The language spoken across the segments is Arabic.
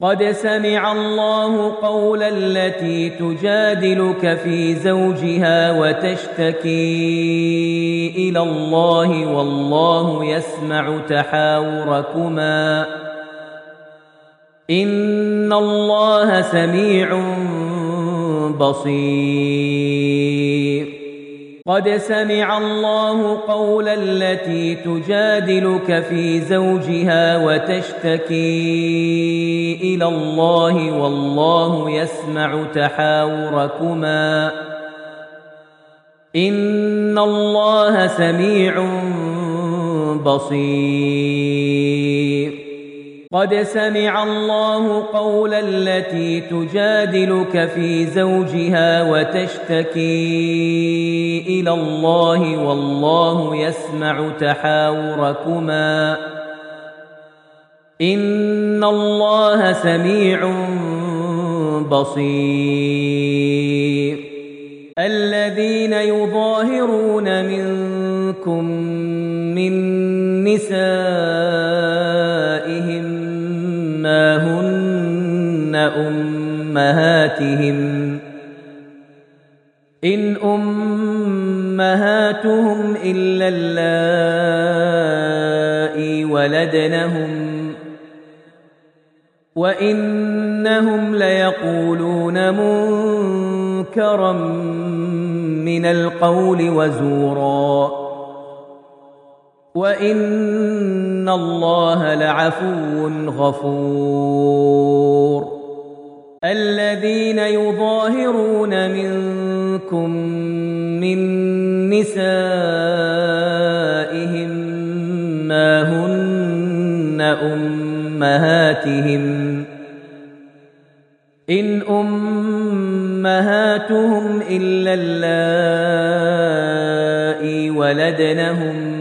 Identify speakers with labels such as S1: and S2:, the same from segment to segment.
S1: قد سمع الله قول التي تجادلك في زوجها وتشتكي إلى الله والله يسمع تحاوركما إن الله سميع بصير قد سمع الله قول التي تجادلك في زوجها وتشتكي إلى الله والله يسمع تحاوركما إن الله سميع بصير قد سمع الله قول التي تجادلك في زوجها وتشتكي إلى الله والله يسمع تحاوركما إن الله سميع بصير الذين يظاهرون منكم من نسائهم ما هن أمهاتهم إن أمهاتهم إلا اللائي ولدنهم وإنهم ليقولون منكرا من القول وزورا وإن الله لعفو غفور الذين يظاهرون منكم من نسائهم ما هن أمهاتهم إن أمهاتهم إلا اللائي ولدنهم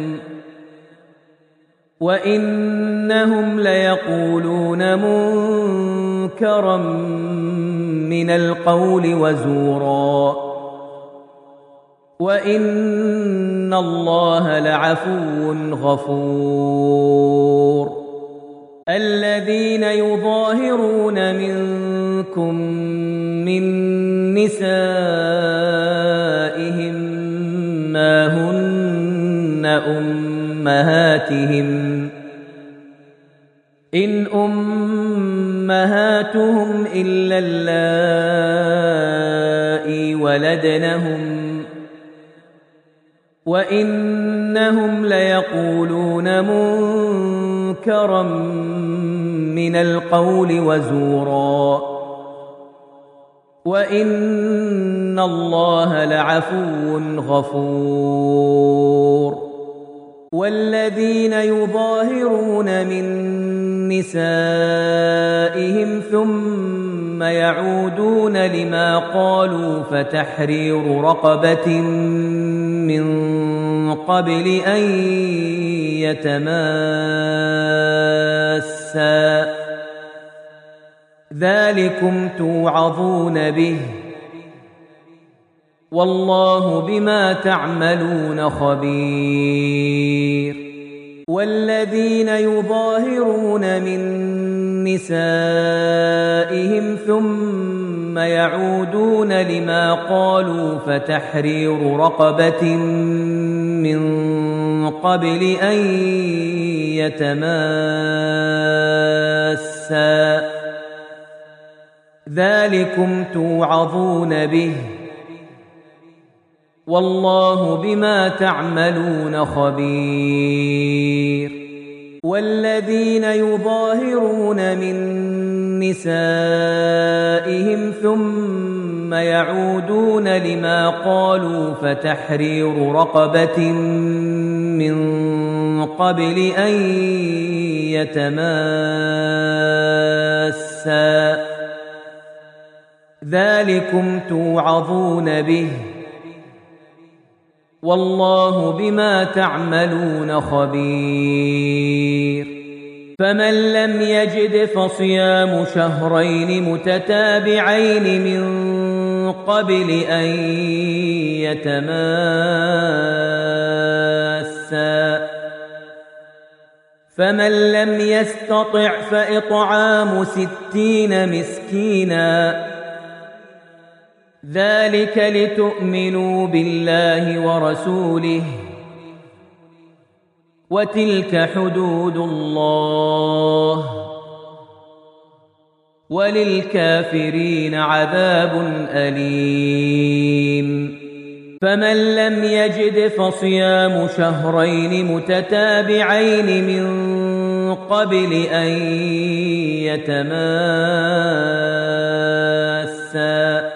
S1: وإنهم ليقولون منكرا من القول وزورا وإن الله لعفو غفور الذين يظاهرون منكم من نسائهم ما هن أمهاتهم إن أمهاتهم إلا اللائي ولدنهم وإنهم ليقولون منكرا من القول وزورا وإن الله لعفو غفور والذين يظاهرون من نسائهم ثم يعودون لما قالوا فتحرير رقبة من قبل أن يتماسا ذلكم توعظون به والله بما تعملون خبير والذين يظاهرون من نسائهم ثم يعودون لما قالوا فتحرير رقبة من قبل أن يتماسا ذلكم توعظون به والله بما تعملون خبير والذين يظاهرون من نسائهم ثم يعودون لما قالوا فتحرير رقبة من قبل أن يتماسا ذلكم توعظون به والله بما تعملون خبير فمن لم يجد فصيام شهرين متتابعين من قبل أن يتماسا فمن لم يستطع فإطعام 60 مسكينا ذلك لتؤمنوا بالله ورسوله وتلك حدود الله وللكافرين عذاب أليم فمن لم يجد فصيام شهرين متتابعين من قبل أن يتماسا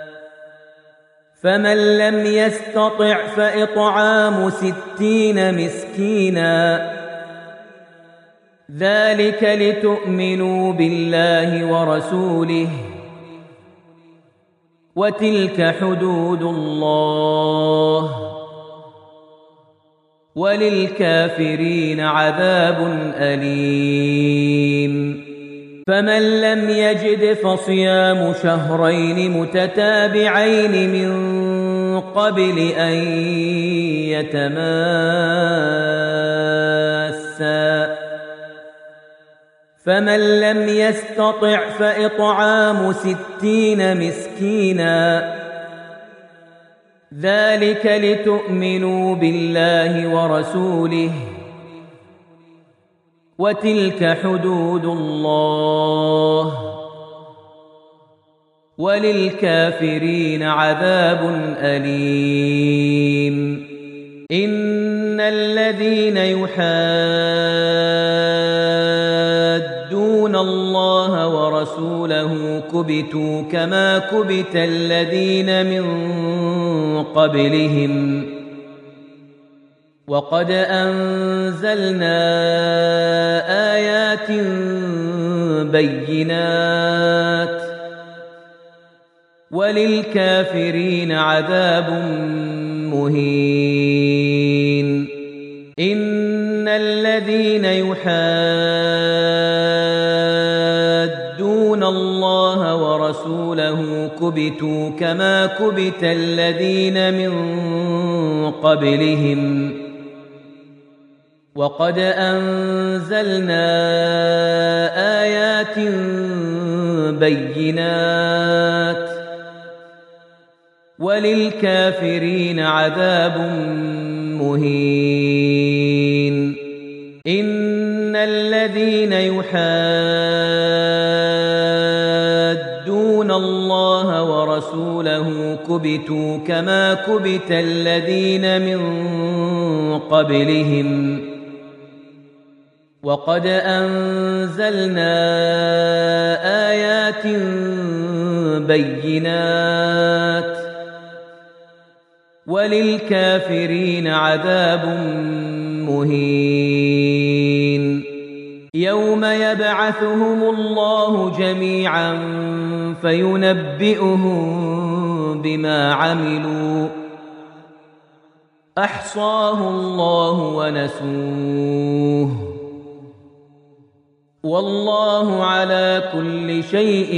S1: فمن لم يستطع فإطعام 60 مسكينا ذلك لتؤمنوا بالله ورسوله وتلك حدود الله وللكافرين عذاب أليم فمن لم يجد فصيام شهرين متتابعين من قبل أن يتماسا فمن لم يستطع فإطعام 60 مسكينا ذلك لتؤمنوا بالله ورسوله وتلك حدود الله وللكافرين عذاب أليم إن الذين يحادون الله ورسوله كبتوا كما كبت الذين من قبلهم وقد أنزلنا آيات بينات وللكافرين عذاب مهين إن الذين يحادون الله ورسوله كبتوا كما كبت الذين من قبلهم وقد أنزلنا آيات بينات وللكافرين عذاب مهين إن الذين يحادون الله ورسوله كبتوا كما كبت الذين من قبلهم وقد أنزلنا آيات بينات وللكافرين عذاب مهين يوم يبعثهم الله جميعا فينبئهم بما عملوا أحصاه الله ونسوه والله على كل شيء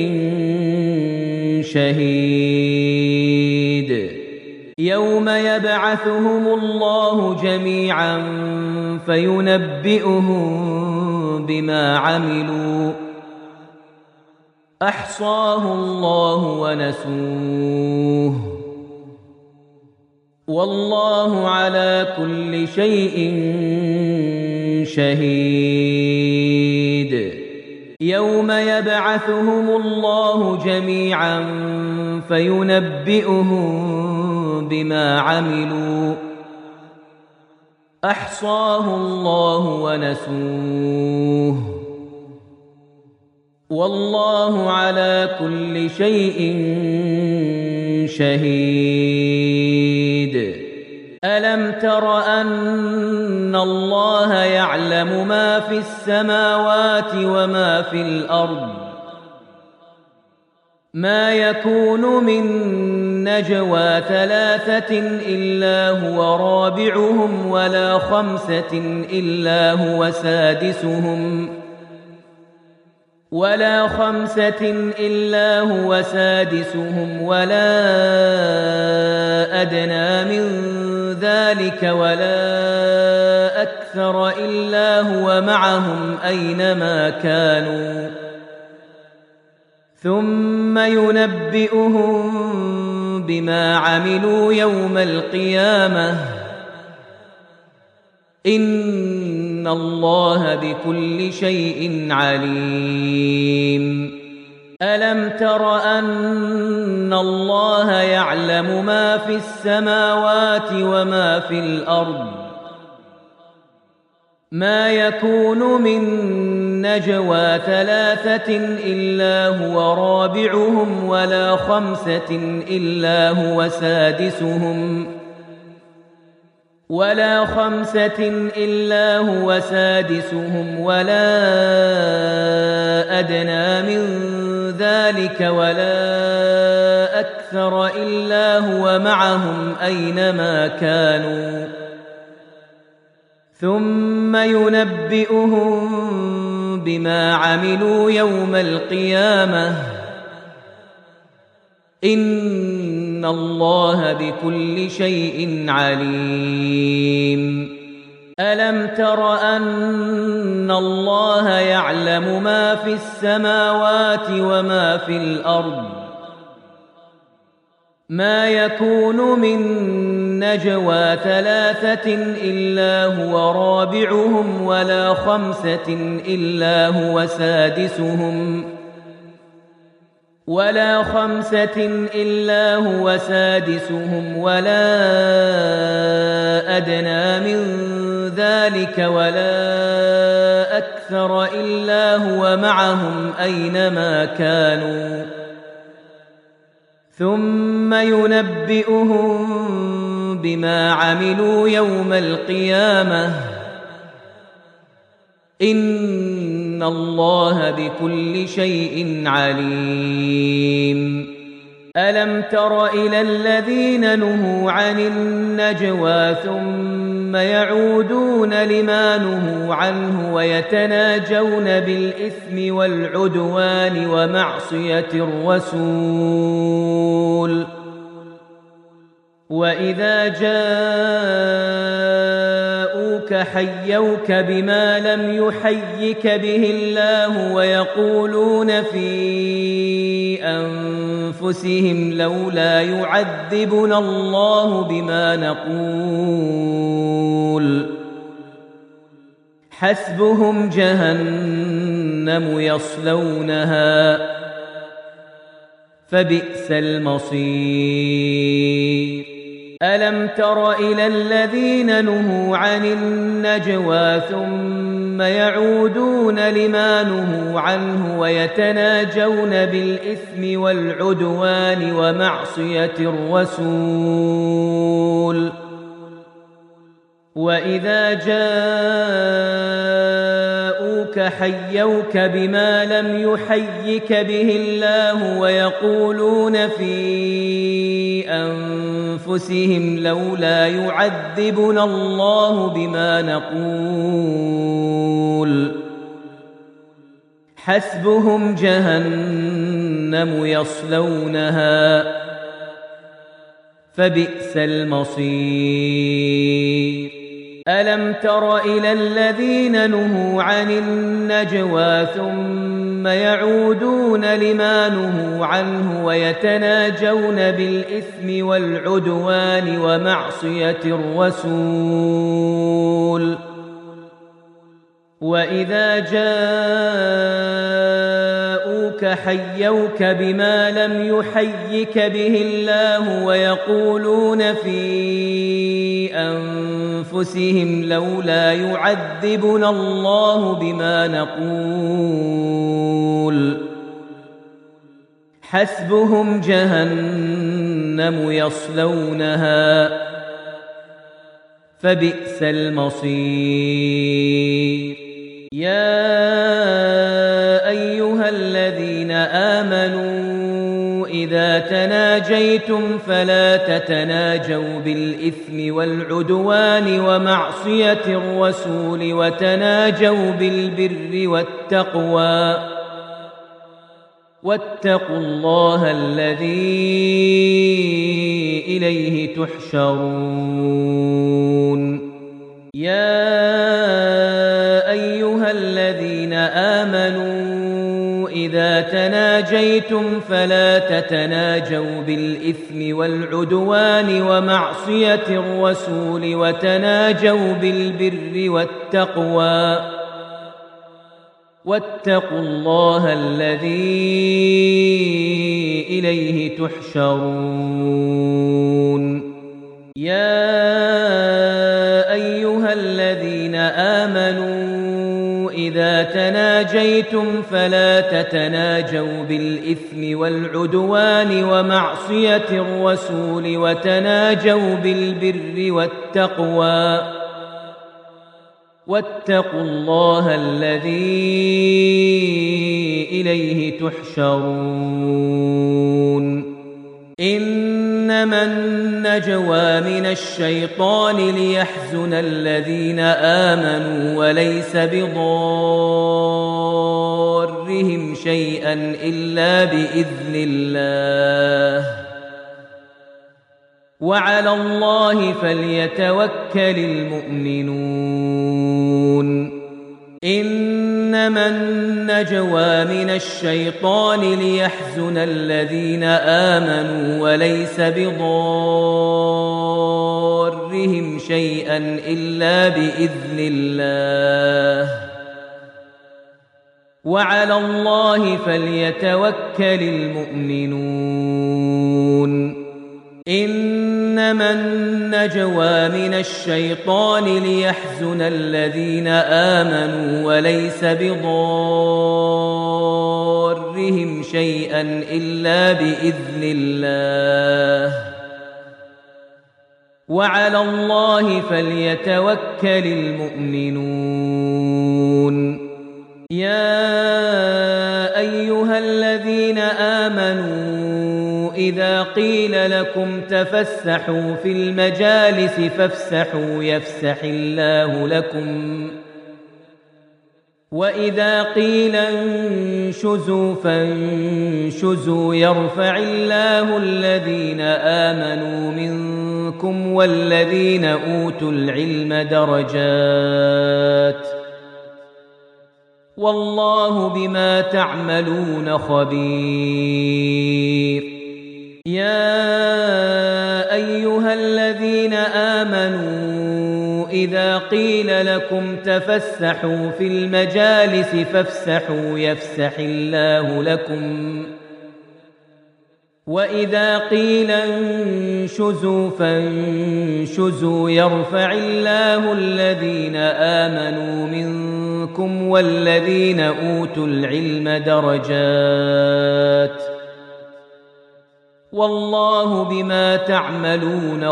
S1: شهيد يوم يبعثهم الله جميعا فينبئهم بما عملوا أحصاه الله ونسوه والله على كل شيء شهيد يوم يبعثهم الله جميعا فينبئهم بما عملوا أحصاه الله ونسوه والله على كل شيء شهيد ألم تر أن الله يعلم ما في السماوات وما في الأرض ما يكون من نجوى 3 إلا هو رابعهم ولا 5 إلا هو سادسهم ولا أدنى من ذلك ولا أكثر إلا هو معهم أينما كانوا ثم ينبئهم بما عملوا يوم القيامة إن الله بكل شيء عليم ألم تر أن الله يعلم ما في السماوات وما في الأرض ما يكون من نجوى ثلاثة إلا هو رابعهم ولا خمسة إلا هو سادسهم ولا أدنى من ذلك ولا أكثر إلا هو معهم أينما كانوا ثم ينبئهم بما عملوا يوم القيامة إن الله بكل شيء عليم ألم تر أن الله يعلم ما في السماوات وما في الأرض ما يكون من نجوى ثلاثة إلا هو رابعهم ولا خمسة إلا هو سادسهم ولا أدنى من ذلك ولا أكثر إلا هو معهم أينما كانوا ثم ينبئهم بما عملوا يوم القيامة إن الله بكل شيء عليم ألم تر إلى الذين نهوا عن النجوى ثم يعودون لما نهوا عنه ويتناجون بالإثم والعدوان ومعصية الرسول وإذا جاءوك حيوك بما لم يحيك به الله ويقولون في أنفسهم لولا يعذبنا الله بما نقول حسبهم جهنم يصلونها فبئس المصير ألم تر إلى الذين نهوا عن النجوى ثم يعودون لما نهوا عنه ويتناجون بالإثم والعدوان ومعصية الرسول وإذا جاءوك حيوك بما لم يحيك به الله ويقولون في أنفسهم لولا يعذبنا الله بما نقول حسبهم جهنم يصلونها فبئس المصير ألم تر إلى الذين نهوا عن النجوى ثم يعودون لما نهوا عنه ويتناجون بالإثم والعدوان ومعصية الرسول وإذا جاءوك حيوك بما لم يحيك به الله ويقولون في أنفسهم لولا يعذبنا الله بما نقول حسبهم جهنم يصلونها فبئس المصير يا أيها الذين آمنوا إذا تناجيتم فلا تتناجوا بالإثم والعدوان ومعصية الرسول وتناجوا بالبر والتقوى واتقوا الله الذي إليه تحشرون إذا تناجيتم فلا تتناجوا بالإثم والعدوان ومعصية الرسول وتناجوا بالبر والتقوى واتقوا الله الذي إليه تحشرون يا أيها الذين آمنوا إذا تناجيتم فلا تتناجوا بالإثم والعدوان ومعصية الرسول وتناجوا بالبر والتقوى واتقوا الله الذي إليه تحشرون إنما النجوى من الشيطان ليحزن الذين آمنوا وليس بضارهم شيئا إلا بإذن الله وعلى الله فليتوكل المؤمنون إنما النجوى من الشيطان ليحزن الذين آمنوا وليس بضارهم شيئا إلا بإذن الله وعلى الله فليتوكل المؤمنون إنما النجوى من الشيطان ليحزن الذين آمنوا وليس بضارهم شيئا إلا بإذن الله وعلى الله فليتوكل المؤمنون يا أيها الذين آمنوا إذا قيل لكم تفسحوا في المجالس فافسحوا يفسح الله لكم وإذا قيل انشزوا فانشزوا يرفع الله الذين آمنوا منكم والذين أوتوا العلم درجات والله بما تعملون خبير يا أيها الذين آمنوا إذا قيل لكم تفسحوا في المجالس فافسحوا يفسح الله لكم وإذا قيل انشزوا فانشزوا يرفع الله الذين آمنوا منكم والذين أوتوا العلم درجات والله بما تعملون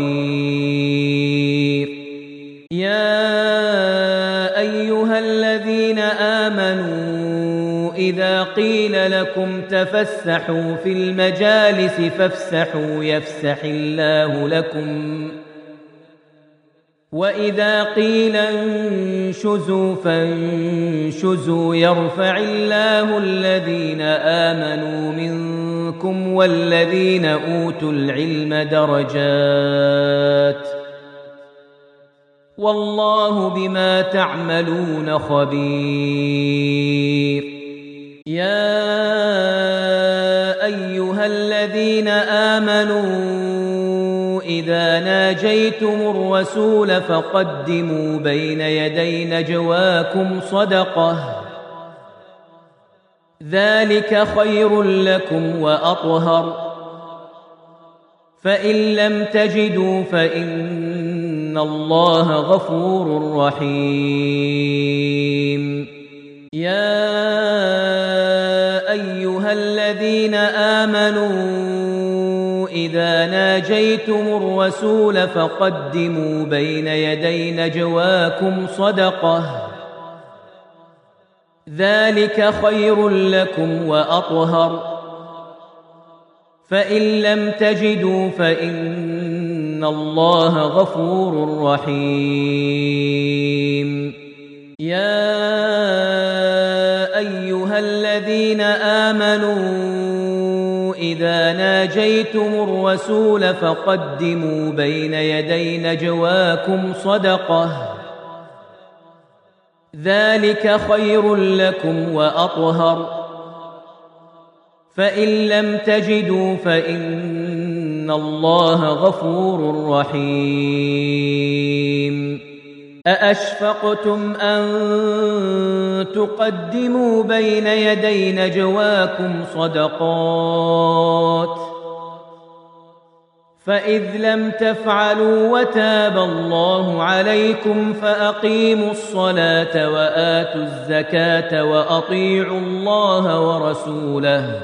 S1: خبير يا أيها الذين آمنوا إذا قيل لكم تفسحوا في المجالس فافسحوا يفسح الله لكم وإذا قيل انشزوا فانشزوا يرفع الله الذين آمنوا منكم والذين أوتوا العلم درجات والله بما تعملون خبير يا أيها الذين آمنوا إذا ناجيتم الرسول فقدموا بين يدي نجواكم صدقة ذلك خير لكم وأطهر فإن لم تجدوا فإن الله غفور رحيم يا أيها الذين آمنوا إذا ناجيتم الرسول فقدموا بين يدي نجواكم صدقة ذلك خير لكم وأطهر فإن لم تجدوا فإن الله غفور رحيم يا أيها الذين آمنوا إذا ناجيتم الرسول فقدموا بين يدي نجواكم صدقة ذلك خير لكم وأطهر فإن لم تجدوا فإن الله غفور رحيم أأشفقتم أن تقدموا بين يدي نجواكم صدقات فإذ لم تفعلوا وتاب الله عليكم فأقيموا الصلاة وآتوا الزكاة وأطيعوا الله ورسوله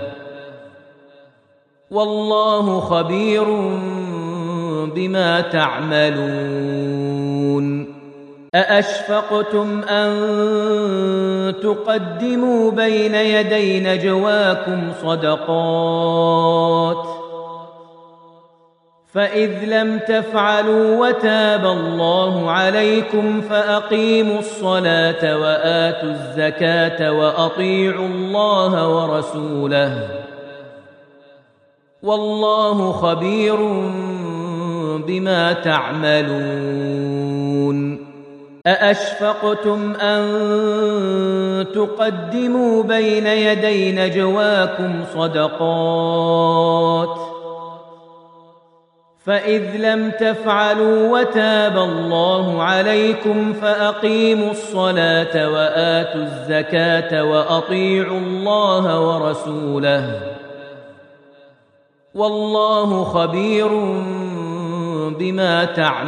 S1: والله خبير بما تعملون أأشفقتم أن تقدموا بين يدي نجواكم صدقات فإذ لم تفعلوا وتاب الله عليكم فأقيموا الصلاة وآتوا الزكاة وأطيعوا الله ورسوله والله خبير بما تعملون أأشفقتم أن تقدموا بين يدي نجواكم صدقات فإذ لم تفعلوا وتاب الله عليكم فأقيموا الصلاة وآتوا الزكاة وأطيعوا الله ورسوله والله خبير بما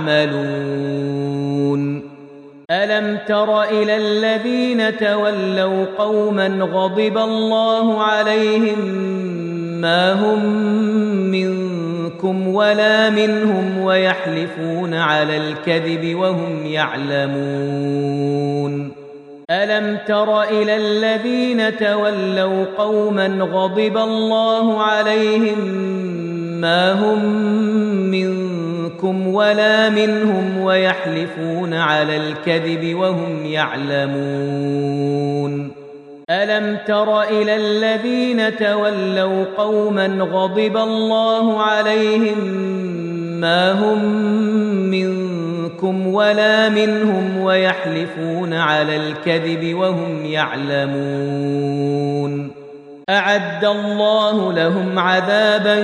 S1: تعملون ألم تر إلى الذين تولوا قوما غضب الله عليهم ما هم منكم ولا منهم ويحلفون على الكذب وهم يعلمون ألم تر إلى الذين تولوا قوما غضب الله عليهم ما هم منكم ولا منهم ويحلفون على الكذب وهم يعلمون ألم تر إلى الذين تولوا قوما غضب الله عليهم ما هم منكم ولا منهم ويحلفون على الكذب وهم يعلمون أعد الله لهم عذابا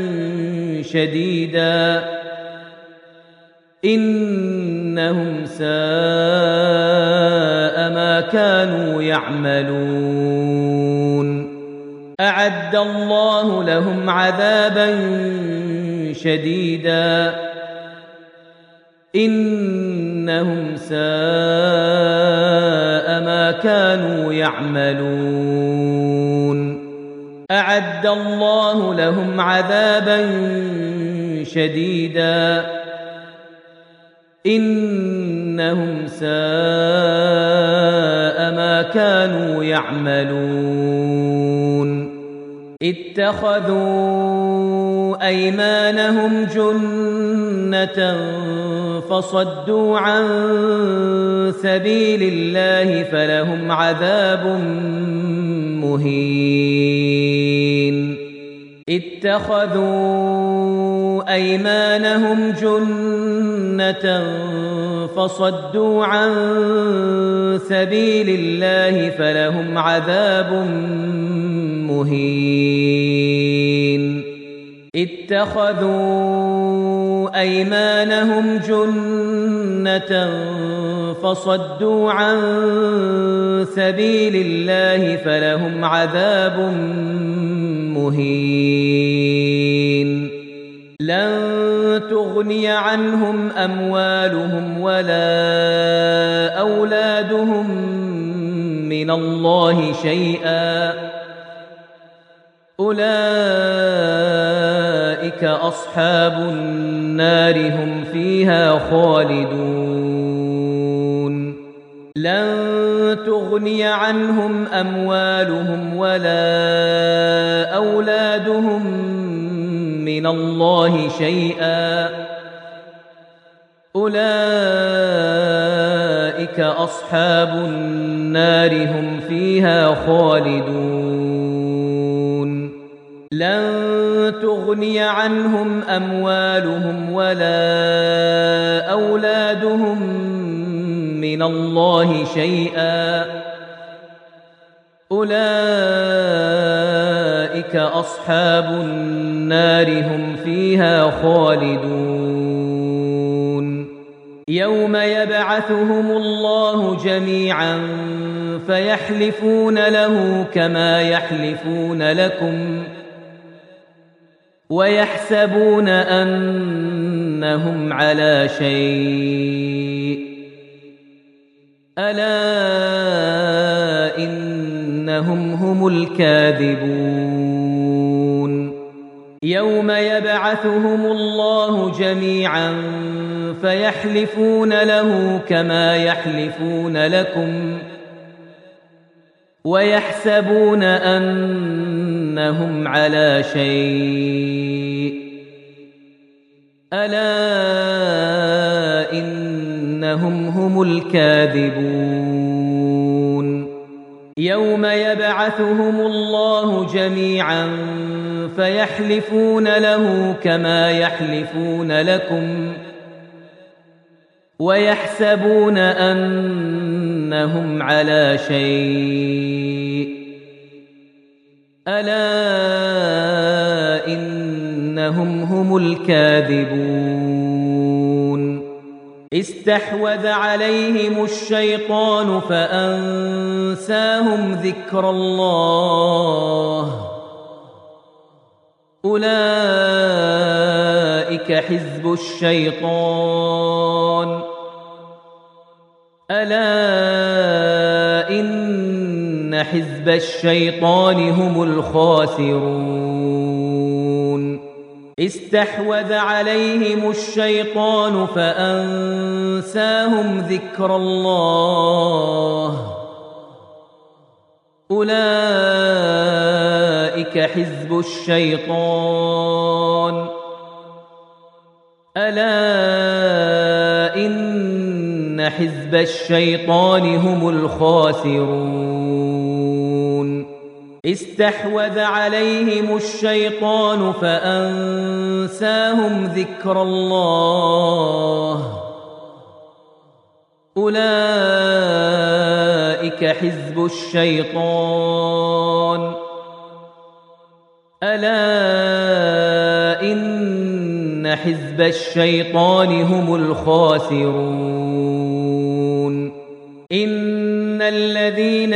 S1: شديدا إنهم ساء ما كانوا يعملون أعد الله لهم عذابا شديدا إنهم ساء ما كانوا يعملون أعد الله لهم عذابا شديدا إنهم ساء ما كانوا يعملون اتخذوا أيمانهم جنة فصدوا عن سبيل الله فلهم عذاب مهين اتخذوا أيمانهم جنة فصدوا عن سبيل الله فلهم عذاب مهين اتخذوا أيمانهم جنة فصدوا عن سبيل الله فلهم عذاب مهين لن تغني عنهم أموالهم ولا أولادهم من الله شيئا أولئك أصحاب النار هم فيها خالدون لن تغني عنهم أموالهم ولا أولادهم من الله شيئا أولئك أصحاب النار هم فيها خالدون لن تغني عنهم أموالهم ولا أولادهم من الله شيئا أولئك أولئك أصحاب النار هم فيها خالدون يوم يبعثهم الله جميعا فيحلفون له كما يحلفون لكم ويحسبون أنهم على شيء ألا إنهم هم الكاذبون يوم يبعثهم الله جميعا فيحلفون له كما يحلفون لكم ويحسبون أنهم على شيء ألا إنهم هم الكاذبون يوم يبعثهم الله جميعا فيحلفون له كما يحلفون لكم ويحسبون أنهم على شيء ألا إنهم هم الكاذبون استحوذ عليهم الشيطان فأنساهم ذكر الله أولئك حزب الشيطان ألا إن حزب الشيطان هم الخاسرون استحوذ عليهم الشيطان فأنساهم ذكر الله أولئك حزب الشيطان ألا إن حزب الشيطان هم الخاسرون استحوذ عليهم الشيطان فأنساهم ذكر الله أولئك حزب الشيطان ألا إن حزب الشيطان هم الخاسرون إن الذين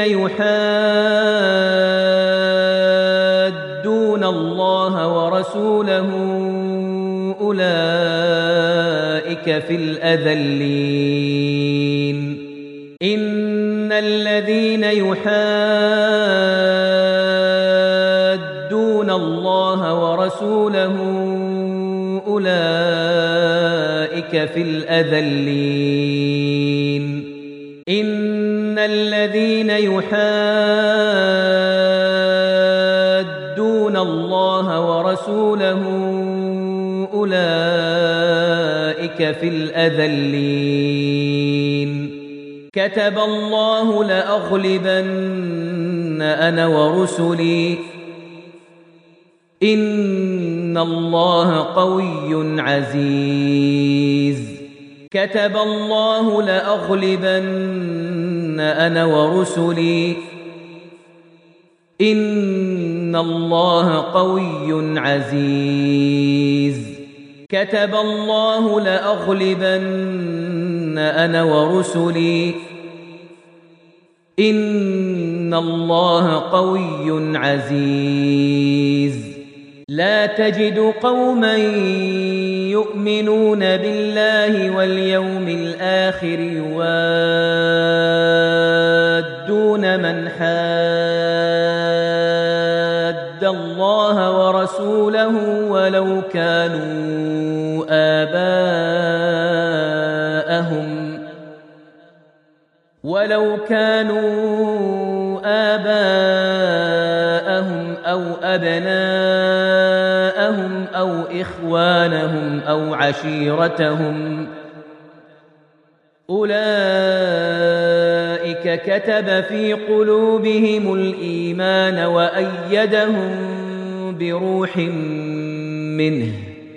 S1: يحادون الله ورسوله أولئك في الأذلين إن الذين يحادون الله ورسوله أولئك في الأذلين إن الذين يحادون الله ورسوله أولئك في الأذلين كتب الله لأغلبن أنا ورسلي إن الله قوي عزيز كتب الله لأغلبن أنا ورسلي إن الله قوي عزيز كتب الله لأغلبن أنا ورسلي إن الله قوي عزيز لا تجد قوما يؤمنون بالله واليوم الآخر يوادون من حاد الله ورسوله ولو كانوا آباءهم أو أبناءهم أو إخوانهم أو عشيرتهم أولئك كتب في قلوبهم الإيمان وأيدهم بروح منه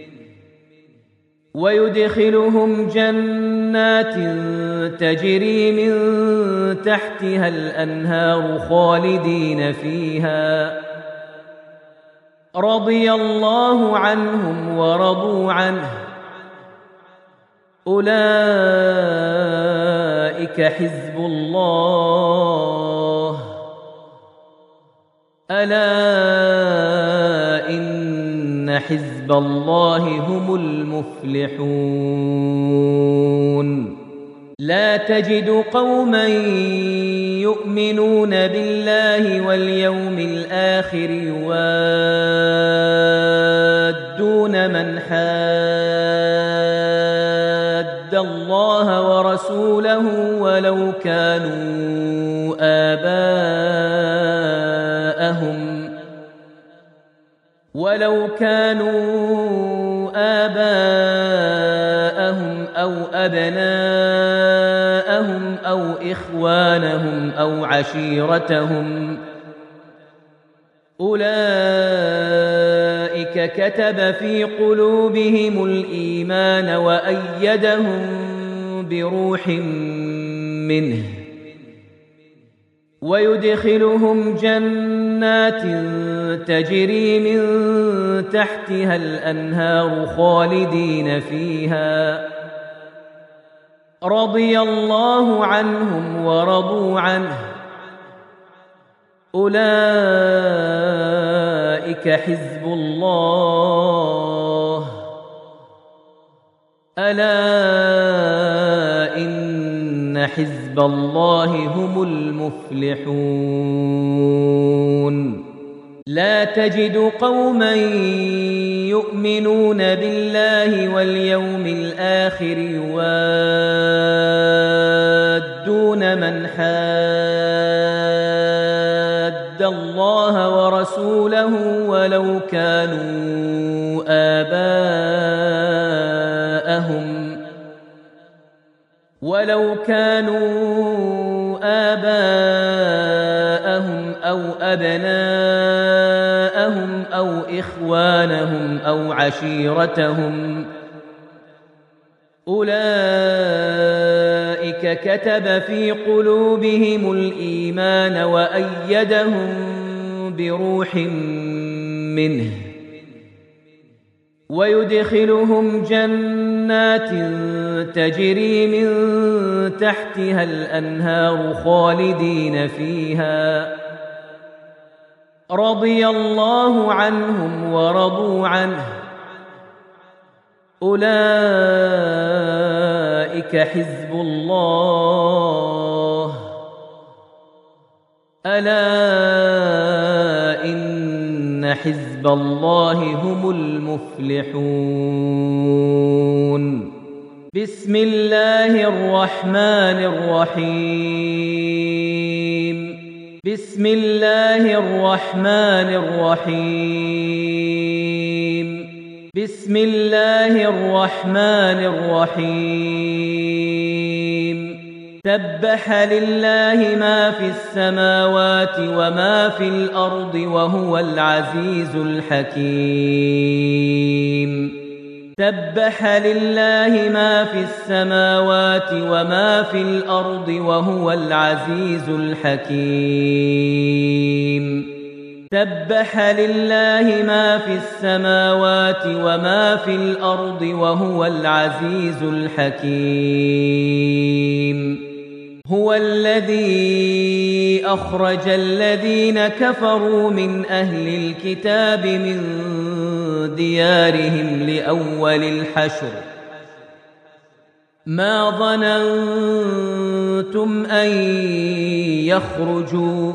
S1: ويدخلهم جنات تجري من تحتها الأنهار خالدين فيها رضي الله عنهم ورضوا عنه أولئك حزب الله ألا إن حزب الله هم المفلحون لا تجد قوما يؤمنون بالله واليوم الآخر يوادون من حاد الله ورسوله ولو كانوا آباءهم أو أبناءهم أو إخوانهم أو عشيرتهم أولئك كتب في قلوبهم الإيمان وأيدهم بروح منه ويدخلهم جنات تجري من تحتها الأنهار خالدين فيها رضي الله عنهم ورضوا عنه أولئك حزب الله ألا إن حزب الله هم المفلحون لا تجد قوما يؤمنون بالله واليوم الآخر يوادون من حاد الله ورسوله ولو كانوا آباءهم أو أبناءهم أو إخوانهم أو عشيرتهم أولئك كتب في قلوبهم الإيمان وأيدهم بروح منه ويدخلهم جنات تجري من تحتها الأنهار خالدين فيها رضي الله عنهم ورضوا عنه أولئك حزب الله ألا إن حزب الله هم المفلحون بسم الله الرحمن الرحيم بسم الله الرحمن الرحيم بسم الله الرحمن الرحيم سبح لله ما في السماوات وما في الأرض وهو العزيز الحكيم سبح لله ما في السماوات وما في الأرض وهو العزيز الحكيم سبح لله ما في السماوات وما في الأرض وهو العزيز الحكيم هو الذي أخرج الذين كفروا من أهل الكتاب من ديارهم لأول الحشر ما ظننتم أن يخرجوا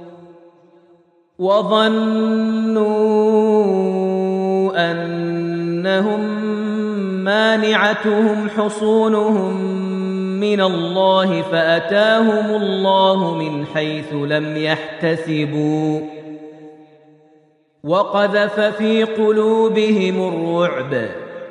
S1: وظنوا أنهم مانعتهم حصونهم من الله فأتاهم الله من حيث لم يحتسبوا وقذف في قلوبهم الرعب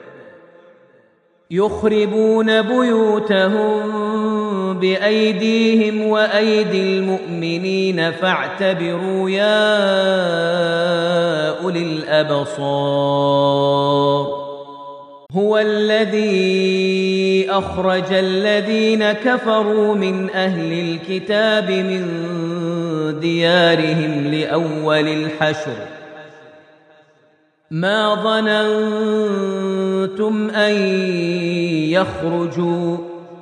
S1: يخربون بيوتهم بأيديهم وأيدي المؤمنين فاعتبروا يا أولي الأبصار هو الذي أخرج الذين كفروا من أهل الكتاب من ديارهم لأول الحشر ما ظننتم أن يخرجوا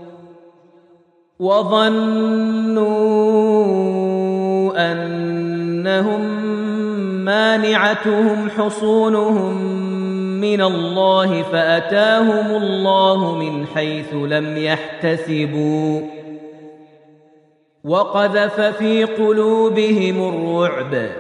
S1: وظنوا أنهم مانعتهم حصونهم من الله فأتاهم الله من حيث لم يحتسبوا وقذف في قلوبهم الرعب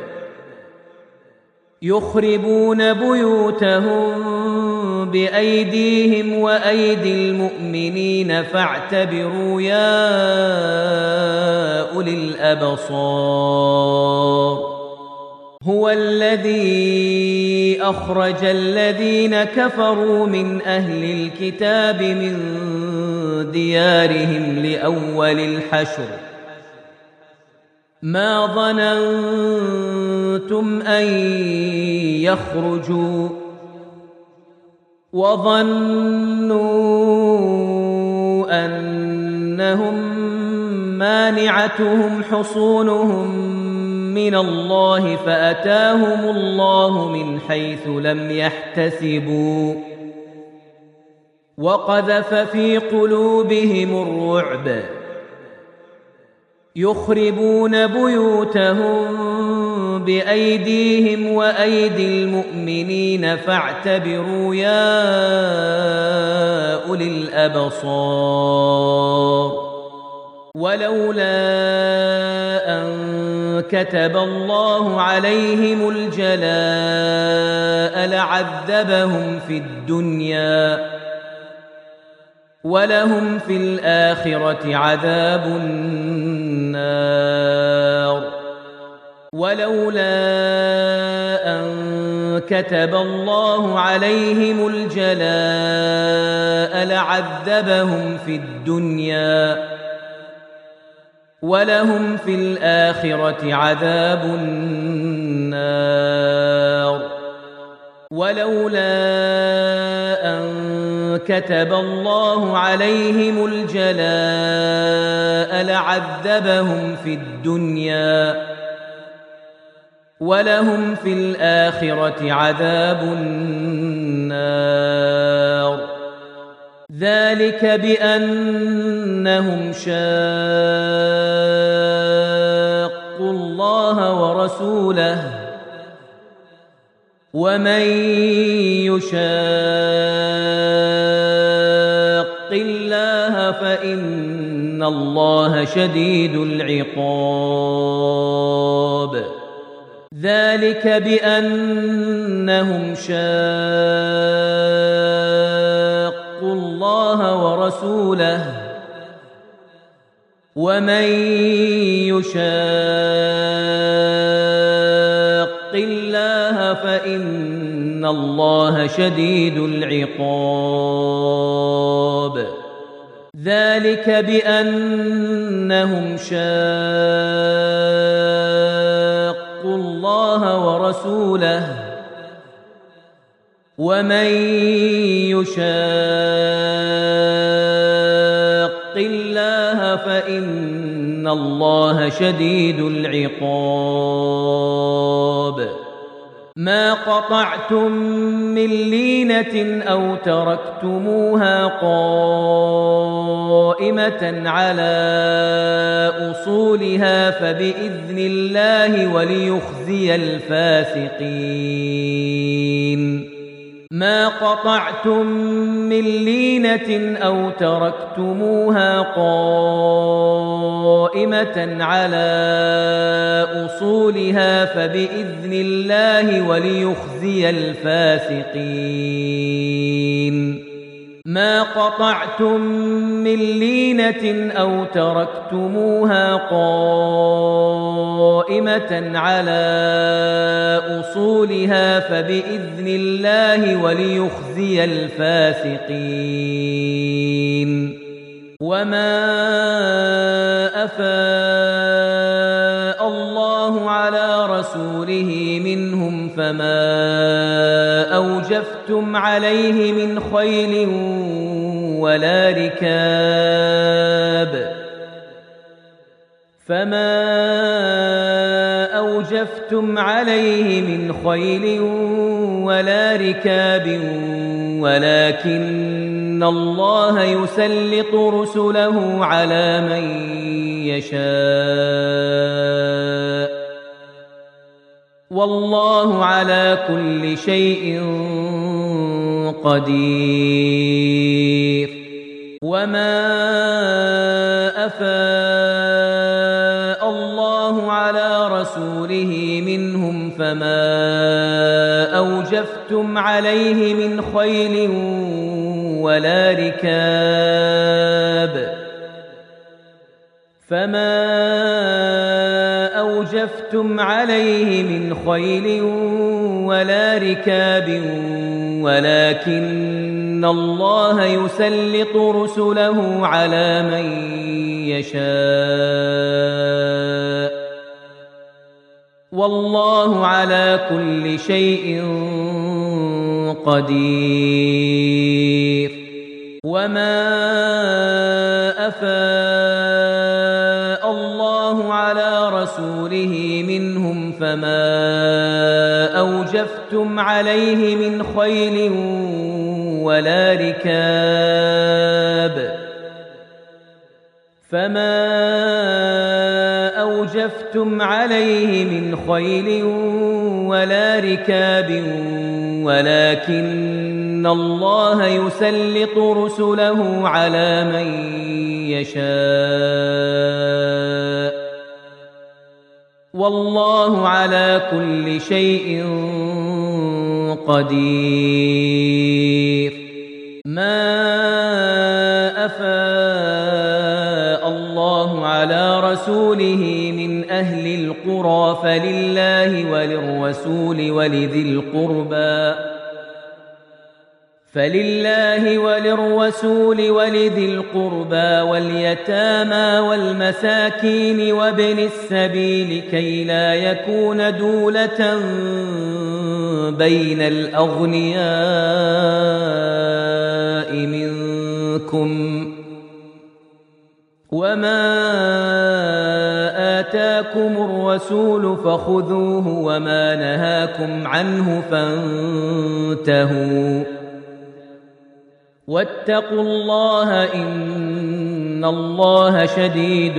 S1: يخربون بيوتهم بأيديهم وأيدي المؤمنين فاعتبروا يا أولي الأبصار هو الذي أخرج الذين كفروا من أهل الكتاب من ديارهم لأول الحشر ما ظننتم أن يخرجوا وظنوا أنهم مانعتهم حصونهم من الله فأتاهم الله من حيث لم يحتسبوا وقذف في قلوبهم الرعب يخربون بيوتهم بأيديهم وأيدي المؤمنين فاعتبروا يا أولي الأبصار ولولا أن كتب الله عليهم الجلاء لعذبهم في الدنيا ولهم في الآخرة عذاب النار ولولا أن كتب الله عليهم الجلاء لعذبهم في الدنيا ولهم في الآخرة عذاب النار ولولا أن كتب الله عليهم الجلاء لعذبهم في الدنيا ولهم في الآخرة عذاب النار ذلك بأنهم شاقوا الله ورسوله ومن يشاق الله فإن الله شديد العقاب ذلك بأنهم شاقوا الله ورسوله ومن يشاق الله فإن الله شديد العقاب ذلك بأنهم شاقوا الله ورسوله ومن يشاق الله فإن الله شديد العقاب ما قطعتم من لينة أو تركتموها قائمة على أصولها فبإذن الله وليخزي الفاسقين ما قطعتم من لينة أو تركتموها قائمة على أصولها فبإذن الله وليخزي الفاسقين ما قطعتم من لينة أو تركتموها قائمة على أصولها فبإذن الله وليخزي الفاسقين وما أفاء الله على رسوله منهم فما أوجفتم عليه من خيل ولا ركاب أوجفتم عليه من خيل ولا ركاب ولكن الله يسلط رسله على من يشاء والله على كل شيء قدير. وما أفاء الله على رسوله منهم فما أوجفتم عليه من خيل ولا ركاب ولكن الله يسلط رسله على من يشاء والله على كل شيء قدير. وما أفاء الله على رسوله منهم فما أوجفتم عليه من خيل ولا ركاب ولكن الله يسلط رسله على من يشاء والله على كل شيء قدير. ما أفاء الله على رسوله من أهل القرى فلله وللرسول ولذي القربى واليتامى والمساكين وابن السبيل كي لا يكون دولة بين الأغنياء منكم. وما آتاكم الرسول فخذوه وما نهاكم عنه فانتهوا واتقوا الله إن الله شديد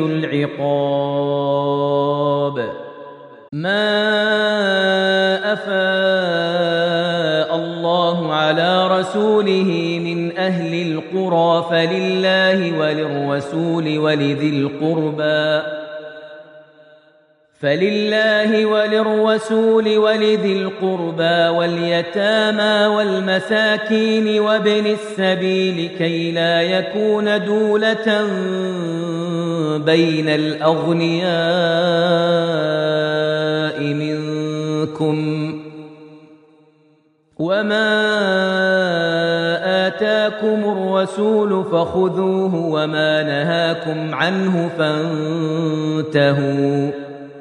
S1: العقاب. ما أفاء الله على رسوله من أهل القرى فلله وللرسول ولذي القربى واليتامى والمساكين وابن السبيل كي لا يكون دولة بين الأغنياء منكم. وما آتاكم الرسول فخذوه وما نهاكم عنه فانتهوا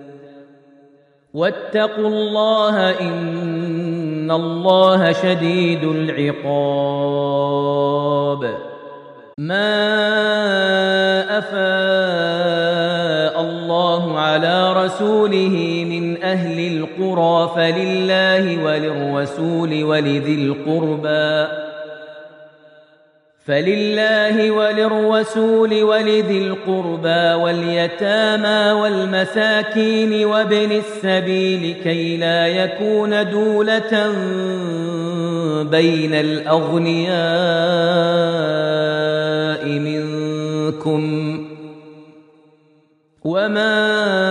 S1: واتقوا الله إن الله شديد العقاب. ما أفاء الله على رسوله من أهل القرى فلله وللرسول ولذي القربى واليتامى والمساكين وابن السبيل كي لا يكون دولة بين الأغنياء منكم. وما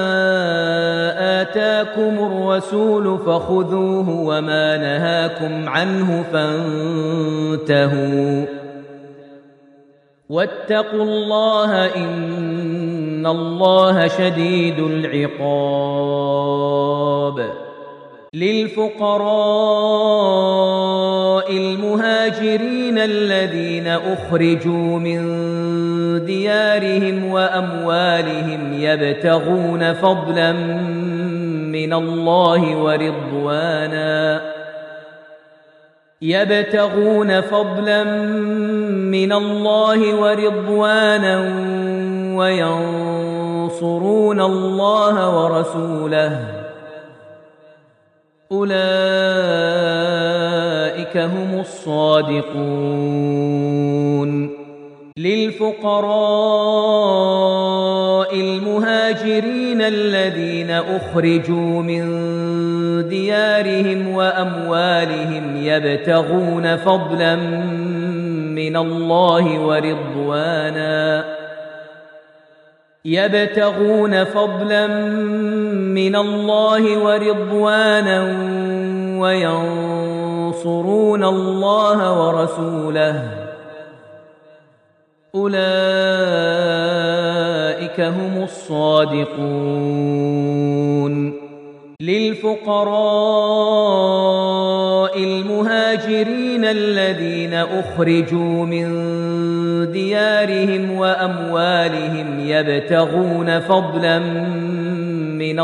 S1: آتاكم الرسول فخذوه وما نهاكم عنه فانتهوا واتقوا الله إن الله شديد العقاب. للفقراء المهاجرين الذين أخرجوا من ديارهم وأموالهم يبتغون فضلا من الله ورضوانا وينصرون الله ورسوله أولئك هم الصادقون. للفقراء المهاجرين الذين أخرجوا من ديارهم وأموالهم يبتغون فضلا من الله ورضوانا وينصرون الله ورسوله أولئك هم الصادقون. للفقراء المهاجرين الذين أخرجوا من ديارهم وأموالهم يبتغون فضلا من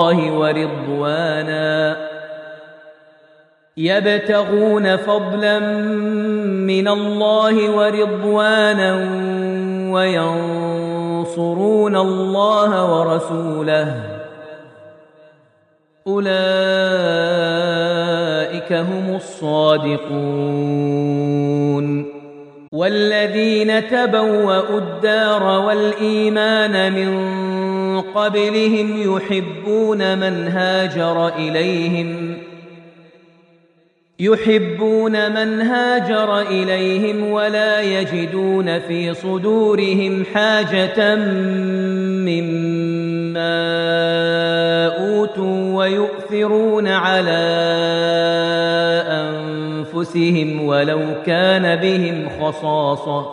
S1: الله ورضوانا وينصرون الله ورسوله أولئك هم الصادقون. والذين تبوأوا الدار والإيمان من قبلهم يحبون من هاجر إليهم ولا يجدون في صدورهم حاجة مما أوتوا ويؤثرون على أنفسهم ولو كان بهم خصاصة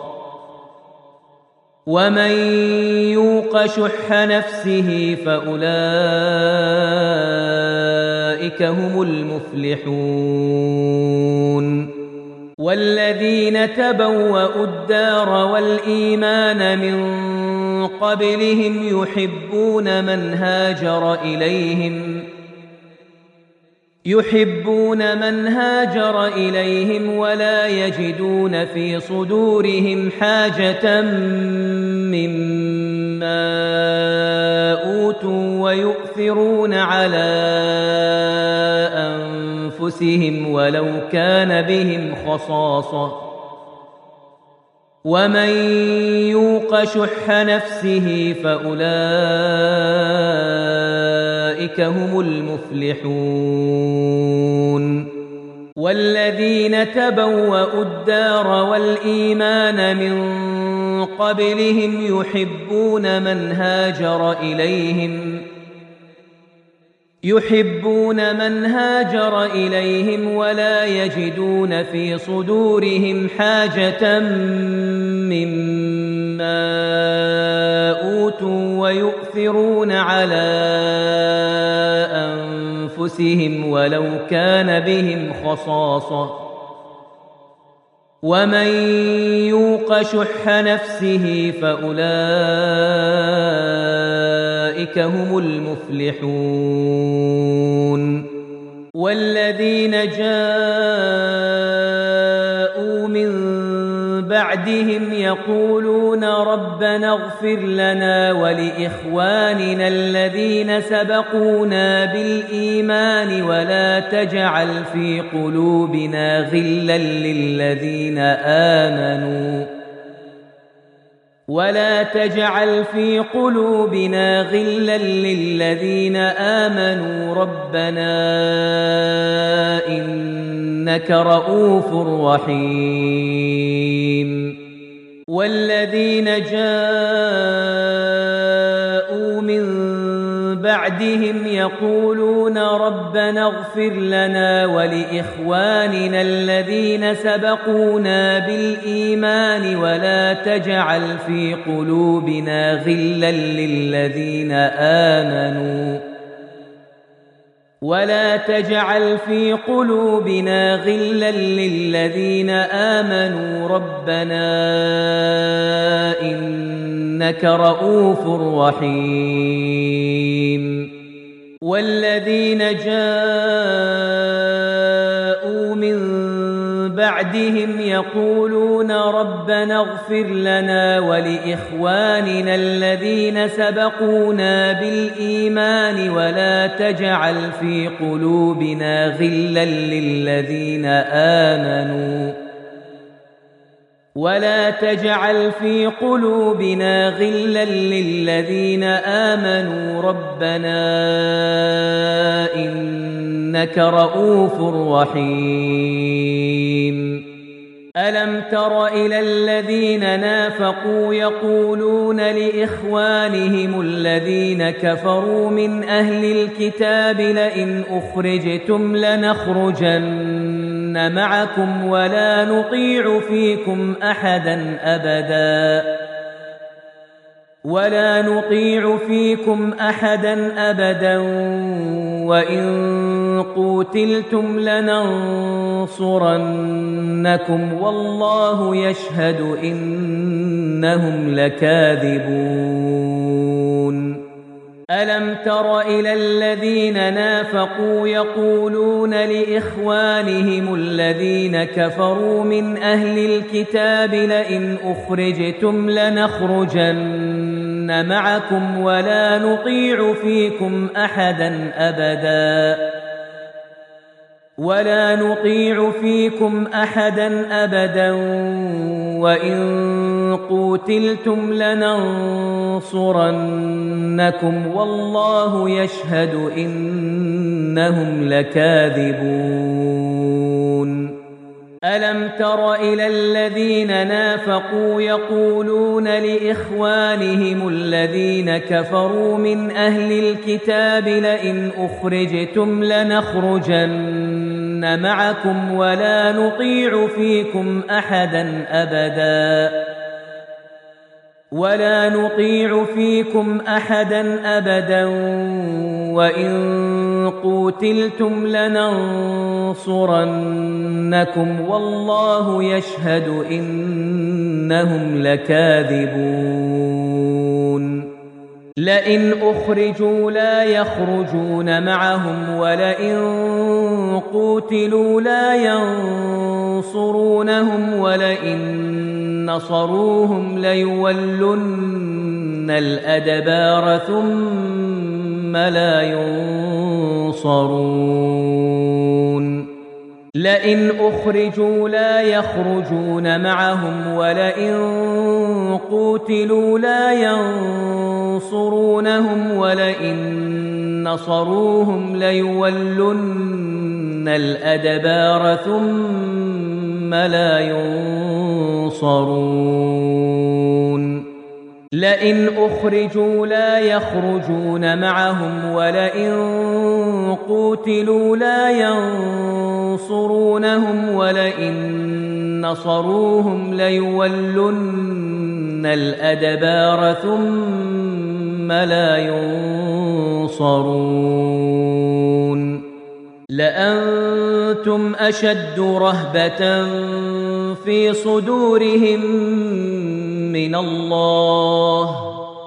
S1: ومن يوق شح نفسه فأولئك هم المفلحون. والذين تبوأوا الدار والإيمان من قبلهم يحبون من هاجر إليهم ولا يجدون في صدورهم حاجة مما أوتوا ويؤثرون على أنفسهم ولو كان بهم خصاصة ومن يوق شح نفسه فأولئك هم المفلحون. والذين تبوأوا الدار والإيمان من قبلهم يحبون من هاجر إليهم ولا يجدون في صدورهم حاجة مما أوتوا ويؤثرون على أنفسهم ولو كان بهم خصاصة ومن يوق شح نفسه فأولئك هم المفلحون. والذين جاءوا من بعدهم يقولون ربنا اغفر لنا ولإخواننا الذين سبقونا بالإيمان ولا تجعل في قلوبنا غلا للذين آمنوا ربنا إنك رؤوف رحيم. والذين جاءوا من بعدهم يقولون ربنا اغفر لنا ولإخواننا الذين سبقونا بالإيمان ولا تجعل في قلوبنا غلا للذين آمنوا ربنا إنك رؤوف رحيم. والذين جاءوا من بعدهم يقولون ربنا اغفر لنا ولإخواننا الذين سبقونا بالإيمان ولا تجعل في قلوبنا غلا للذين آمنوا ربنا إنك رؤوف رحيم ألم تر إلى الذين نافقوا يقولون لإخوانهم الذين كفروا من أهل الكتاب لئن أخرجتم لنخرجن معكم ولا نطيع فيكم أحدا أبدا وإن قوتلتم لننصرنكم والله يشهد إنهم لكاذبون ألم تر إلى الذين نافقوا يقولون لإخوانهم الذين كفروا من أهل الكتاب لئن أخرجتم لنخرجن معكم ولا نطيع فيكم أحدا أبدا وإن قوتلتم لننصرنكم والله يشهد إنهم لكاذبون ألم تر إلى الذين نافقوا يقولون لإخوانهم الذين كفروا من أهل الكتاب لئن أخرجتم لنخرجن معكم ولا نطيع فيكم أحدا أبدا وإن قوتلتم لننصرنكم والله يشهد إنهم لكاذبون لئن أخرجوا لا يخرجون معهم ولئن قوتلوا لا ينصرونهم ولئن نصروهم ليولن الأدبار ثم لا ينصرون لئن أخرجوا لا يخرجون معهم ولئن قوتلوا لا ينصرونهم ولئن نصروهم ليولن الأدبار ثم لا ينصرون لئن أخرجوا لا يخرجون معهم ولئن قوتلوا لا ينصرونهم ولئن نصروهم ليولن الأدبار ثم لا ينصرون لأنتم أشد رهبة في صدورهم من الله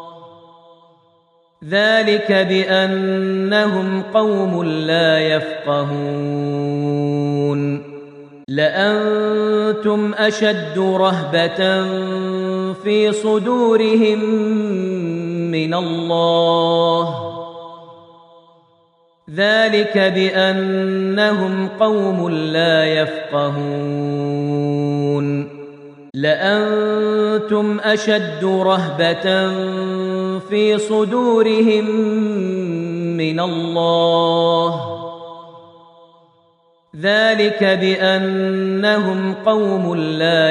S1: ذلك بأنهم قوم لا يفقهون لأنتم أشد رهبة في صدورهم من الله ذلك بأنهم قوم لا يفقهون لأنتم أشد رهبة في صدورهم من الله ذلك بأنهم قوم لا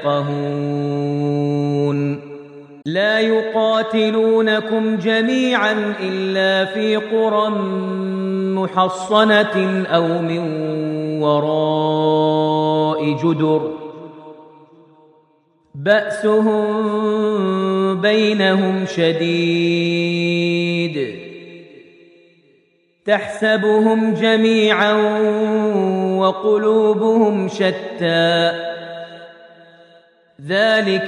S1: يفقهون لا يقاتلونكم جميعا إلا في قرى محصنة أو من وراء جدر بأسهم بينهم شديد تحسبهم جميعا وقلوبهم شتى ذلك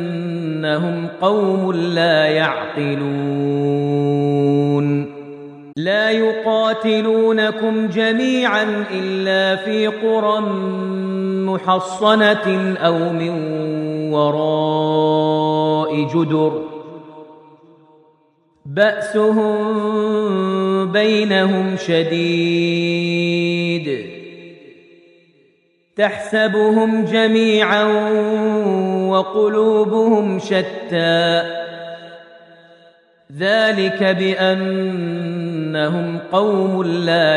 S1: بأنهم قوم لا يعقلون لا يقاتلونكم جميعا إلا في قرى محصنة أو من وراء جدر بأسهم بينهم شديد تحسبهم جميعا وقلوبهم شتى ذلك بأنهم قوم لا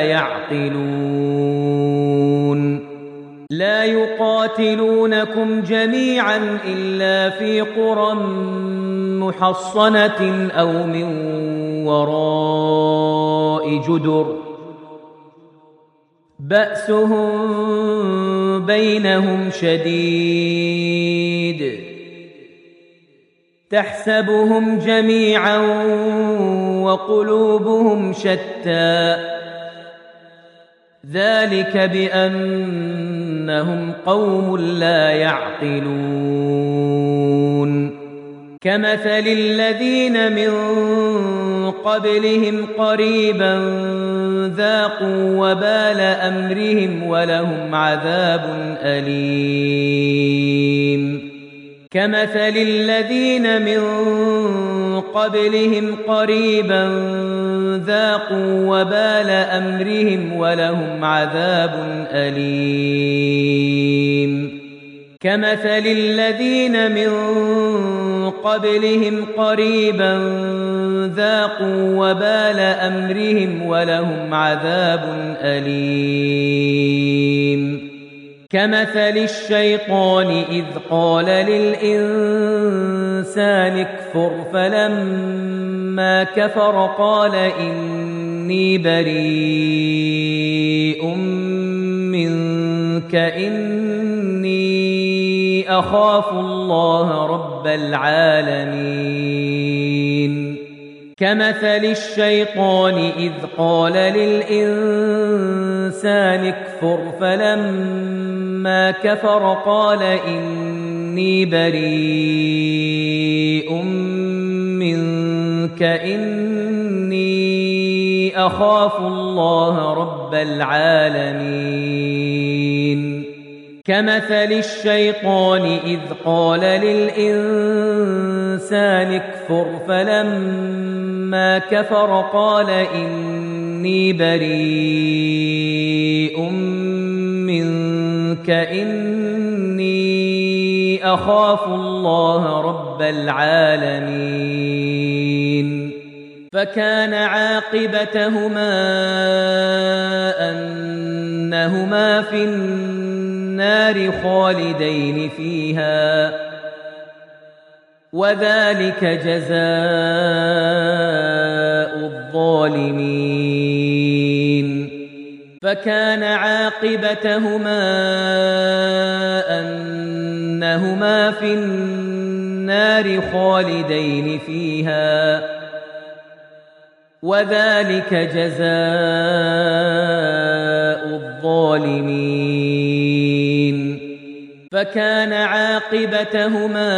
S1: يعقلون لا يقاتلونكم جميعا إلا في قرى محصنة أو من وراء جدر بأسهم بينهم شديد تحسبهم جميعا وقلوبهم شتى ذلك بأنهم قوم لا يعقلون كمثل الذين من قبلهم قريبا ذاقوا وبال أمرهم ولهم عذاب أليم كمثل الذين من قبلهم قريبا ذاقوا وبال أمرهم ولهم عذاب أليم كمثل الذين من قبلهم قريبا ذاقوا وبال أمرهم ولهم عذاب أليم كمثل الشيطان إذ قال للإنسان اكفر فلما كفر قال إني بريء منك إني أخاف الله رب العالمين كمثل الشيطان إذ قال للإنسان اكفر فلما كفر قال إني بريء منك إني أخاف الله رب العالمين كمثل الشيطان إذ قال للإنسان اكفر فلما كفر قال إني بريء منك إني أخاف الله رب العالمين فكان عاقبتهما أنهما في النار خالدين فيها وذلك جزاء الظالمين فكان عاقبتهما أنهما في النار خالدين فيها وذلك جزاء الظالمين فكان عاقبتهما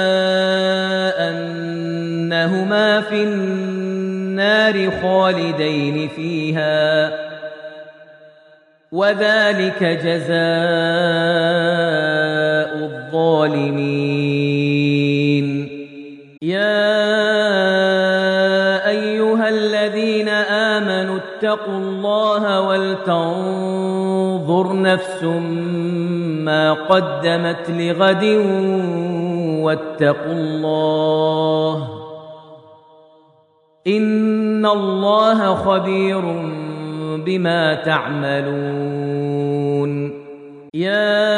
S1: أنهما في النار خالدين فيها وذلك جزاء الظالمين يا أيها الذين آمنوا اتقوا الله ولتنظر نفس ما قدمت لغد واتقوا الله إن الله خبير بما تعملون يا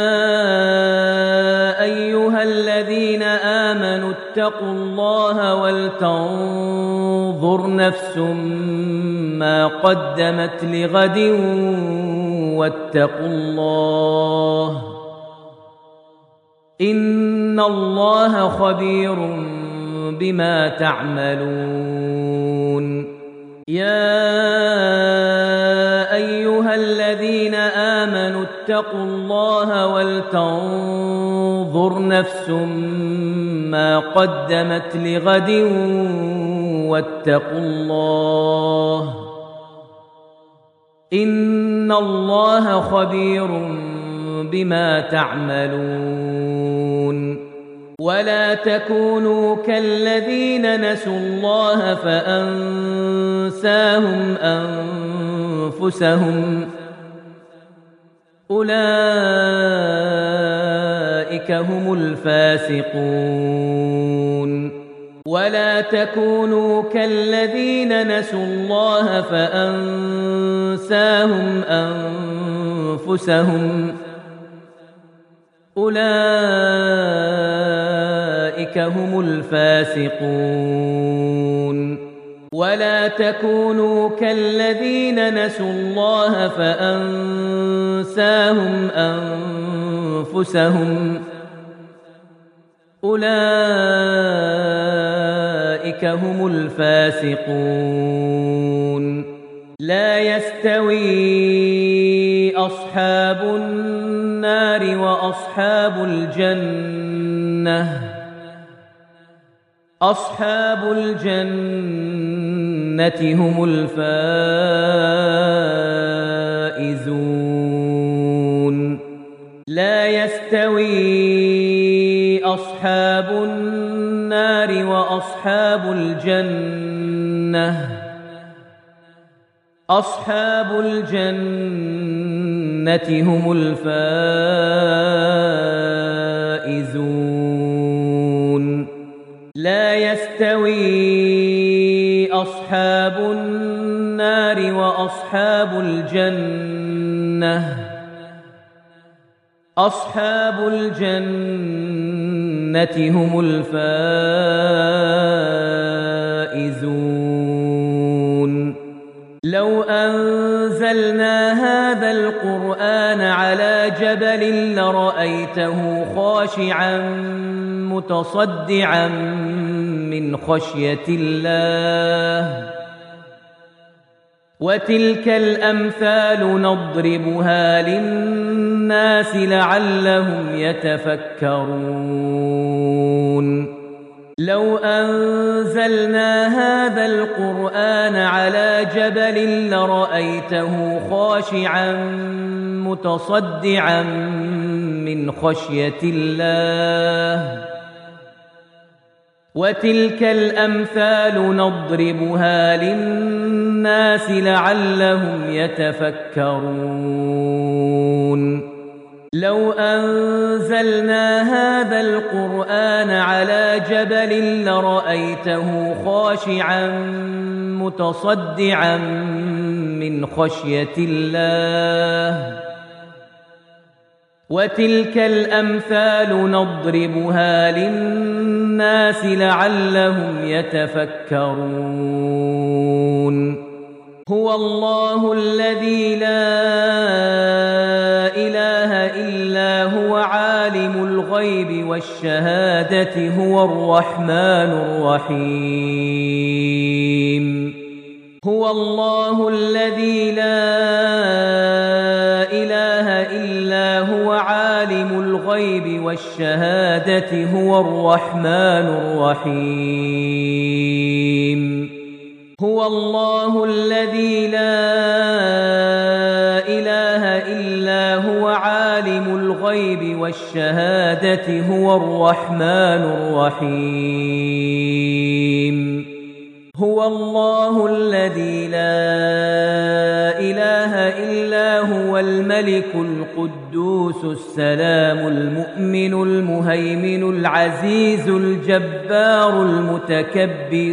S1: أيها الذين آمنوا اتقوا الله ولتنظر نفس ما قدمت لغد واتقوا الله إن الله خبير بما تعملون يا أيها الذين آمنوا اتقوا الله ولتنظر نفس ما قدمت لغد واتقوا الله إن الله خبير بما تعملون ولا تكونوا كالذين نسوا الله فأنساهم أنفسهم أولئك هم الفاسقون ولا تكونوا كالذين نسوا الله فأنساهم أنفسهم أولئك هم الفاسقون ولا تكونوا كالذين نسوا الله فأنساهم أنفسهم أولئك هم الفاسقون لا يستوي أصحاب النار وأصحاب الجنة أصحاب الجنة هم الفائزون لا يستوي أصحاب النار وأصحاب الجنة أصحاب الجنة هم الفائزون لا يستوي أصحاب النار وأصحاب الجنة أصحاب الجنة هم الفائزون لو أنزلنا هذا القرآن على جبل لرأيته خاشعا متصدعا من خشية الله وتلك الأمثال نضربها للناس لعلهم يتفكرون لو أنزلنا هذا القرآن على جبل لرأيته خاشعا متصدعا من خشية الله وتلك الأمثال نضربها للناس لعلهم يتفكرون لو أنزلنا هذا القرآن على جبل لرأيته خاشعا متصدعا من خشية الله وتلك الأمثال نضربها للناس لعلهم يتفكرون هو الله الذي لا إله إلا هو عالم الغيب والشهادة هو الرحمن الرحيم هو الله الذي لا إله إلا هو عالم الغيب والشهادة هو الرحمن الرحيم هو الله الذي لا إله إلا هو عالم الغيب والشهادة هو الرحمن الرحيم هو الله الذي لا إله إلا هو الملك القدوس السلام المؤمن المهيمن العزيز الجبار المتكبر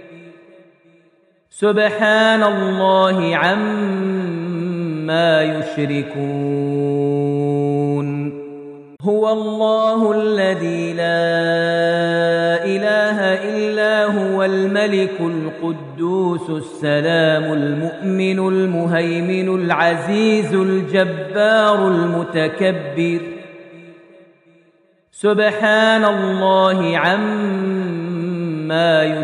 S1: سبحان الله عما يشركون هو الله الذي لا إله إلا هو الملك القدوس السلام المؤمن المهيمن العزيز الجبار المتكبر سبحان الله عما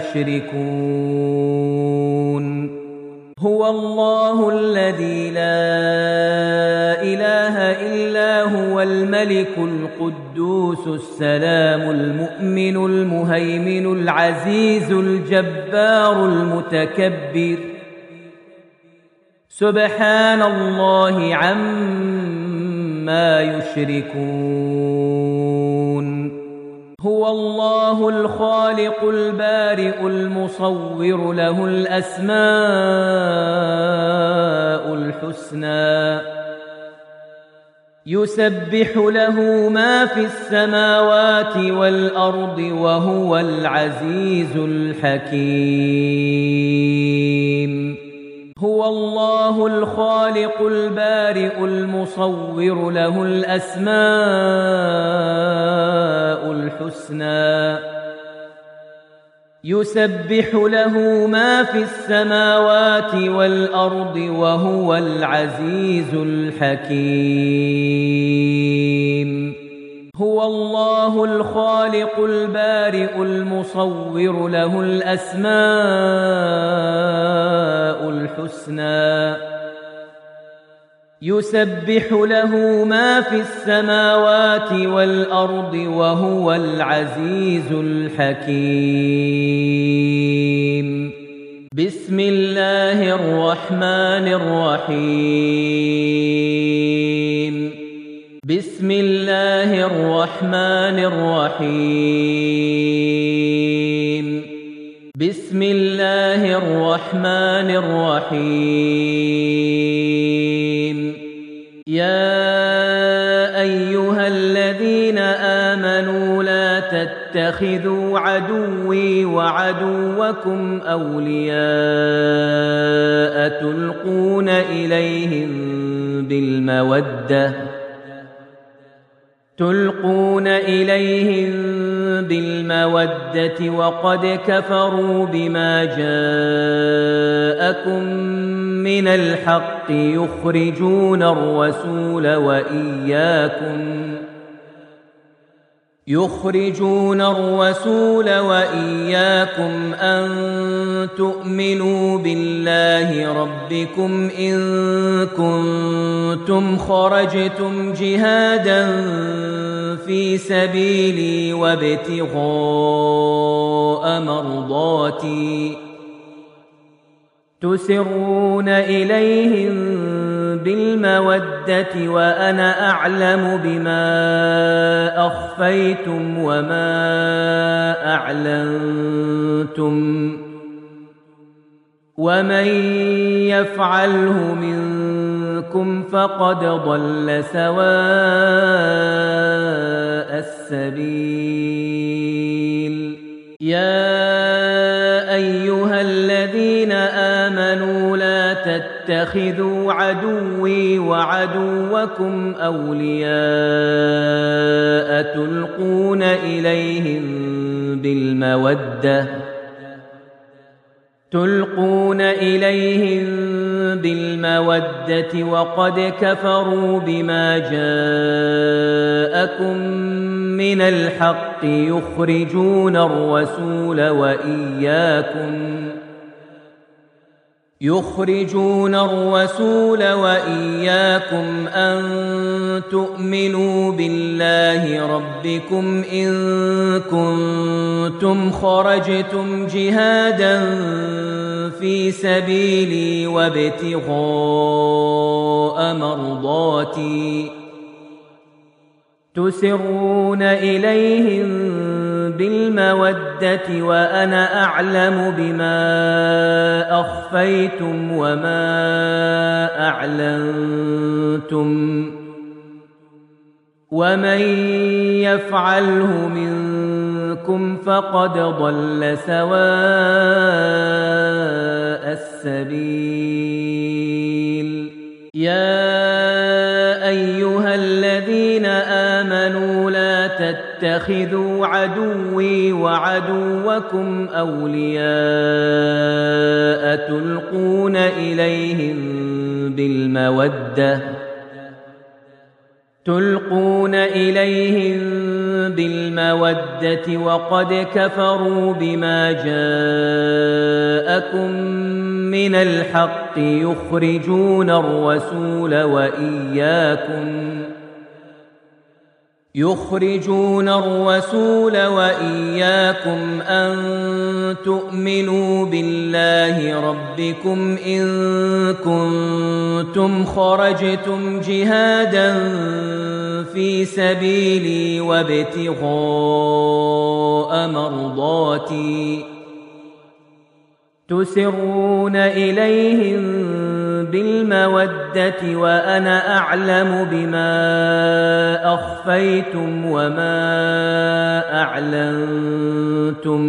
S1: يشركون هو الله الذي لا إله إلا هو الملك القدوس السلام المؤمن المهيمن العزيز الجبار المتكبر سبحان الله عما يشركون هو الله الخالق البارئ المصور له الأسماء الحسنى يسبح له ما في السماوات والأرض وهو العزيز الحكيم هو الله الخالق البارئ المصور له الأسماء الحسنى يسبح له ما في السماوات والأرض وهو العزيز الحكيم هو الله الخالق البارئ المصور له الأسماء الحسنى يسبح له ما في السماوات والأرض وهو العزيز الحكيم بسم الله الرحمن الرحيم بسم الله الرحمن الرحيم بسم الله الرحمن الرحيم يا أيها الذين آمنوا لا تتخذوا عدوي وعدوكم أولياء تلقون إليهم بالمودة وقد كفروا بما جاءكم من الحق يخرجون الرسول وإياكم أن تؤمنوا بالله ربكم إن كنتم خرجتم جهادا في سبيلي وابتغاء مرضاتي تسرون إليهم بالمودة وأنا أعلم بما أخفيتم وما أعلنتم ومن يفعله منكم فقد ضل سواء السبيل يا أيها الذين آمنوا لا تتخذوا عدوي وعدوكم أولياء تلقون إليهم بالمودة وقد كفروا بما جاءكم من الحق يخرجون الرسول وإياكم أن تؤمنوا بالله ربكم إن كنتم خرجتم جهادا في سبيلي وابتغاء مرضاتي تسرون إليهم بالمودة وأنا أعلم بما أخفيتم وما أعلنتم ومن يفعله منكم فقد ضل سواء السبيل يا أيها الذين آمنوا لا تتخذوا عدوي وعدوكم أولياء تلقون إليهم بالمودة وقد كفروا بما جاءكم من الحق يخرجون الرسول وإياكم أن تؤمنوا بالله ربكم إن كنتم خرجتم جهادا في سبيلي وابتغاء مرضاتي تسرون إليهم بالمودة وأنا أعلم بما أخفيتم وما أعلنتم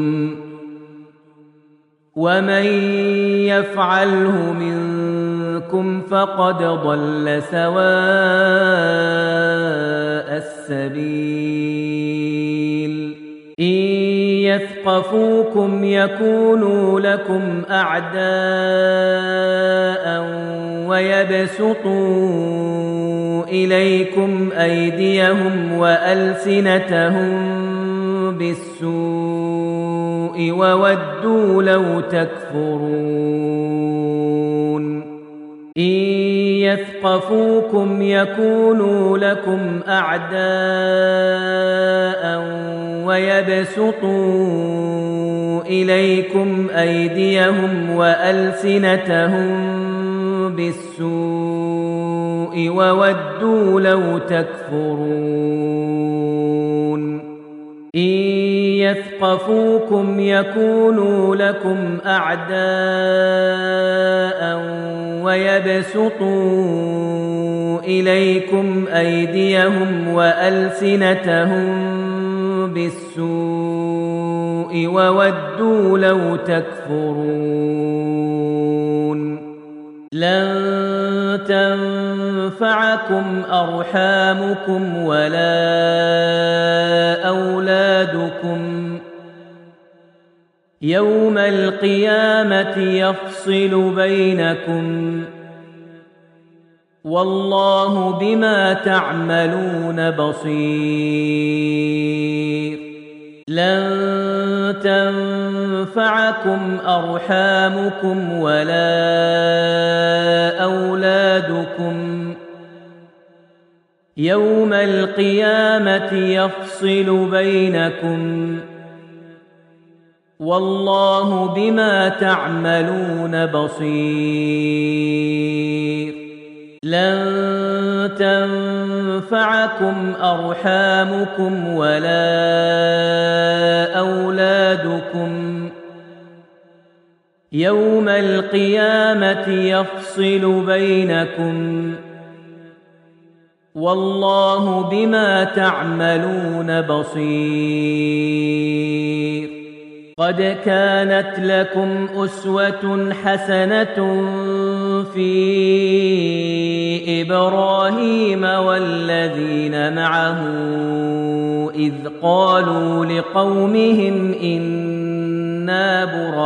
S1: ومن يفعله منكم فقد ضل سواء السبيل إن يثقفوكم يكونوا لكم أعداء ويبسطوا إليكم أيديهم وألسنتهم بالسوء وودوا لو تكفرون إن يثقفوكم يكونوا لكم أعداء ويبسطوا إليكم أيديهم وألسنتهم بالسوء وودوا لو تكفرون إن يثقفوكم يكونوا لكم أعداء ويبسطوا إليكم أيديهم وألسنتهم بالسوء وودوا لو تكفرون لن تنفعكم أرحامكم ولا أولادكم يوم القيامة يفصل بينكم والله بما تعملون بصير لن تنفعكم أرحامكم ولا أولادكم يوم القيامة يفصل بينكم والله بما تعملون بصير لن تنفعكم أرحامكم ولا أولادكم يوم القيامة يفصل بينكم والله بما تعملون بصير قد كانت لكم أسوة حسنة في إبراهيم والذين معه إذ قالوا لقومهم إنا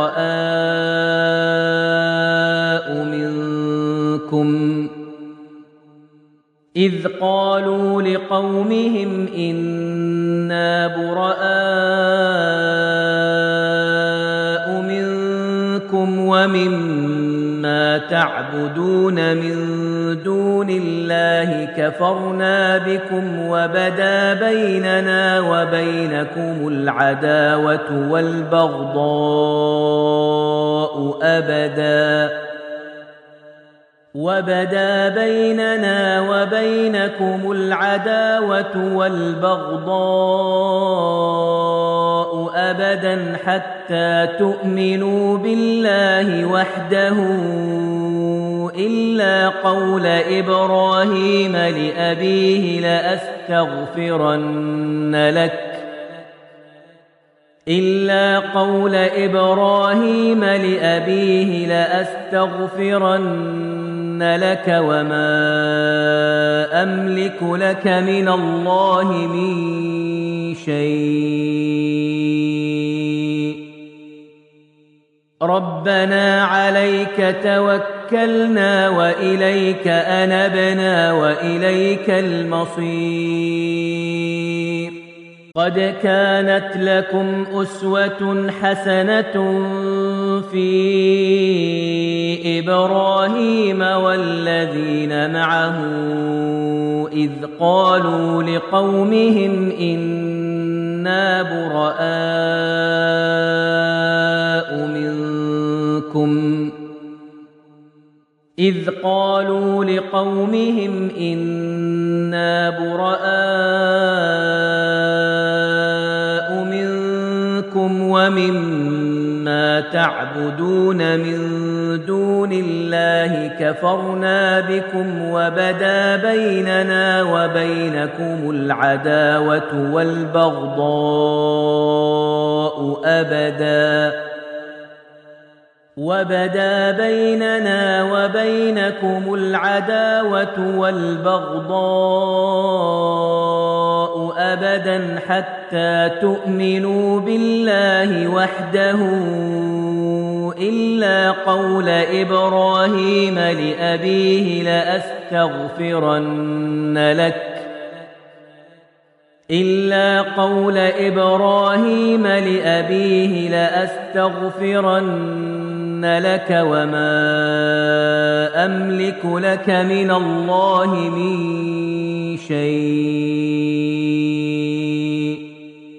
S1: براء منكم ومما تعبدون من دون الله كفرنا بكم وبدا بيننا وبينكم العداوة والبغضاء أبدا حتى تؤمنوا بالله وحده إلا قول إبراهيم لأبيه لأستغفرن لك وما أملك لك من الله من شيء ربنا عليك توكلنا وإليك أنبنا وإليك المصير قد كانت لكم أسوة حسنة في إبراهيم والذين معه إذ قالوا لقومهم إنا براء منكم ومما تعبدون من دون الله كفرنا بكم وبدا بيننا وبينكم العداوة والبغضاء أبدا حتى تؤمنوا بالله وحده إلا قول إبراهيم لأبيه لأستغفرن لك وما أملك لك من الله من شيء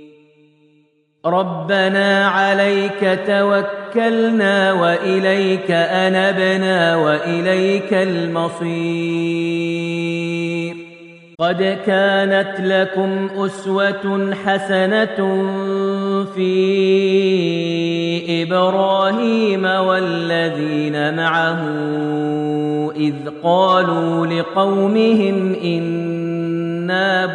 S1: ربنا عليك توكلنا وإليك أنبنا وإليك المصير قد كانت لكم أسوة حسنة في إبراهيم والذين معه إذ قالوا لقومهم إنا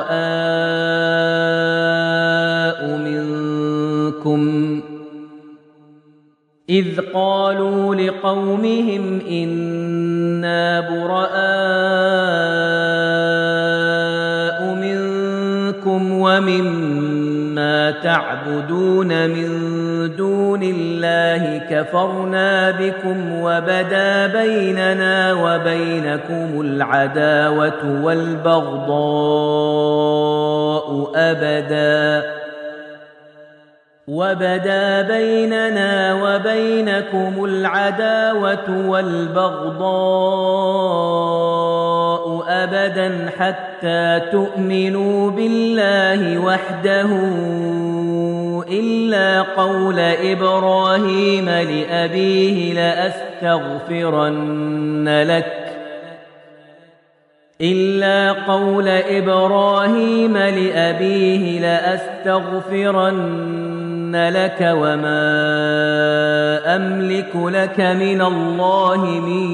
S1: براء منكم ومما تعبدون من دون الله كفرنا بكم وبدا بيننا وبينكم العداوة والبغضاء أبدا حتى تؤمنوا بالله وحده إلا قول إبراهيم لأبيه لأستغفرن لك وما أملك لك من الله من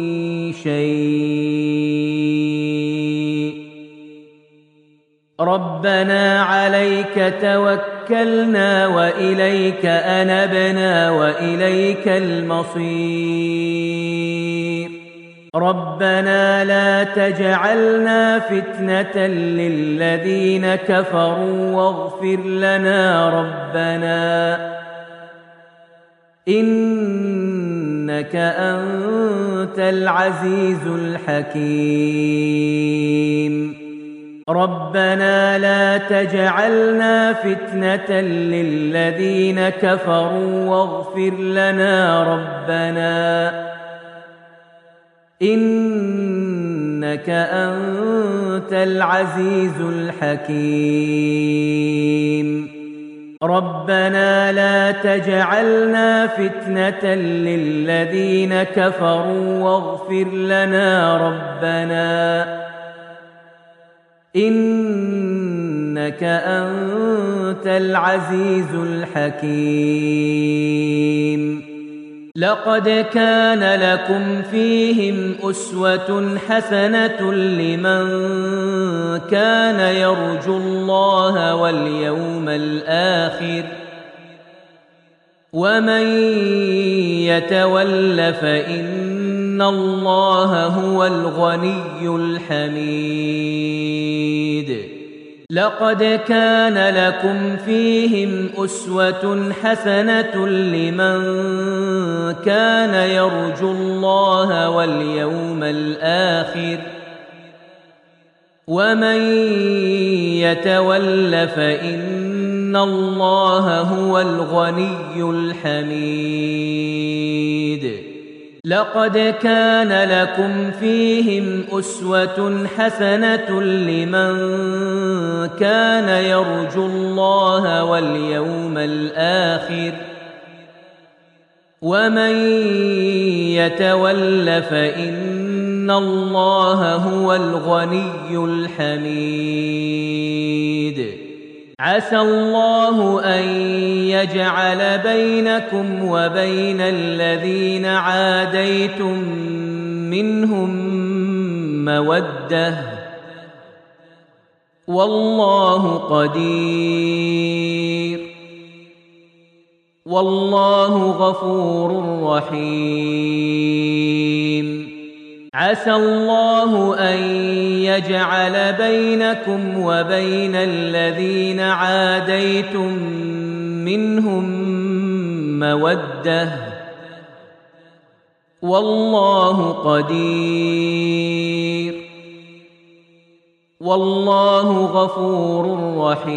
S1: شيء ربنا عليك توكلنا وإليك أنبنا وإليك المصير ربنا لا تجعلنا فتنة للذين كفروا واغفر لنا ربنا إنك أنت العزيز الحكيم ربنا لا تجعلنا فتنة للذين كفروا واغفر لنا ربنا إنك أنت العزيز الحكيم ربنا لا تجعلنا فتنة للذين كفروا واغفر لنا ربنا إنك أنت العزيز الحكيم لقد كان لكم فيهم أسوة حسنة لمن كان يرجو الله واليوم الآخر ومن يتول فإن الله هو الغني الحميد لقد كان لكم فيهم أسوة حسنة لمن كان يرجو الله واليوم الآخر ومن يتول فإن الله هو الغني الحميد لقد كان لكم فيهم أسوة حسنة لمن كان يرجو الله واليوم الآخر ومن يتول فإن الله هو الغني الحميد عسى الله أن يجعل بينكم وبين الذين عاديتم منهم مودة والله قدير والله غفور رحيم عسى الله أن يجعل بينكم وبين الذين عاديتم منهم مودة والله قدير والله غفور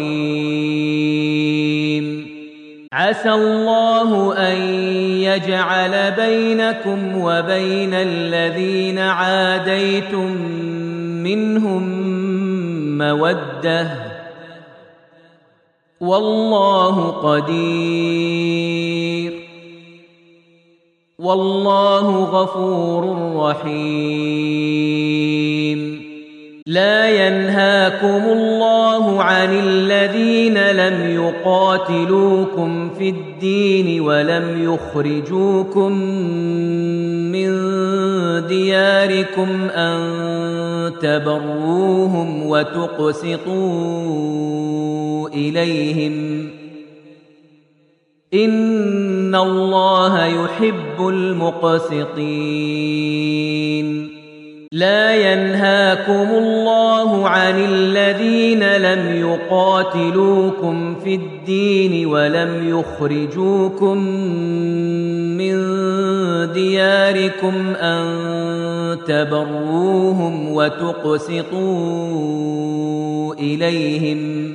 S1: رحيم عسى الله أن يجعل بينكم وبين الذين عاديتم منهم مودة والله قدير والله غفور رحيم لا ينهاكم الله عن الذين لم يقاتلوكم في الدين ولم يخرجوكم من دياركم أن تبروهم وتقسطوا إليهم إن الله يحب المقسطين لا ينهاكم الله عن الذين لم يقاتلوكم في الدين ولم يخرجوكم من دياركم أن تبروهم وتقسطوا إليهم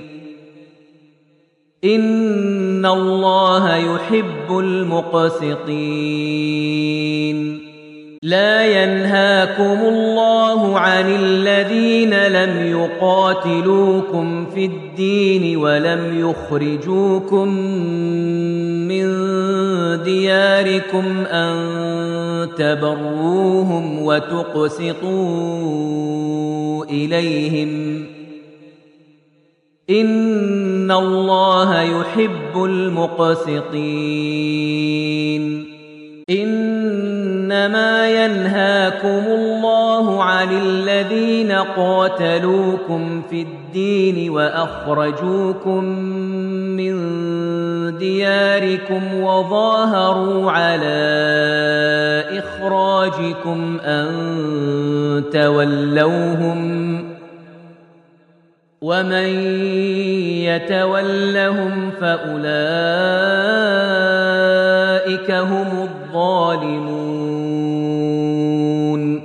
S1: إن الله يحب المقسطين لا ينهاكم الله عن الذين لم يقاتلوكم في الدين ولم يخرجوكم من دياركم أن تبروهم وتقسطوا إليهم إن الله يحب المقسطين إنما ينهاكم الله عن الذين قاتلوكم في الدين وأخرجوكم من دياركم وظاهروا على إخراجكم أن تولوهم ومن يتولهم فأولئك هم الظالمون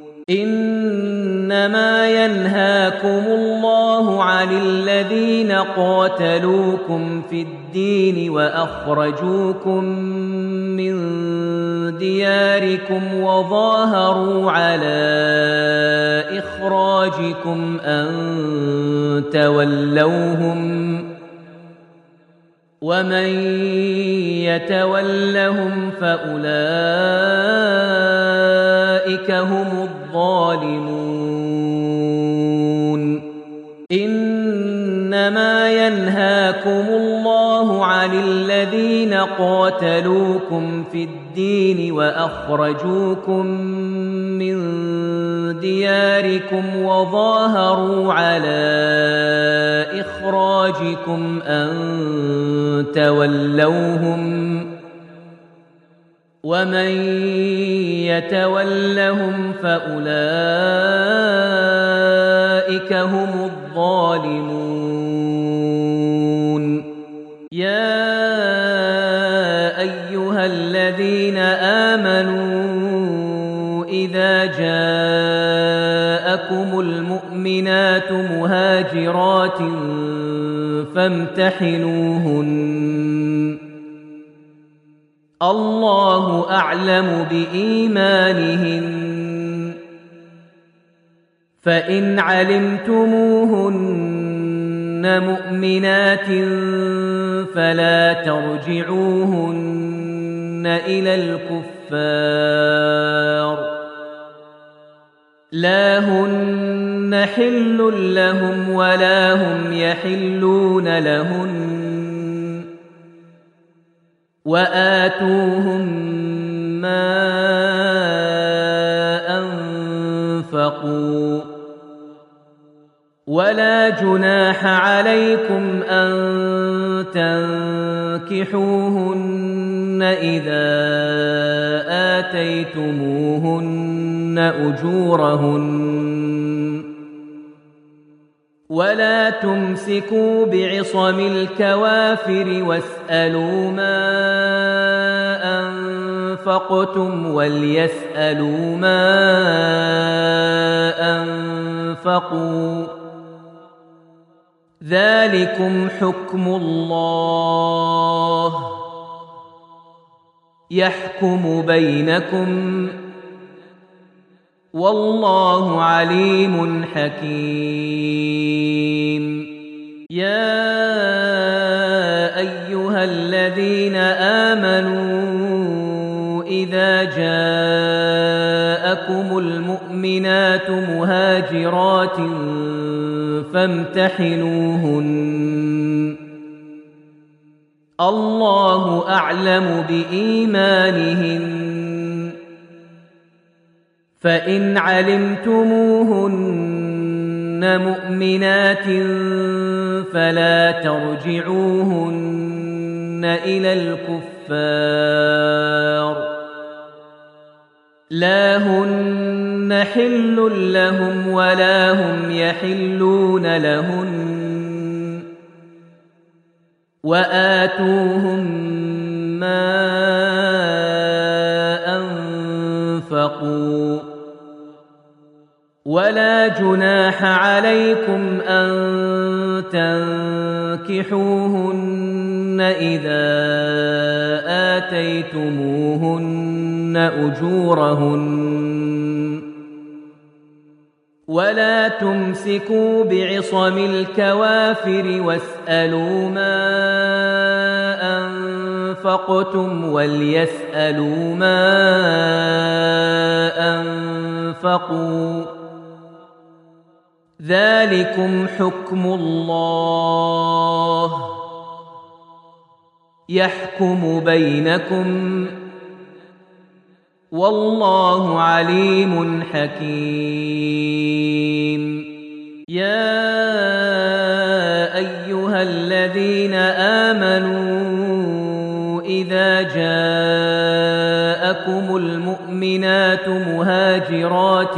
S1: إنما ينهاكم الله عن الذين قاتلوكم في الدين وأخرجوكم من دياركم وظاهروا على إخراجكم أن تولوهم ومن يتولهم فأولئك هم الظالمون إنما ينهاكم الله عن الذين قاتلوكم في الدين وأخرجوكم من دياركم وظاهروا على إخراجكم أن تولوهم ومن يتولهم فأولئك هم الظالمون يا أيها الذين آمنوا إذا جاءكم المؤمنون المؤمنات مهاجرات فامتحنوهن الله أعلم بإيمانهن فإن علمتموهن مؤمنات فلا ترجعوهن إلى الكفار لا هن حل لهم ولا هم يحلون لهن وآتوهم ما أنفقوا ولا جناح عليكم أن تنكحوهن إذا آتيتموهن أجورهن ولا تمسكوا بعصم الكوافر واسألوا ما أنفقتم وليسألوا ما أنفقوا ذلكم حكم الله يحكم بينكم والله عليم حكيم يا أيها الذين آمنوا إذا جاءكم المؤمنات مهاجرات فامتحنوهن الله أعلم بإيمانهن فإن علمتموهن مؤمنات فلا ترجعوهن إلى الكفار لا هن حل لهم ولا هم يحلون لهن وآتوهم ما أنفقوا ولا جناح عليكم أن تنكحوهن إذا آتيتموهن أجورهن ولا تمسكوا بعصم الكوافر واسألوا ما أنفقتم وليسألوا ما أنفقوا ذلكم حكم الله يحكم بينكم والله عليم حكيم يا أيها الذين آمنوا إذا جاءكم المؤمنات مهاجرات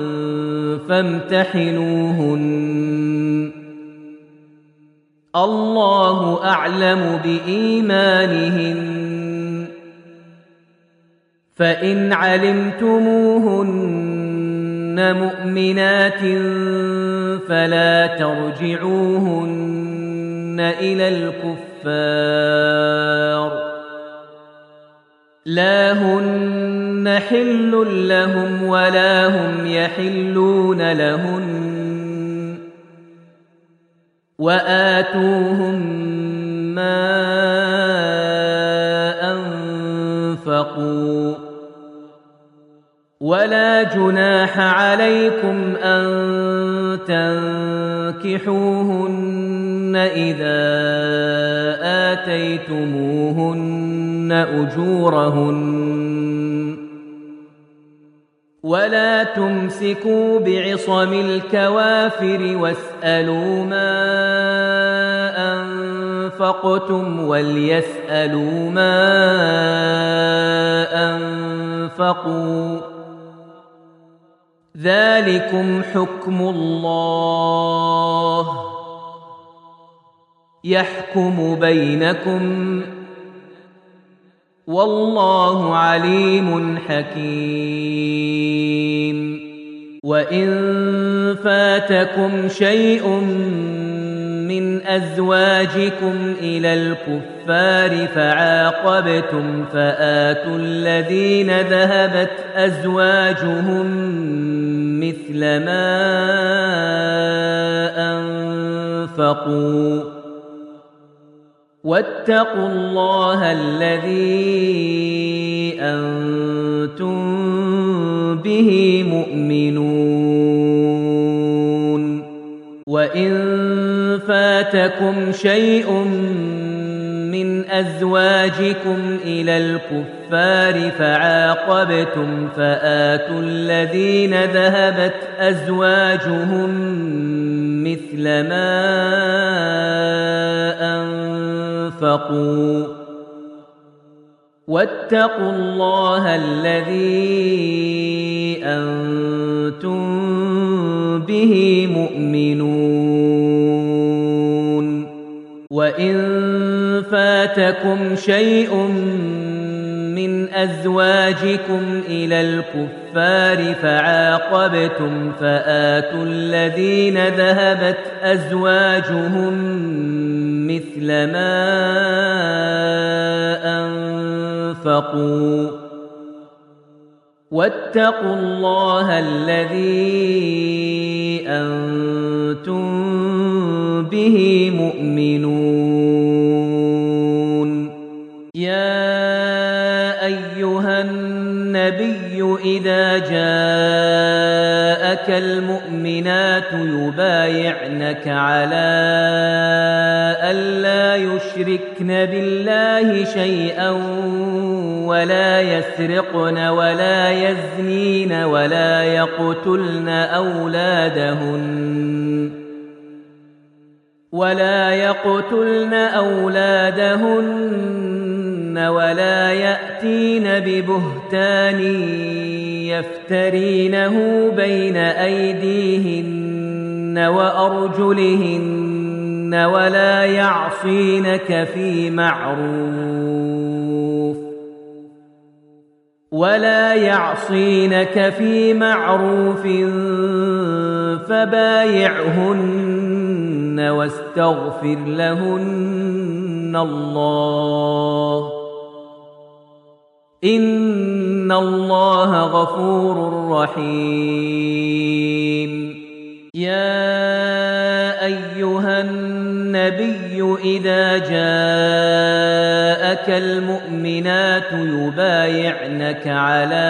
S1: فامتحنوهن الله أعلم بإيمانهن فإن علمتموهن مؤمنات فلا ترجعوهن إلى الكفار لا هن حل لهم ولا هم يحلون لهن وآتوهم ما أنفقوا ولا جناح عليكم أن تنكحوهن إذا آتيتموهن أجورهن ولا تمسكوا بعصم الكوافر واسألوا ما أنفقتم وليسألوا ما أنفقوا ذلكم حكم الله يحكم بينكم والله عليم حكيم وإن فاتكم شيء من أزواجكم إلى الكفار فعاقبتم فآتوا الذين ذهبت أزواجهم مثل ما أنفقوا واتقوا الله الذي أنتم به مؤمنون وإن فاتكم شيء من أزواجكم إلى الكفار فعاقبتم فآتوا الذين ذهبت أزواجهم مثل ما أنفقوا واتقوا الله الذي أنتم به مؤمنون وإن فاتكم شيء من أزواجكم إلى الكفار فعاقبتم فآتوا الذين ذهبت أزواجهم مثل ما أنفقوا واتقوا الله الذي أنتم به مؤمنون يا أيها النبي إذا جاءك المؤمنات يبايعنك على ألا يشركن بالله شيئا ولا يسرقن ولا يزنين ولا يقتلن أولادهن ولا يأتين ببهتان يفترينه بين أيديهن وأرجلهن ولا يعصينك في معروف فبايعهن واستغفر لهن الله إن الله غفور رحيم يا أيها النبي إذا جاءك المؤمنات يبايعنك على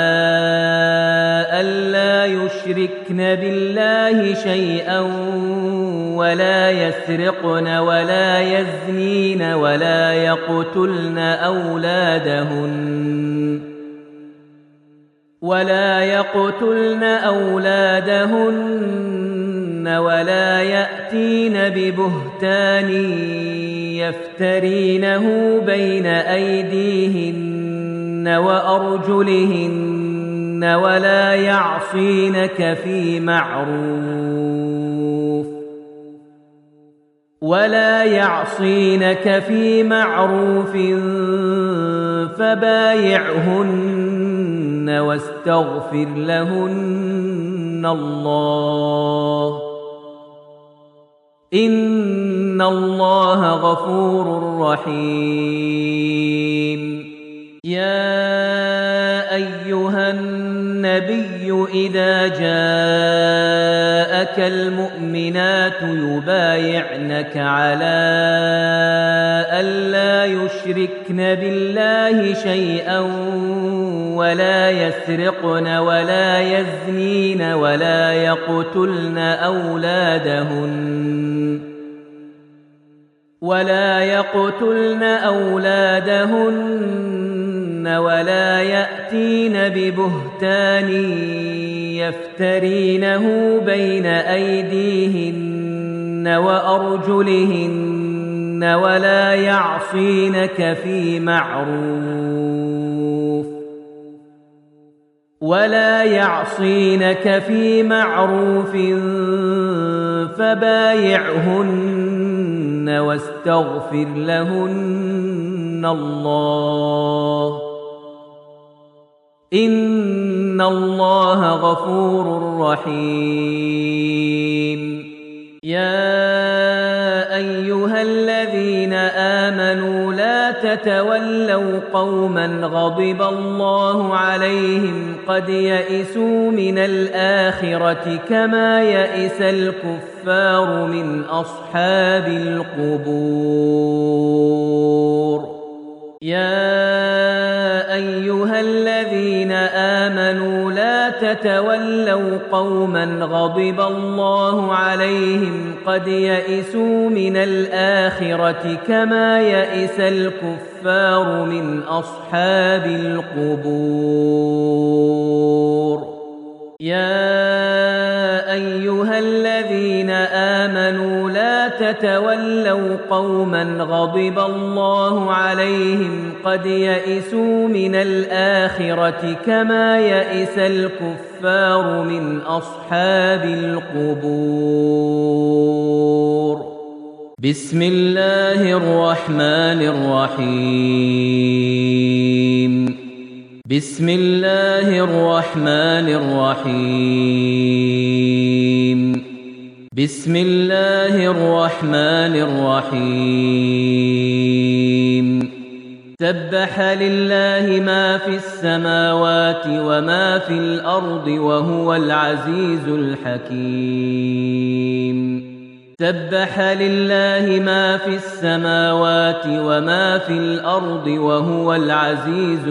S1: ألا يشركن بالله شيئا ولا يسرقن ولا يزنين ولا يقتلن أولادهن ولا يأتين ببهتان يفترينه بين أيديهن وأرجلهن ولا يعصينك في معروف فبايعهن واستغفر لهن الله إن الله غفور رحيم يا أيها النبي إذا جاءك المؤمنات يبايعنك على ألا يشركن بالله شيئا ولا يسرقن ولا يزنين ولا يقتلن أولادهن ولا يأتين ببهتان يفترينه بين أيديهن وأرجلهن ولا يعصينك في معروف فبايعهن واستغفر لهن الله إن الله غفور رحيم. يا أيها الذين آمنوا لا تتولوا قوما غضب الله عليهم قد يئسوا من الآخرة كما يئس الكفار من أصحاب القبور. يا أيها الذين آمنوا لا تتولوا قوما غضب الله عليهم قد يئسوا من الآخرة كما يئس الكفار من أصحاب القبور. يا أيها الذين آمنوا لا تتولوا قوما غضب الله عليهم قد يئسوا من الآخرة كما يئس الكفار من أصحاب القبور. بسم الله الرحمن الرحيم. بسم الله الرحمن الرحيم. بسم الله الرحمن الرحيم. سبح لله ما في السماوات وما في الأرض وهو العزيز الحكيم. سبح لله ما في السماوات وما في الأرض وهو العزيز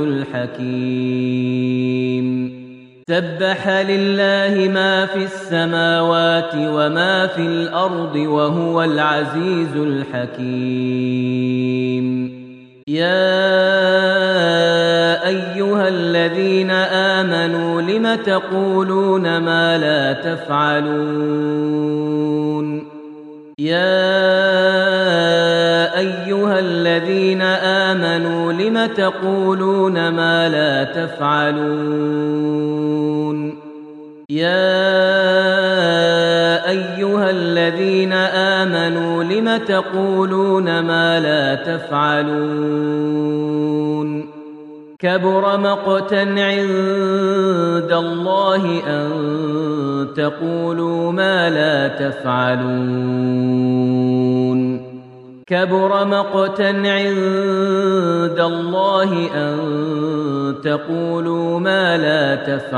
S1: الحكيم. سبح لله ما في السماوات وما في الأرض وهو العزيز الحكيم. يا أيها الذين آمنوا لم تقولون ما لا تفعلون. يا أيها الذين آمنوا لم تقولون ما لا تفعلون. يا أيها الذين آمنوا لم تقولون ما لا تفعلون. كبر مقتا عند الله أن تقولوا ما لا تفعلون. كبر مقتا عند الله أن تقولوا ما لا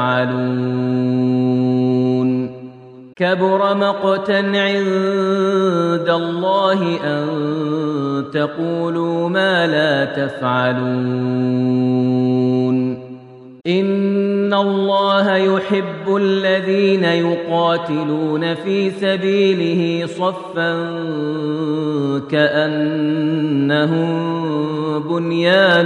S1: تفعلون. كبر مقتا عند الله أن تقولوا ما لا تفعلون. إن الله يحب الذين يقاتلون في سبيله صفا كأنهم بنيان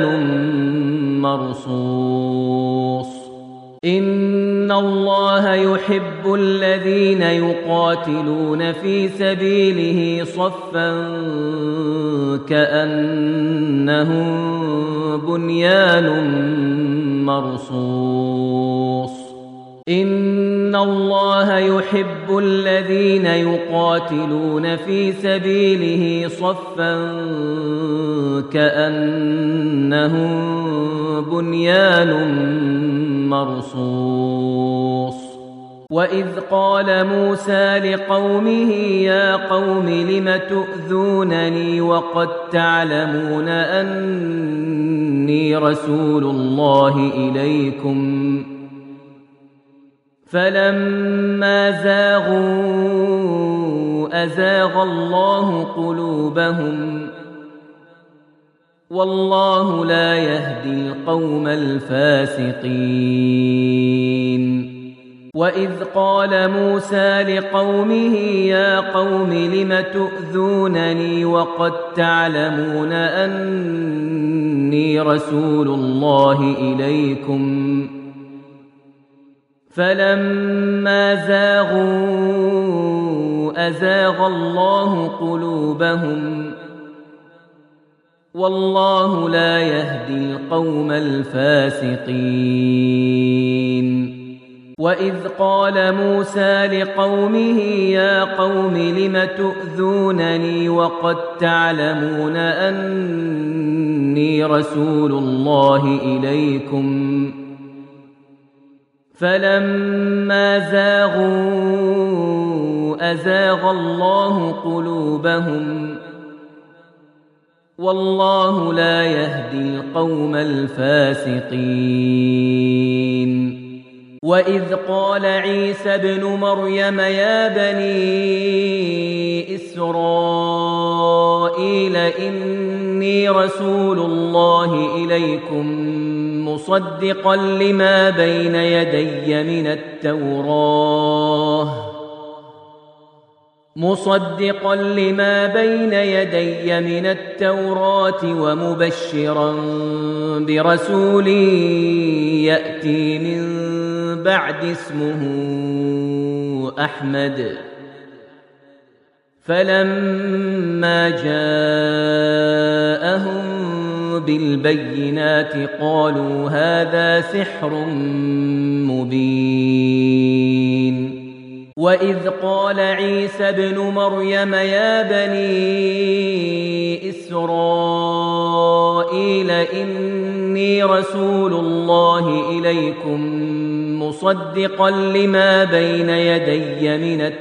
S1: مرصوص. إن الله يحب الذين يقاتلون في سبيله صفا كأنهم بنيان مرصوص. إن الله يحب الذين يقاتلون في سبيله صفا كأنهم بنيان مرصوص. وإذ قال موسى لقومه يا قوم لم تؤذونني وقد تعلمون أني رسول الله إليكم فلما زاغوا أزاغ الله قلوبهم والله لا يهدي القوم الفاسقين. وإذ قال موسى لقومه يا قوم لم تؤذونني وقد تعلمون أني رسول الله إليكم فلما زاغوا أزاغ الله قلوبهم والله لا يهدي القوم الفاسقين. وإذ قال موسى لقومه يا قوم لم تؤذونني وقد تعلمون أني رسول الله إليكم فلما زاغوا أزاغ الله قلوبهم والله لا يهدي القوم الفاسقين. فلما زاغوا أزاغ الله قلوبهم والله لا يهدي القوم الفاسقين. وإذ قال موسى لقومه يا قوم لم تؤذونني وقد تعلمون أني رسول الله إليكم فلما زاغوا أزاغ الله قلوبهم والله لا يهدي القوم الفاسقين. وإذ قال عيسى ابن مريم يا بني إسرائيل إني رسول الله إليكم مصدقا لما بين يدي من التوراة ومبشرا برسول يأتي من بعد اسمه أحمد. فلما جاءهم بالبينات قالوا هذا سحر مبين. وإذ قال عيسى ابن مريم يا بني إسرائيل إني رسول الله إليكم مصدقا لما بين يدي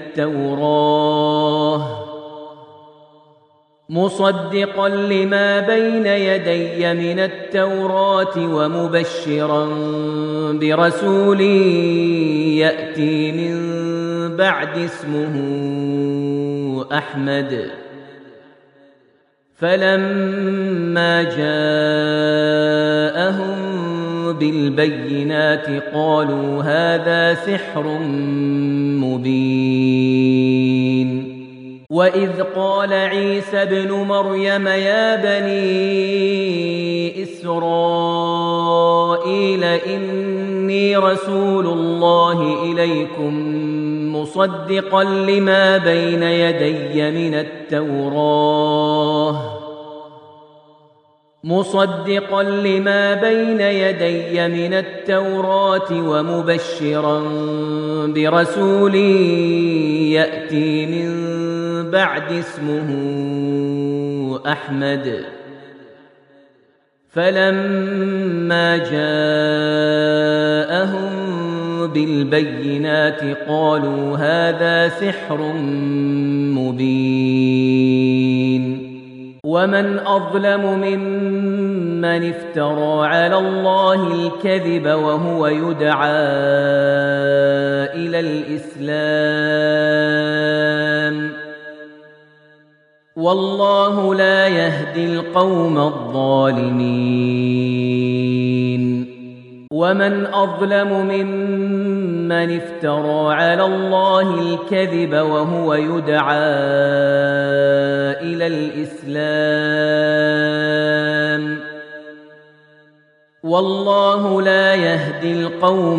S1: من التوراة ومبشرا برسول يأتي من بعد اسمه أحمد. فلما جاءهم بالبينات قالوا هذا سحر مبين. وإذ قال عيسى ابن مريم يا بني إسرائيل إني رسول الله إليكم مصدقا لما بين يدي من التوراة ومبشرا برسول يأتي من بعد اسمه أحمد. فلما جاءهم بالبينات قالوا هذا سحر مبين. ومن أظلم ممن افترى على الله الكذب وهو يدعى إلى الإسلام والله لا يهدي القوم الظالمين. ومن أظلم ممن افترى على الله الكذب وهو يدعى إلى الإسلام والله لا يهدي القوم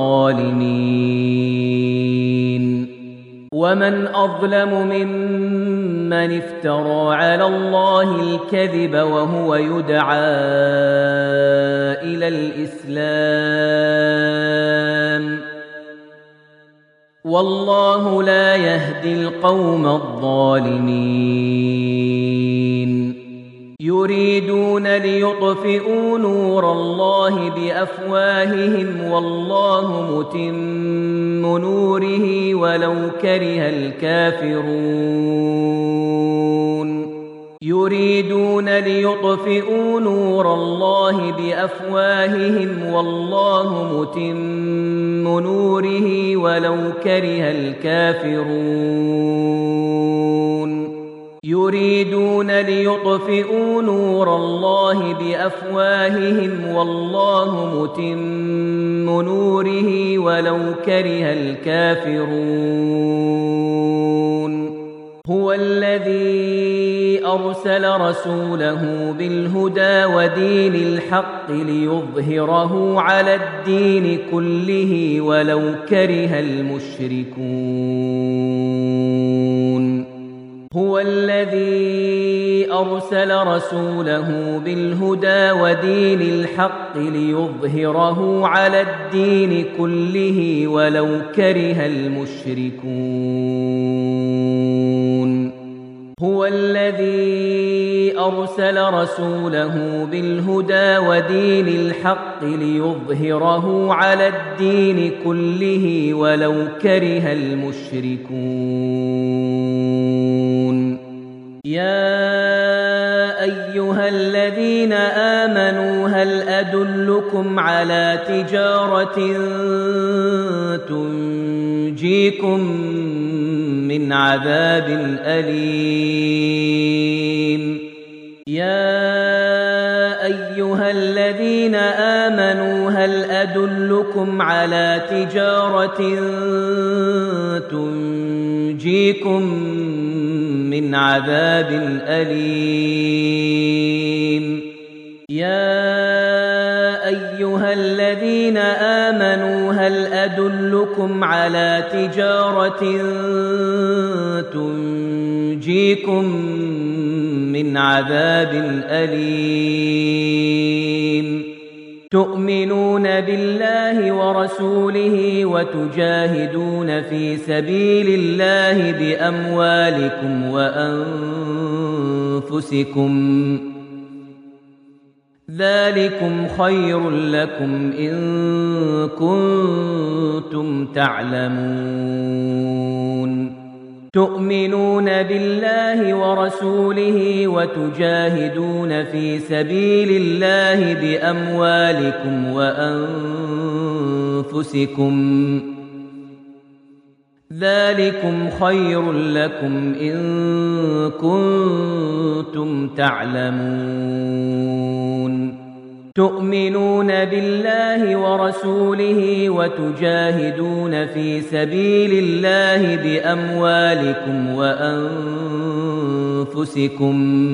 S1: الظالمين. ومن أظلم ممن افترى على الله الكذب وهو يدعى إلى الإسلام والله لا يهدي القوم الظالمين. يريدون ليطفئوا نور الله بأفواههم والله متم نوره ولو كره الكافرون. يريدون ليطفئوا نور الله بأفواههم والله متم نوره ولو كره الكافرون. يريدون ليطفئوا نور الله بأفواههم والله متم نوره ولو كره الكافرون. هو الذي أرسل رسوله بالهدى ودين الحق ليظهره على الدين كله ولو كره المشركون. هو الذي أرسل رسوله بالهدى ودين الحق ليظهره على الدين كله ولو كره المشركون. هو الذي أرسل رسوله بالهدى ودين الحق ليظهره على الدين كله ولو كره المشركون يا أيها الذين آمنوا هل أدلكم على تجارة تنجيكم من عذاب أليم يا أيها الذين آمنوا هل أدلكم على تجارة تنجيكم من عذاب أليم يا أيها الذين آمنوا هل أدلكم على تجارة تنجيكم من عذاب أليم تؤمنون بالله ورسوله وتجاهدون في سبيل الله بأموالكم وأنفسكم ذلكم خير لكم إن كنتم تعلمون تؤمنون بالله ورسوله وتجاهدون في سبيل الله بأموالكم وأنفسكم ذلكم خير لكم إن كنتم تعلمون تؤمنون بالله ورسوله وتجاهدون في سبيل الله بأموالكم وأنفسكم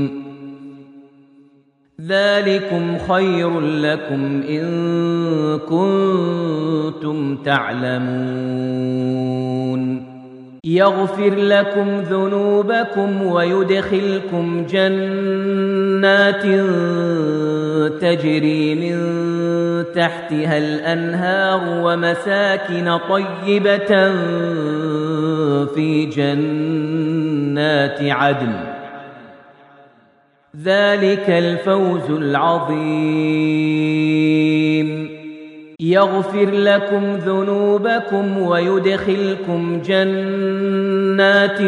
S1: ذلكم خير لكم إن كنتم تعلمون يغفر لكم ذنوبكم ويدخلكم جنات تجري من تحتها الأنهار ومساكن طيبة في جنات عدن ذلك الفوز العظيم يغفر لكم ذنوبكم ويدخلكم جنات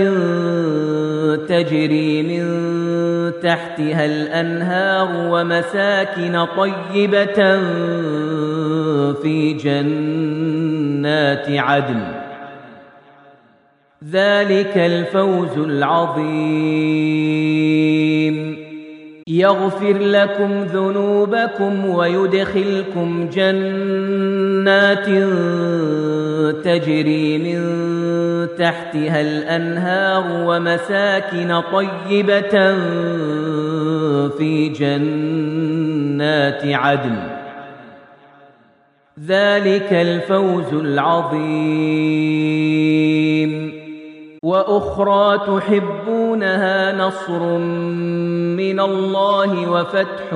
S1: تجري من تحتها الأنهار ومساكن طيبة في جنات عدن ذلك الفوز العظيم يغفر لكم ذنوبكم ويدخلكم جنات تجري من تحتها الأنهار ومساكن طيبة في جنات عدن ذلك الفوز العظيم وأخرى تحبونها نصر من الله وفتح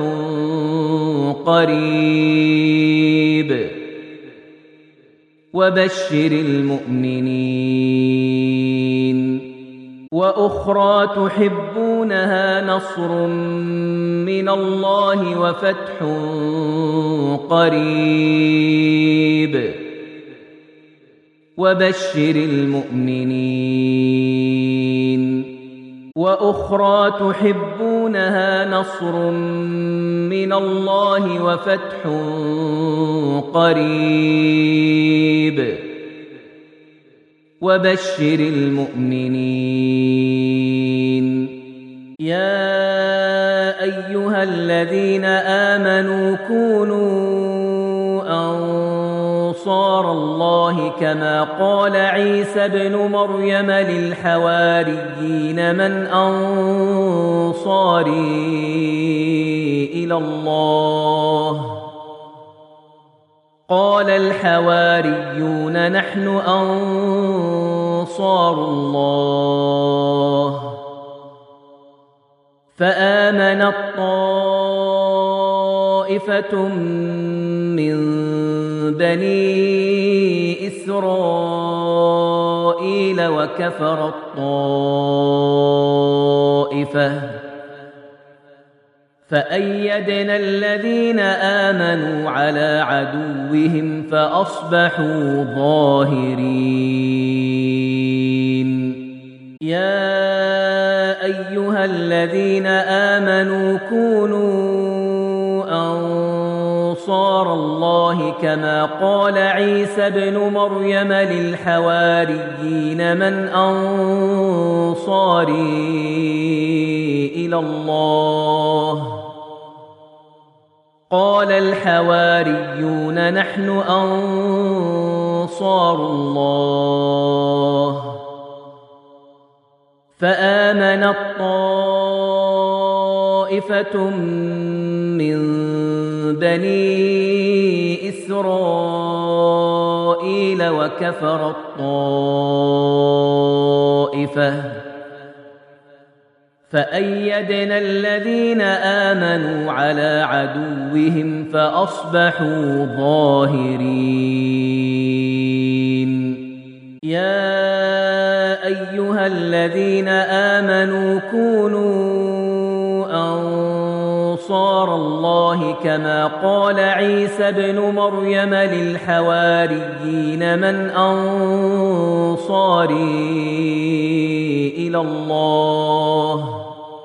S1: قريب وبشر المؤمنين وأخرى تحبونها نصر من الله وفتح قريب وبشر المؤمنين وأخرى تحبونها نصر من الله وفتح قريب وبشر المؤمنين يا أيها الذين آمنوا كونوا أنصار الله كما قال عيسى ابن مريم للحواريين من أنصاري إلى الله قال الحواريون نحن أنصار الله فآمنت طائفة من بني إسرائيل وكفرت طائفة طائفة فأيدنا الذين آمنوا على عدوهم فأصبحوا ظاهرين يا أيها الذين آمنوا كونوا أنصار الله كما قال عيسى ابن مريم للحواريين من أنصاري إلى الله قال الحواريون نحن أنصار الله فآمنت طائفة من بني إسرائيل وكفرت طائفة فأيدنا الذين آمنوا على عدوهم فأصبحوا ظاهرين يا أيها الذين آمنوا كونوا أنصار الله كما قال عيسى ابن مريم للحواريين من أنصاري إلى الله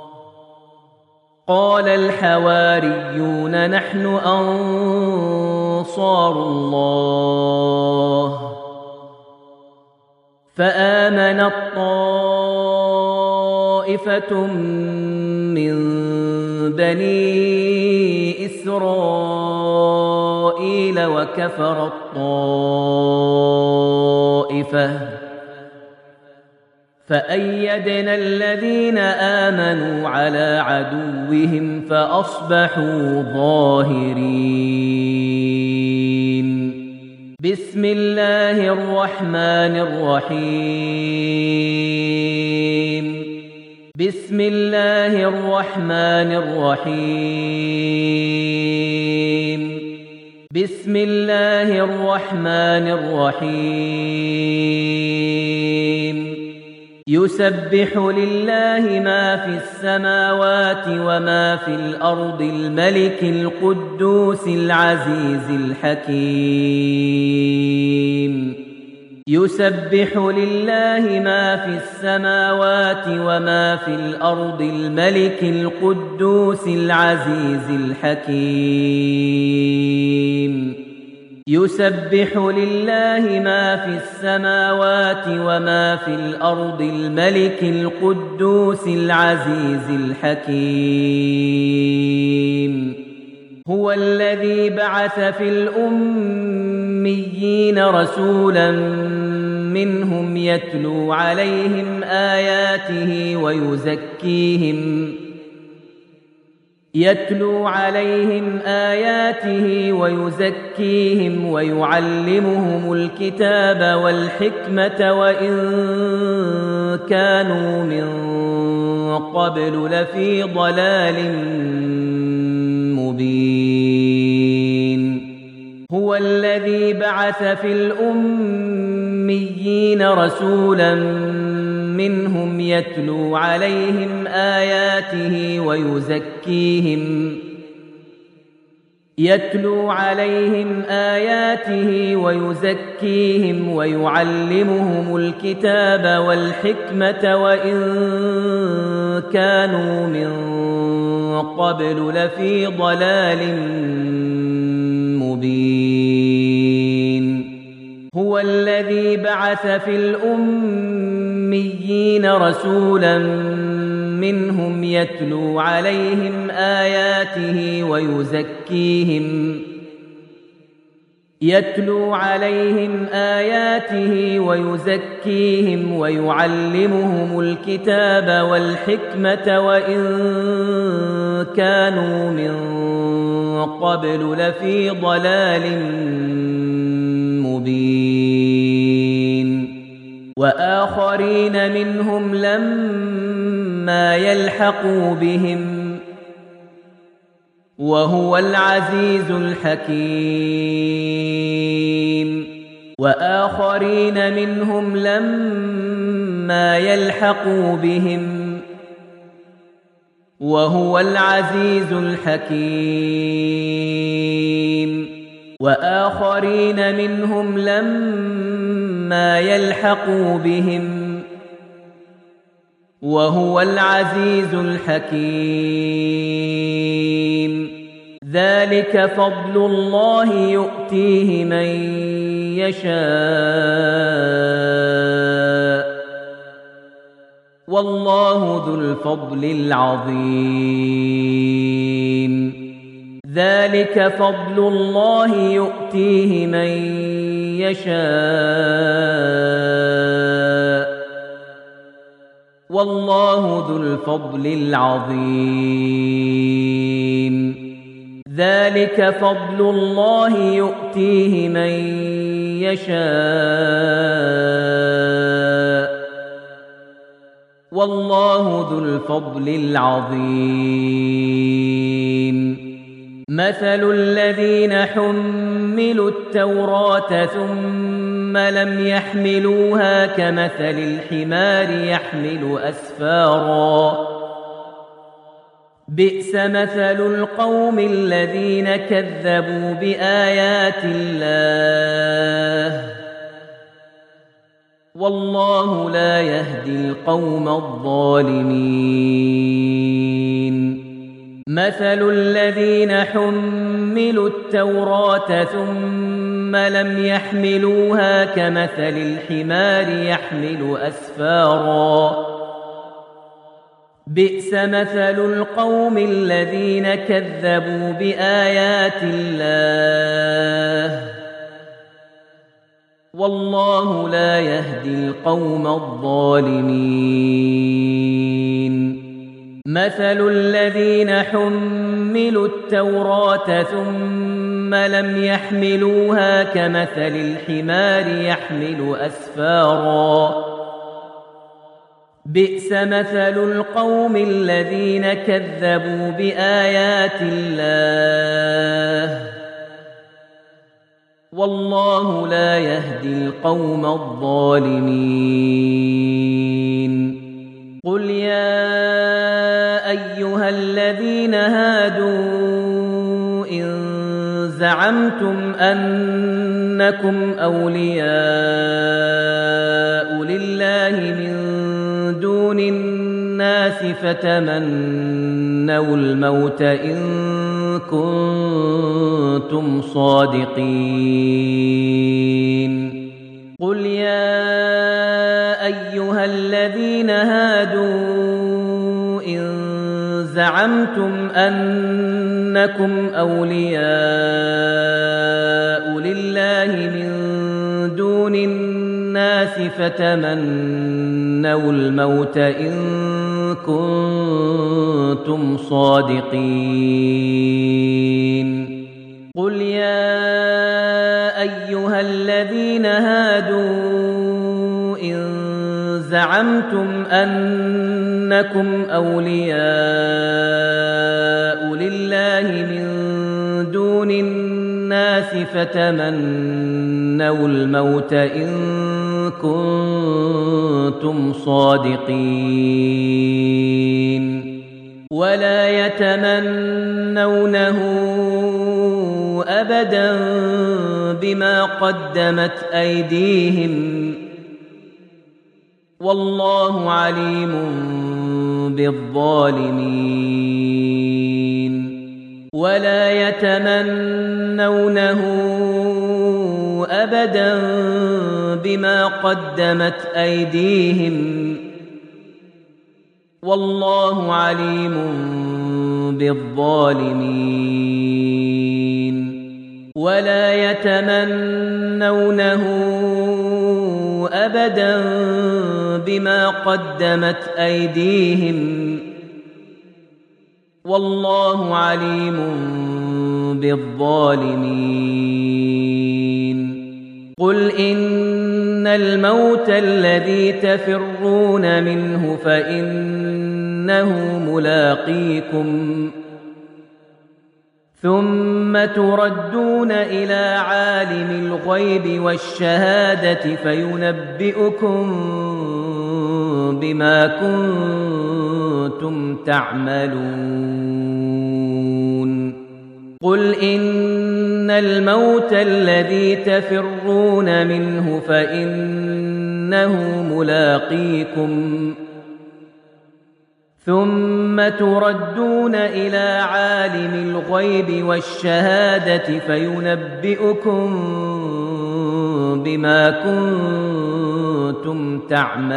S1: قال الحواريون نحن أنصار الله فآمنت طائفة من بني إسرائيل وكفرت طائفة فأيدنا الذين آمنوا على عدوهم فأصبحوا ظاهرين بسم الله الرحمن الرحيم بسم الله الرحمن الرحيم بسم الله الرحمن الرحيم يسبح لله ما في السماوات وما في الأرض الملك القدوس العزيز الحكيم يسبح لله ما في السماوات وما في الأرض الملك القدوس العزيز الحكيم يسبح لله ما في السماوات وما في الأرض الملك القدوس العزيز الحكيم هو الذي بعث في الأميين رسولا منهم يتلو عليهم آياته ويزكيهم ويعلمهم الكتاب والحكمة وإن كانوا من قبل لفي ضلال مبين هو الذي بعث في الأميين رسولا منهم يتلو عليهم آياته ويزكيهم ويعلمهم الكتاب والحكمة وإن كانوا من قبل لفي ضلال مبين هو الذي بعث في الأميين رسولا منهم يتلو عليهم آياته ويزكيهم ويعلمهم الكتاب والحكمة وإن كانوا من قبل لفي ضلال مبين وآخرين منهم لما يلحقوا بهم وهو العزيز الحكيم وهو العزيز الحكيم وآخرين منهم لما يلحقوا بهم وهو العزيز الحكيم ذلك فضل الله يؤتيه من يشاء والله ذو الفضل العظيم ذلك فضل الله يؤتيه من يشاء والله ذو الفضل العظيم ذلك فضل الله يؤتيه من يشاء والله ذو الفضل العظيم مثل الذين حملوا التوراة ثم لم يحملوها كمثل الحمار يحمل أسفارا بئس مثل القوم الذين كذبوا بآيات الله والله لا يهدي القوم الظالمين مثل الذين حملوا التوراة ثم لم يحملوها كمثل الحمار يحمل أسفارا بئس مثل القوم الذين كذبوا بآيات الله والله لا يهدي القوم الظالمين مثل الذين حملوا التوراة ثم لم يحملوها كمثل الحمار يحمل أسفارا بئس مثل القوم الذين كذبوا بآيات الله والله لا يهدي القوم الظالمين قل يا أيها الذين هادوا إن زعمتم أنكم أولياء لله من دون الناس فتمنوا الموت إن كنتم صادقين قل يا أيها الذين هادوا إن زعمتم أنكم أولياء لله من دون الناس فتمنوا الموت إن كنتم صادقين قل يا أيها الذين هادوا إن زعمتم أنكم أولياء لله من دون الناس فتمنوا الموت إن كنتم صادقين ولا يتمنونه أبدا بما قدمت أيديهم والله عليم بالظالمين ولا يتمنونه أبدا بما قدمت أيديهم والله عليم بالظالمين ولا يتمنونه أبدا بما قدمت أيديهم والله عليم بالظالمين قل إن الموت الذي تفرون منه فإنه ملاقيكم ثم تردون إلى عالم الغيب والشهادة فينبئكم بما كنتم تعملون قل إن الموت الذي تفرون منه فإنه ملاقيكم ثم تردون إلى عالم الغيب والشهادة فينبئكم بما كنتم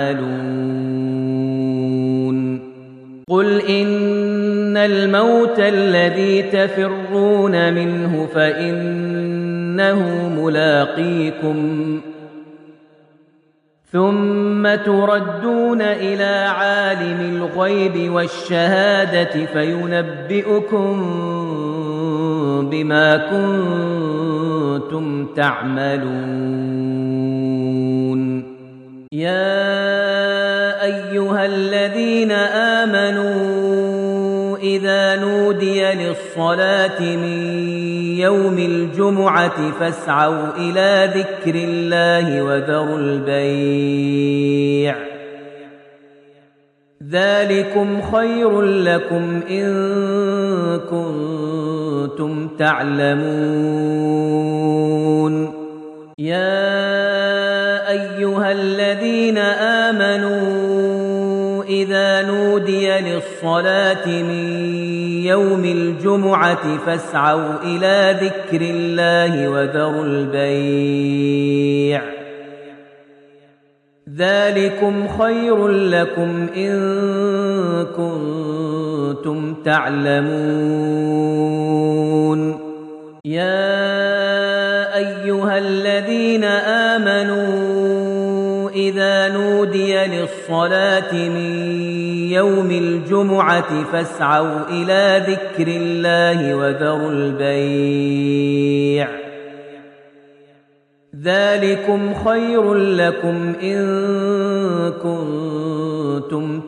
S1: تعملون قل إن الموت الذي تفرون منه فإنه ملاقيكم ثم تردون إلى عالم الغيب والشهادة فينبئكم بما كنتم تعملون يا أيها الذين آمنوا إذا نودي للصلاة من يوم الجمعة فاسعوا إلى ذكر الله وذروا البيع ذلكم خير لكم إن كنتم تعلمون يا أيها الذين آمنوا إذا نودي للصلاة من يوم الجمعة فاسعوا إلى ذكر الله وذروا البيع ذلكم خير لكم إن كنتم تعلمون يا أيها الذين آمنوا إذا نودي للصلاة من يوم الجمعة فاسعوا إلى ذكر الله وذروا البيع ذلكم خير لكم إن كنتم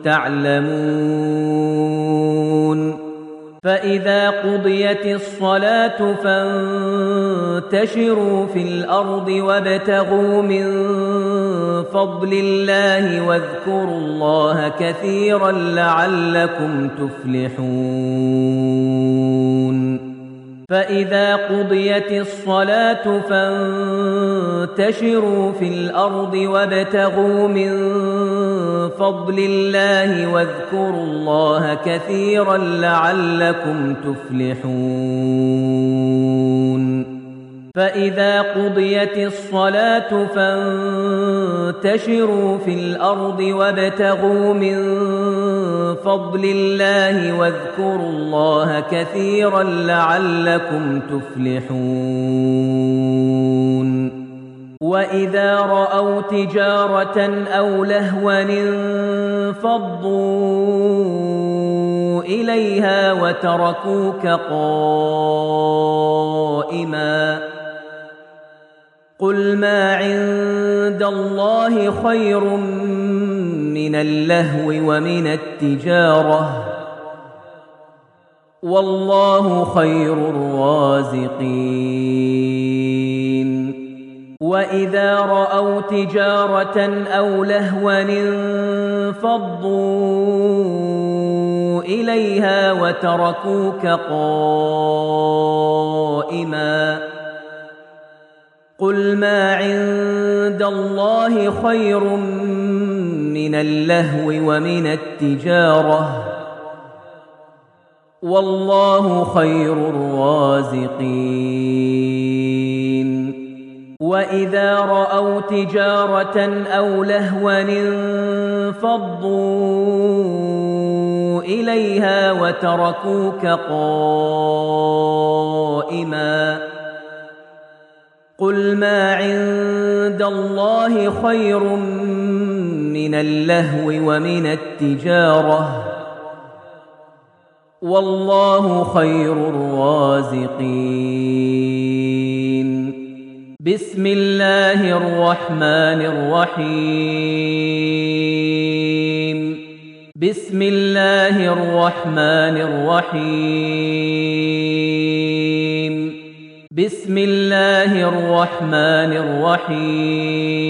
S1: تعلمون فإذا قضيت الصلاة فانتشروا في الأرض وابتغوا من فضل الله واذكروا الله كثيرا لعلكم تفلحون فإذا قضيت الصلاة فانتشروا في الأرض وابتغوا من فضل الله واذكروا الله كثيرا لعلكم تفلحون فإذا قضيت الصلاة فانتشروا في الأرض وابتغوا من فضل الله واذكروا الله كثيرا لعلكم تفلحون وإذا رأوا تجارة أو لهوا انفضوا إليها وتركوك قائما قل ما عند الله خير من اللهو ومن التجارة والله خير الرازقين وإذا رأوا تجارة أو لهوا انفضوا إليها وتركوك قائما قل ما عند الله خير من اللهو ومن التجارة والله خير الرازقين وإذا رأوا تجارة أو لهوا انفضوا إليها وتركوك قائما قل ما عند الله خير من اللهو ومن التجارة والله خير الرازقين بسم الله الرحمن الرحيم بسم الله الرحمن الرحيم بسم الله الرحمن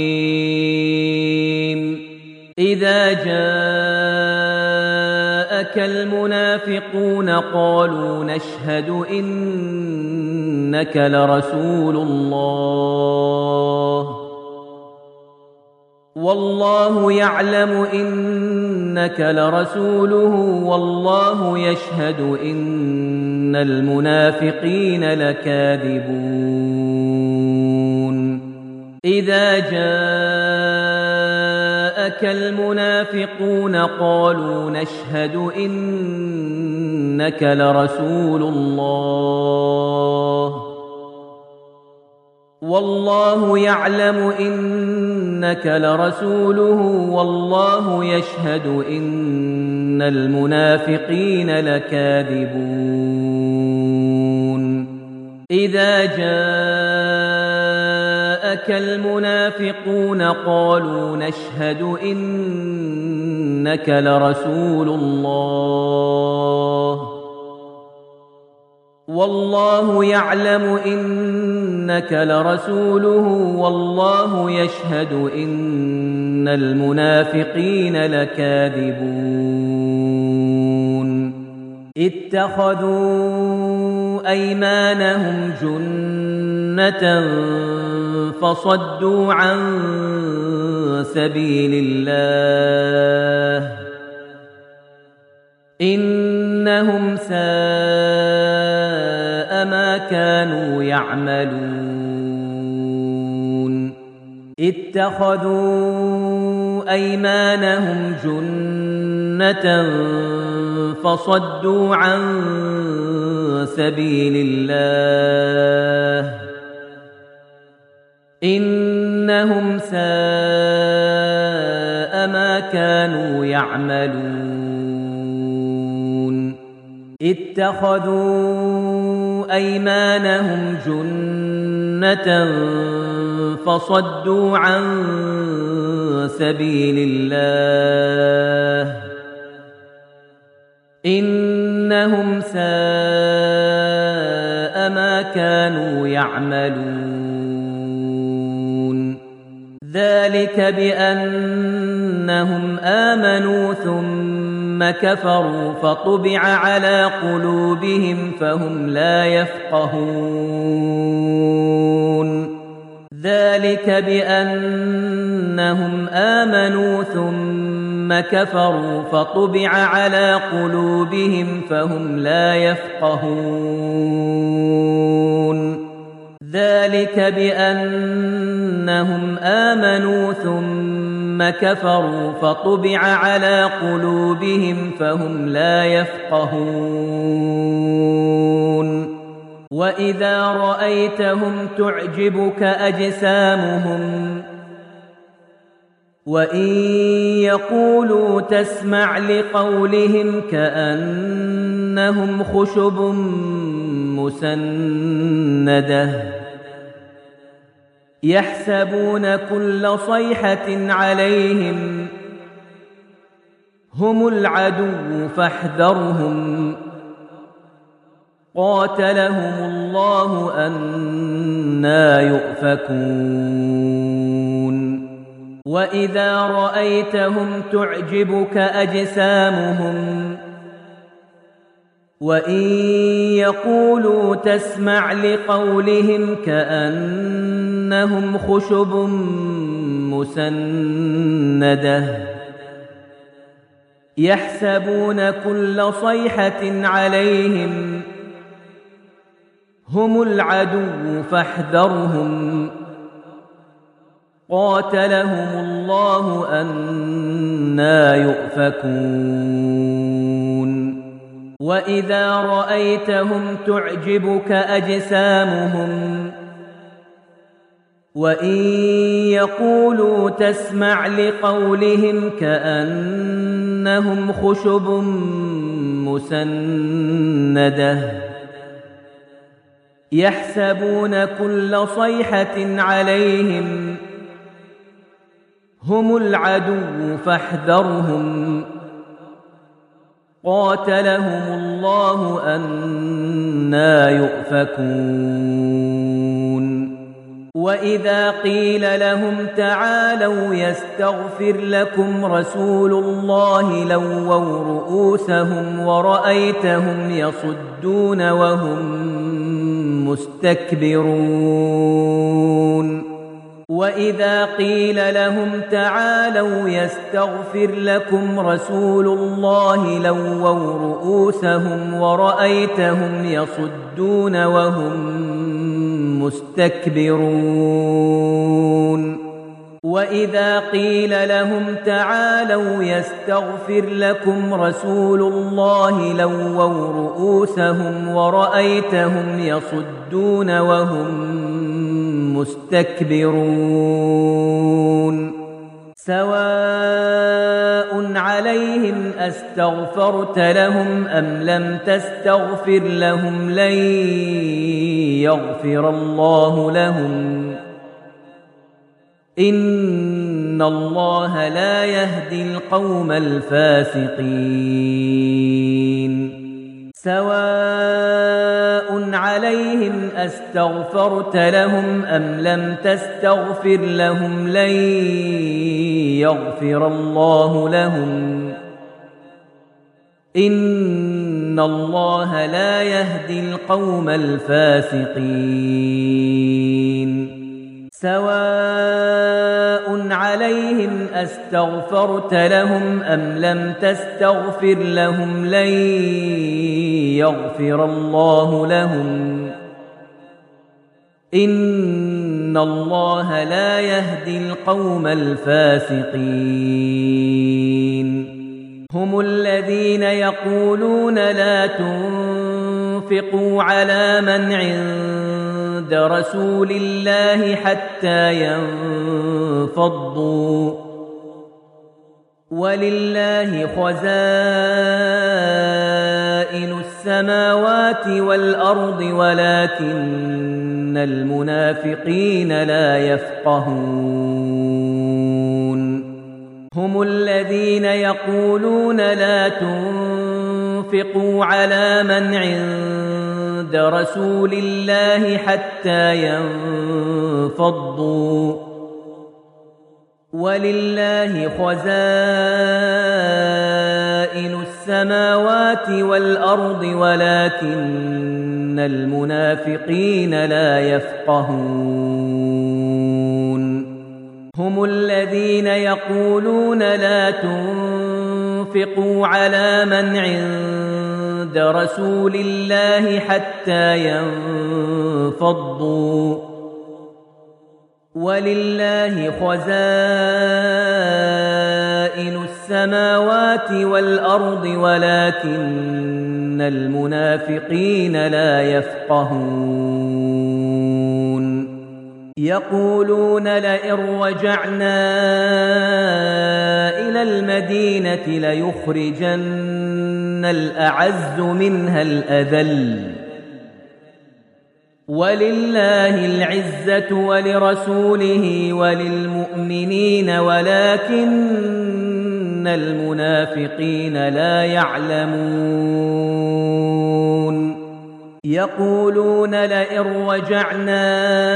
S1: الرحيم إذا جاءك جاءك المنافقون قالوا نشهد إنك لرسول الله والله يعلم إنك لرسوله والله يشهد إن المنافقين لكاذبون إذا جاءك المنافقون قالوا نشهد إنك لرسول الله والله يعلم إنك لرسوله والله يشهد إن المنافقين لكاذبون إذا جاءك المنافقون قالوا نشهد إنك لرسول الله والله يعلم إنك لرسوله والله يشهد إن المنافقين لكاذبون اتخذوا أيمانهم جنة فصدوا عن سبيل الله إنهم ساء ما كانوا يعملون اتخذوا أيمانهم جنة فصدوا عن سبيل الله إنهم ساء ما كانوا يعملون اتخذوا أيمانهم جنة فصدوا عن سبيل الله إنهم ساء ما كانوا يعملون ذلك بأنهم آمنوا ثم كفروا فطبع على قلوبهم فهم لا يفقهون ذلك بأنهم آمنوا ثم كفروا فطبع على قلوبهم فهم لا يفقهون ذلك بأنهم آمنوا ثم كفروا فطبع على قلوبهم فهم لا يفقهون وإذا رأيتهم تعجبك أجسامهم وإن يقولوا تسمع لقولهم كأنهم خشب مسندة يحسبون كل صيحة عليهم هم العدو فاحذرهم قاتلهم الله أنى يؤفكون وإذا رأيتهم تعجبك أجسامهم وإن يقولوا تسمع لقولهم كأنهم خشب مسندة يحسبون كل صيحة عليهم هم العدو فاحذرهم قاتلهم الله أنى يؤفكون وإذا رأيتهم تعجبك أجسامهم وإن يقولوا تسمع لقولهم كأنهم خشب مسندة يحسبون كل صيحة عليهم هم العدو فاحذرهم قاتلهم الله أنى يؤفكون وإذا قيل لهم تعالوا يستغفر لكم رسول الله لووا رؤوسهم ورأيتهم يصدون وهم مستكبرون وإذا قيل لهم تعالوا يستغفر لكم رسول الله لووا رؤوسهم ورأيتهم يصدون وهم مستكبرون وإذا قيل لهم تعالوا يستغفر لكم رسول الله لووا رؤوسهم ورأيتهم يصدون وهم مستكبرون سواء عليهم أستغفرت لهم أم لم تستغفر لهم لن يغفر الله لهم إن الله لا يهدي القوم الفاسقين سواء عليهم أستغفرت لهم أم لم تستغفر لهم لن يغفر الله لهم إن الله لا يهدي القوم الفاسقين سواء عليهم أستغفرت لهم أم لم تستغفر لهم لن يغفر الله لهم إن الله لا يهدي القوم الفاسقين هم الذين يقولون لا تنفقوا على من عند رسول الله حتى ينفضوا ولله خزائن السماوات والأرض ولكن المنافقين لا يفقهون هم الذين يقولون لا تنفقوا على من عند رسول الله حتى ينفضوا ولله خزائن السماوات والأرض ولكن المنافقين لا يفقهون هم الذين يقولون لا تنفقوا على من عند رسول الله حتى ينفضوا ولله خزائن السماوات والأرض ولكن المنافقين لا يفقهون يقولون لئن رجعنا إلى المدينة ليخرجن الأعز منها الأذل ولله العزة ولرسوله وللمؤمنين ولكن المنافقين لا يعلمون يقولون لئن رجعنا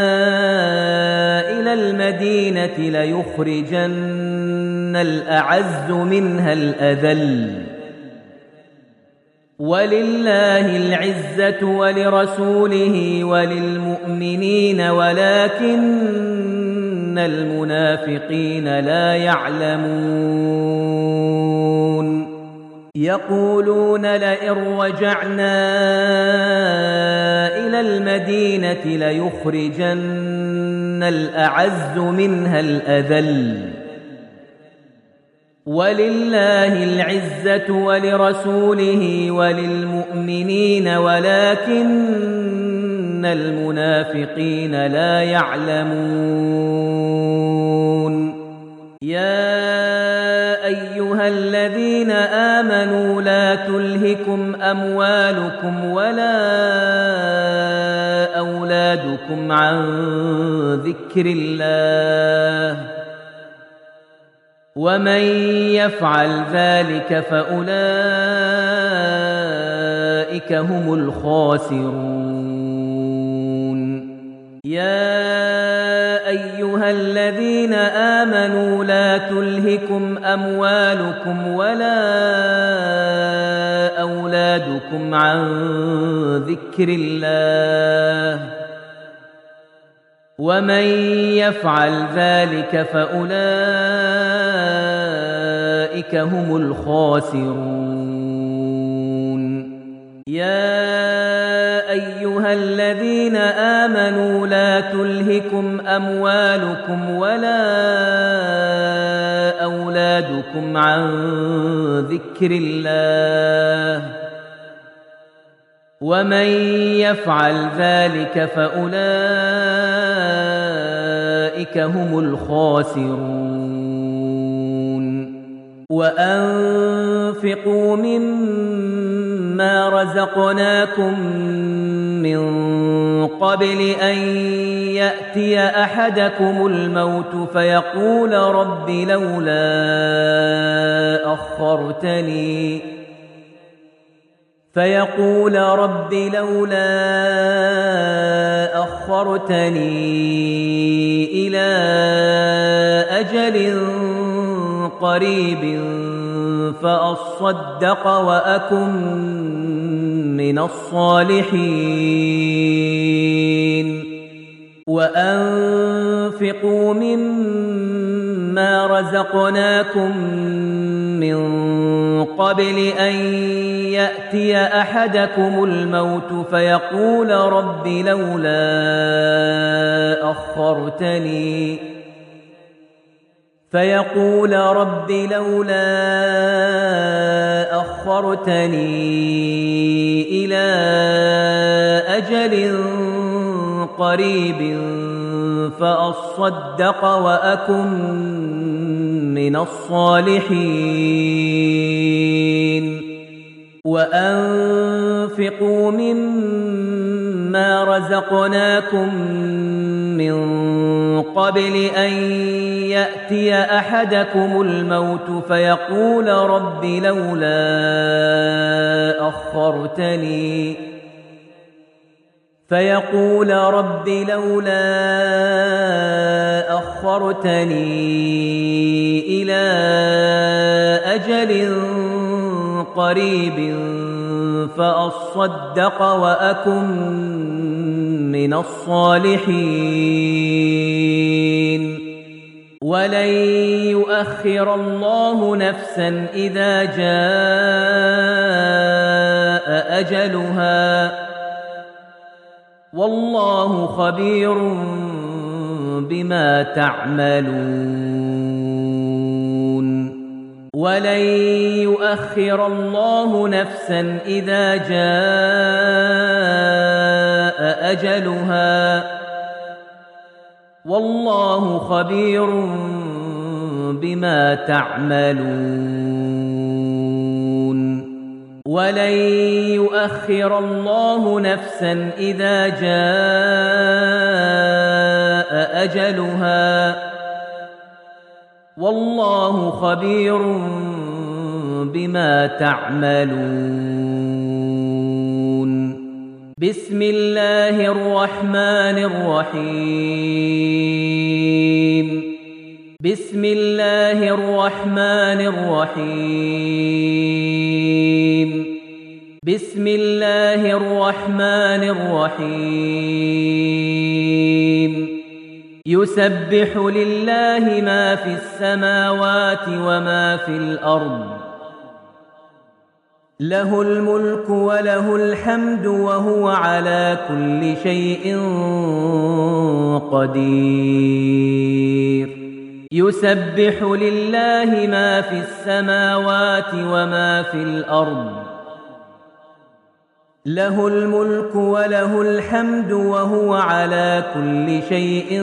S1: إلى المدينة ليخرجن الأعز منها الأذل ولله العزة ولرسوله وللمؤمنين ولكن المنافقين لا يعلمون يقولون لئن رجعنا إلى المدينة ليخرجن الأعز منها الأذل ولله العزة ولرسوله وللمؤمنين ولكن المنافقين لا يعلمون يا أيها الذين آمنوا لا تلهكم أموالكم ولا أولادكم عن ذكر الله ومن يفعل ذلك فأولئك هم الخاسرون يا أيها الذين آمنوا لا تلهكم أموالكم ولا أولادكم عن ذكر الله ومن يفعل ذلك فأولئك هم الخاسرون يا أيها الذين آمنوا لا تلهكم أموالكم ولا أولادكم عن ذكر الله ومن يفعل ذلك فأولئك هم الخاسرون وأنفقوا مما رزقناكم من قبل أن يأتي أحدكم الموت فيقول رب لولا أخرتني إلى أجل قريب فأصدق وأكن من الصالحين وأنفقوا مما رزقناكم من قبل أن يأتي أحدكم الموت فيقول رب لولا أخرتني إلى أجل قريب فأصدق وأكن من الصالحين وأنفقوا مما رزقناكم من قبل أن يأتي أحدكم الموت فيقول رب لولا أخرتني إلى أجل قريب فأصدق وأكن من الصالحين ولن يؤخر الله نفسا إذا جاء أجلها والله خبير بما تعملون ولن يؤخر الله نفسا إذا جاء أجلها والله خبير بما تعملون ولن يؤخر الله نفسا إذا جاء أجلها والله خبير بما تعملون بسم الله الرحمن الرحيم بسم الله الرحمن الرحيم بسم الله الرحمن الرحيم يسبح لله ما في السماوات وما في الأرض له الملك وله الحمد وهو على كل شيء قدير يسبح لله ما في السماوات وما في الأرض له الملك وله الحمد وهو على كل شيء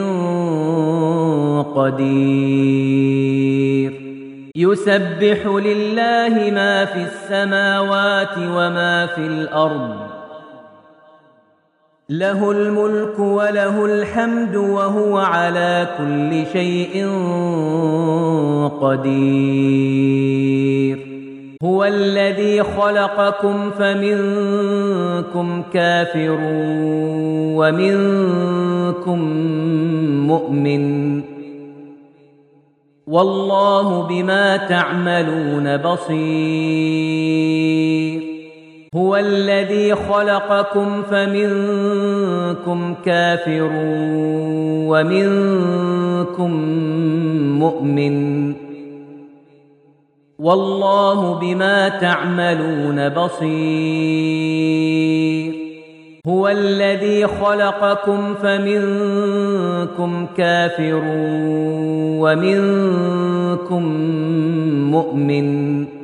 S1: قدير يسبح لله ما في السماوات وما في الأرض له الملك وله الحمد وهو على كل شيء قدير هو الذي خلقكم فمنكم منكم كافر ومنكم مؤمن والله بما تعملون بصير هو الذي خلقكم فمنكم كافر ومنكم مؤمن والله بما تعملون بصير هو الذي خلقكم فمنكم كافر ومنكم مؤمن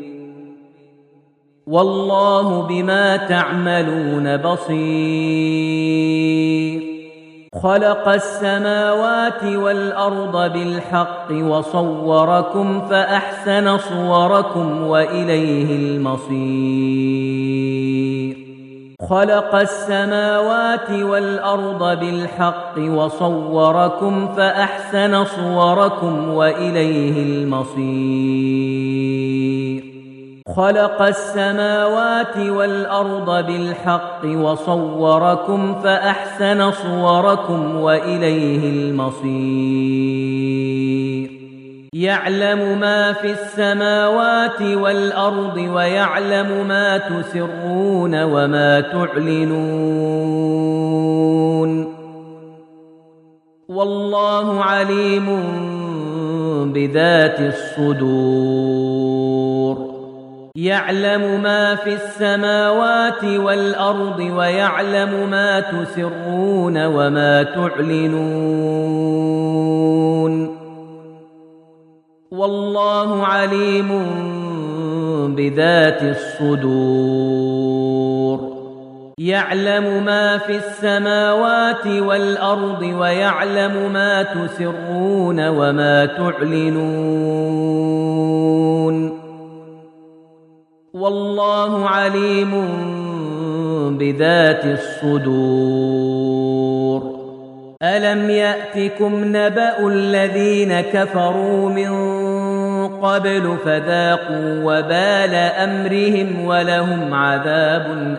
S1: والله بما تعملون بصير خلق السماوات والأرض بالحق وصوركم فأحسن صوركم وإليه المصير خلق السماوات والأرض بالحق وصوركم فأحسن صوركم وإليه المصير خلق السماوات والأرض بالحق وصوركم فأحسن صوركم وإليه المصير يعلم ما في السماوات والأرض ويعلم ما تسرون وما تعلنون والله عليم بذات الصدور يعلم ما في السماوات والأرض ويعلم ما تسرون وما تعلنون والله عليم بذات الصدور يعلم ما في السماوات والأرض ويعلم ما تسرون وما تعلنون والله عليم بذات الصدور ألم يأتكم نبأ الذين كفروا من قبل فذاقوا وبال أمرهم ولهم عذاب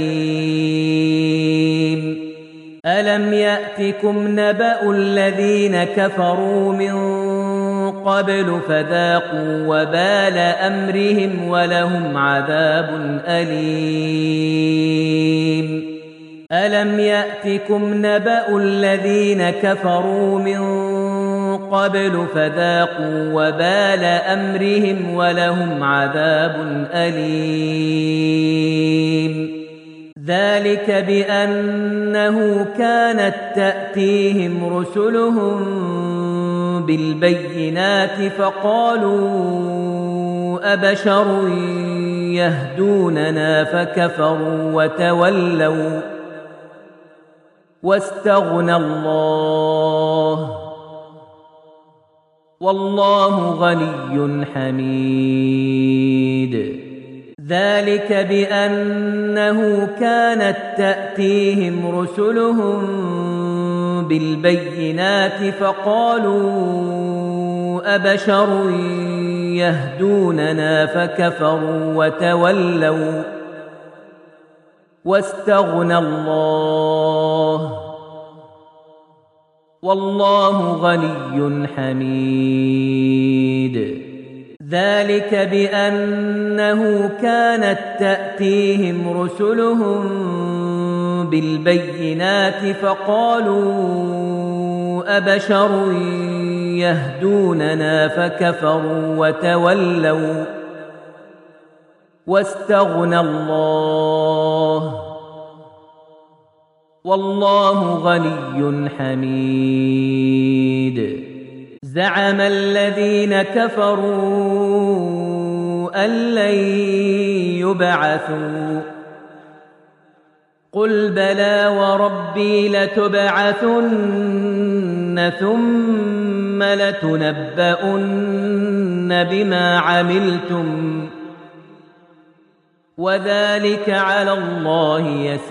S1: أليم ألم يأتكم نبأ الذين كفروا من قبل فذاقوا وبال أمرهم ولهم عذاب أليم ألم يأتكم نبأ الذين كفروا من قبل فذاقوا وبال أمرهم ولهم عذاب أليم ذلك بأنه كانت تأتيهم رسلهم بالبينات فقالوا أبشر يهدوننا فكفروا وتولوا واستغنى الله والله غني حميد ذلك بأنه كانت تأتيهم رسلهم بالبينات فقالوا أبشر يهدوننا فكفروا وتولوا واستغنى الله والله غني حميد ذلك بأنه كانت تأتيهم رسلهم بالبينات فقالوا أبشر يهدوننا فكفروا وتولوا واستغنى الله والله غني حميد زعم الذين كفروا أن لن يبعثوا قل بلى وربي لتبعثن ثم لتنبؤن بما عملتم وذلك على الله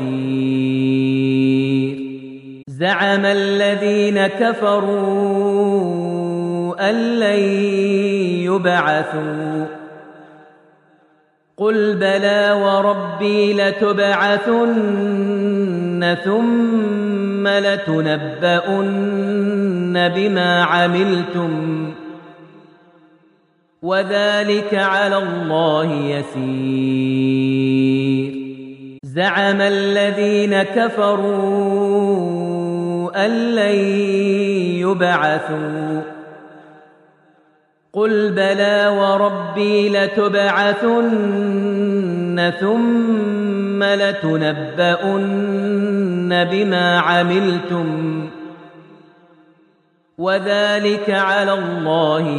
S1: يسير زعم الذين كفروا أن لن يبعثوا قل بلى وربي لتبعثن ثم لتنبؤن بما عملتم وذلك على الله يسير. زعم الذين كفروا أن لن يبعثوا قل بلى وربي لتبعثن ثم لتنبؤن بما عملتم وذلك على الله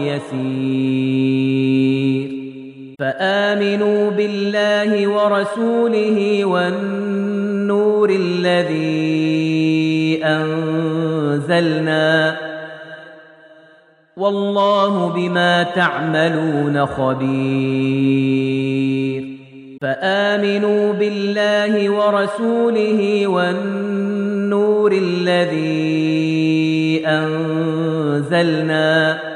S1: يسير. فآمنوا بالله ورسوله والنور الذي أنزلنا والله بما تعملون خبير. فآمنوا بالله ورسوله والنور الذي أنزلنا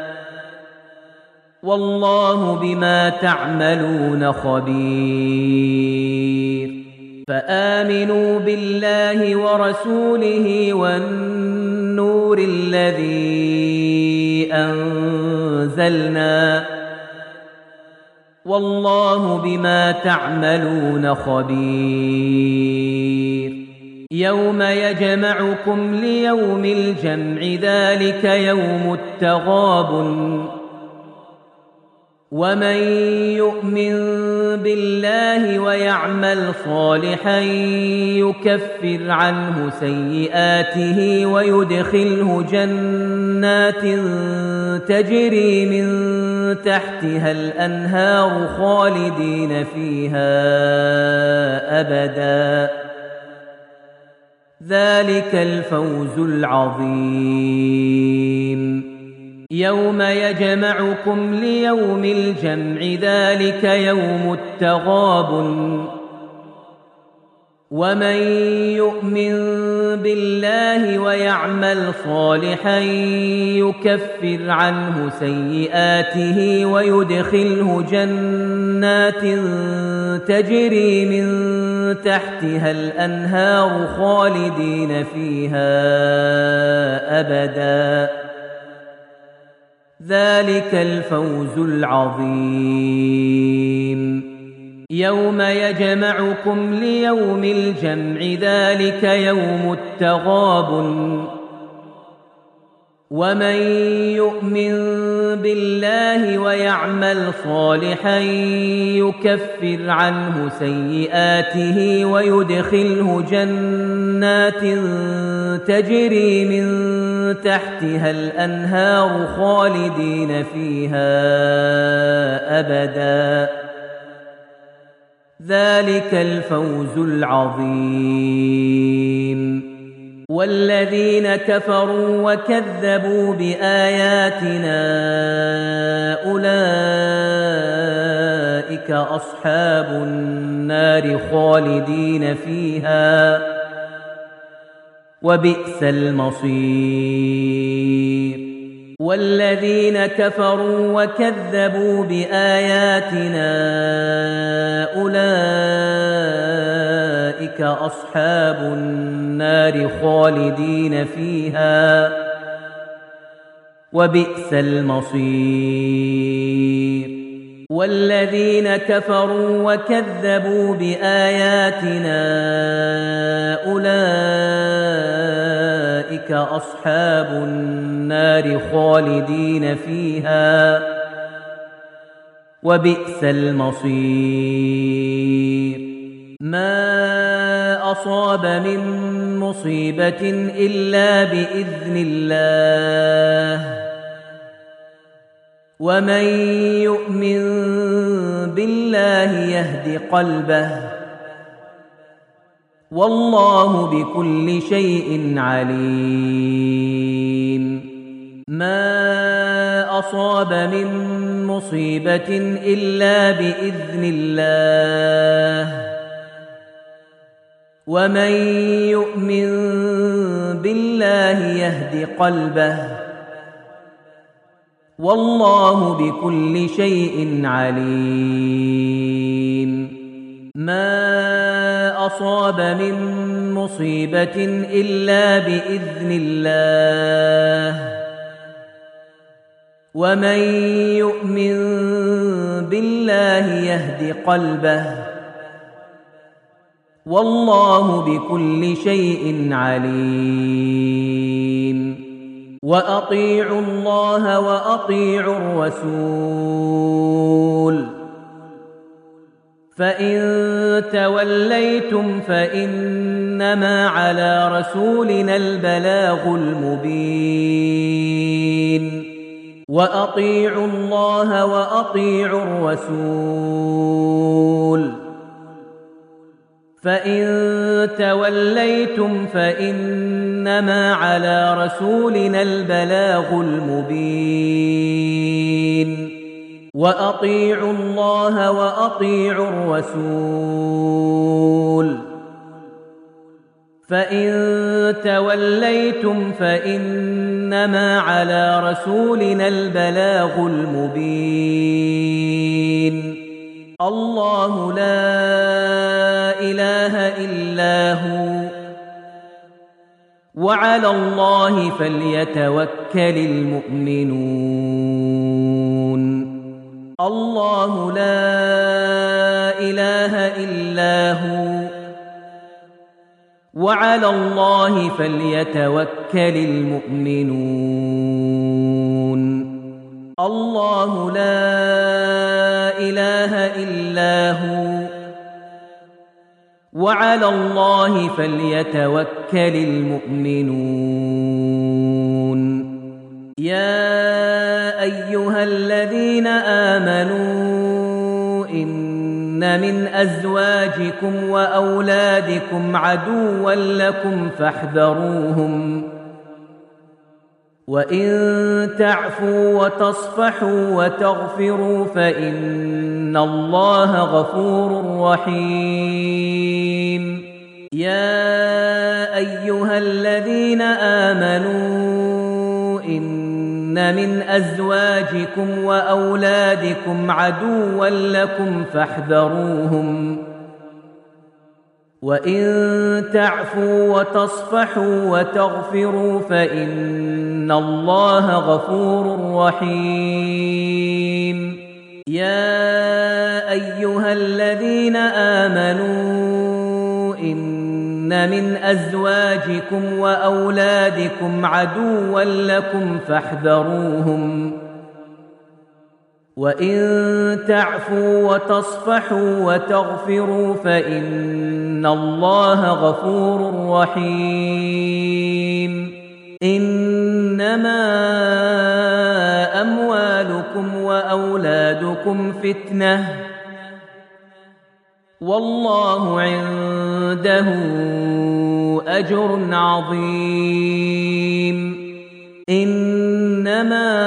S1: والله بما تعملون خبير. فآمنوا بالله ورسوله والنور الذي أنزلنا والله بما تعملون خبير. يوم يجمعكم ليوم الجمع ذلك يوم التغابن ومن يؤمن بالله ويعمل صالحا يكفر عنه سيئاته ويدخله جنات تجري من تحتها الأنهار خالدين فيها أبدا ذلك الفوز العظيم. يوم يجمعكم ليوم الجمع ذلك يوم التغابن ومن يؤمن بالله ويعمل صالحا يكفر عنه سيئاته ويدخله جنات تجري من تحتها الأنهار خالدين فيها أبدا ذلك الفوز العظيم. يوم يجمعكم ليوم الجمع ذلك يوم التغابن ومن يؤمن بالله ويعمل صالحا يكفر عنه سيئاته ويدخله جنات تجري من تحتها الأنهار خالدين فيها أبدا ذلك الفوز العظيم. والذين كفروا وكذبوا بآياتنا أولئك أصحاب النار خالدين فيها وبئس المصير. والذين كفروا وكذبوا بآياتنا أولئك أصحاب النار خالدين فيها وبئس المصير. والذين كفروا وكذبوا بآياتنا أولئك أصحاب النار خالدين فيها وبئس المصير. ما أصاب من مصيبة إلا بإذن الله ومن يؤمن بالله يهد قلبه والله بكل شيء عليم. ما أصاب من مصيبة إلا بإذن الله ومن يؤمن بالله يهد قلبه والله بكل شيء عليم. ما أصاب من مصيبة إلا بإذن الله ومن يؤمن بالله يهد قلبه والله بكل شيء عليم وأطيعوا الله وأطيعوا الرسول فإن توليتم فإنما على رسولنا البلاغ المبين وأطيعوا الله وأطيعوا الرسول فإن توليتم فإنما على رسولنا البلاغ المبين وأطيعوا الله وأطيعوا الرسول فإن توليتم فإنما على رسولنا البلاغ المبين الله لا إله إلا هو وعلى الله فليتوكل المؤمنون الله لا إله إلا هو وعلى الله فليتوكل المؤمنون الله لا إله إلا هو وعلى الله فليتوكل المؤمنون يا أيها الذين آمنوا إن من أزواجكم وأولادكم عدوا لكم فاحذروهم وإن تعفوا وتصفحوا وتغفروا فإن الله غفور رحيم يا أيها الذين آمنوا إن من أزواجكم وأولادكم عدوا لكم فاحذروهم وإن تعفوا وتصفحوا وتغفروا فإن الله غفور رحيم يا أيها الذين آمنوا إن من أزواجكم وأولادكم عدوا لكم فاحذروهم وإن تعفوا وتصفحوا وتغفروا فإن الله غفور رحيم إنما أموالكم وأولادكم فتنة والله عنده أجر عظيم إنما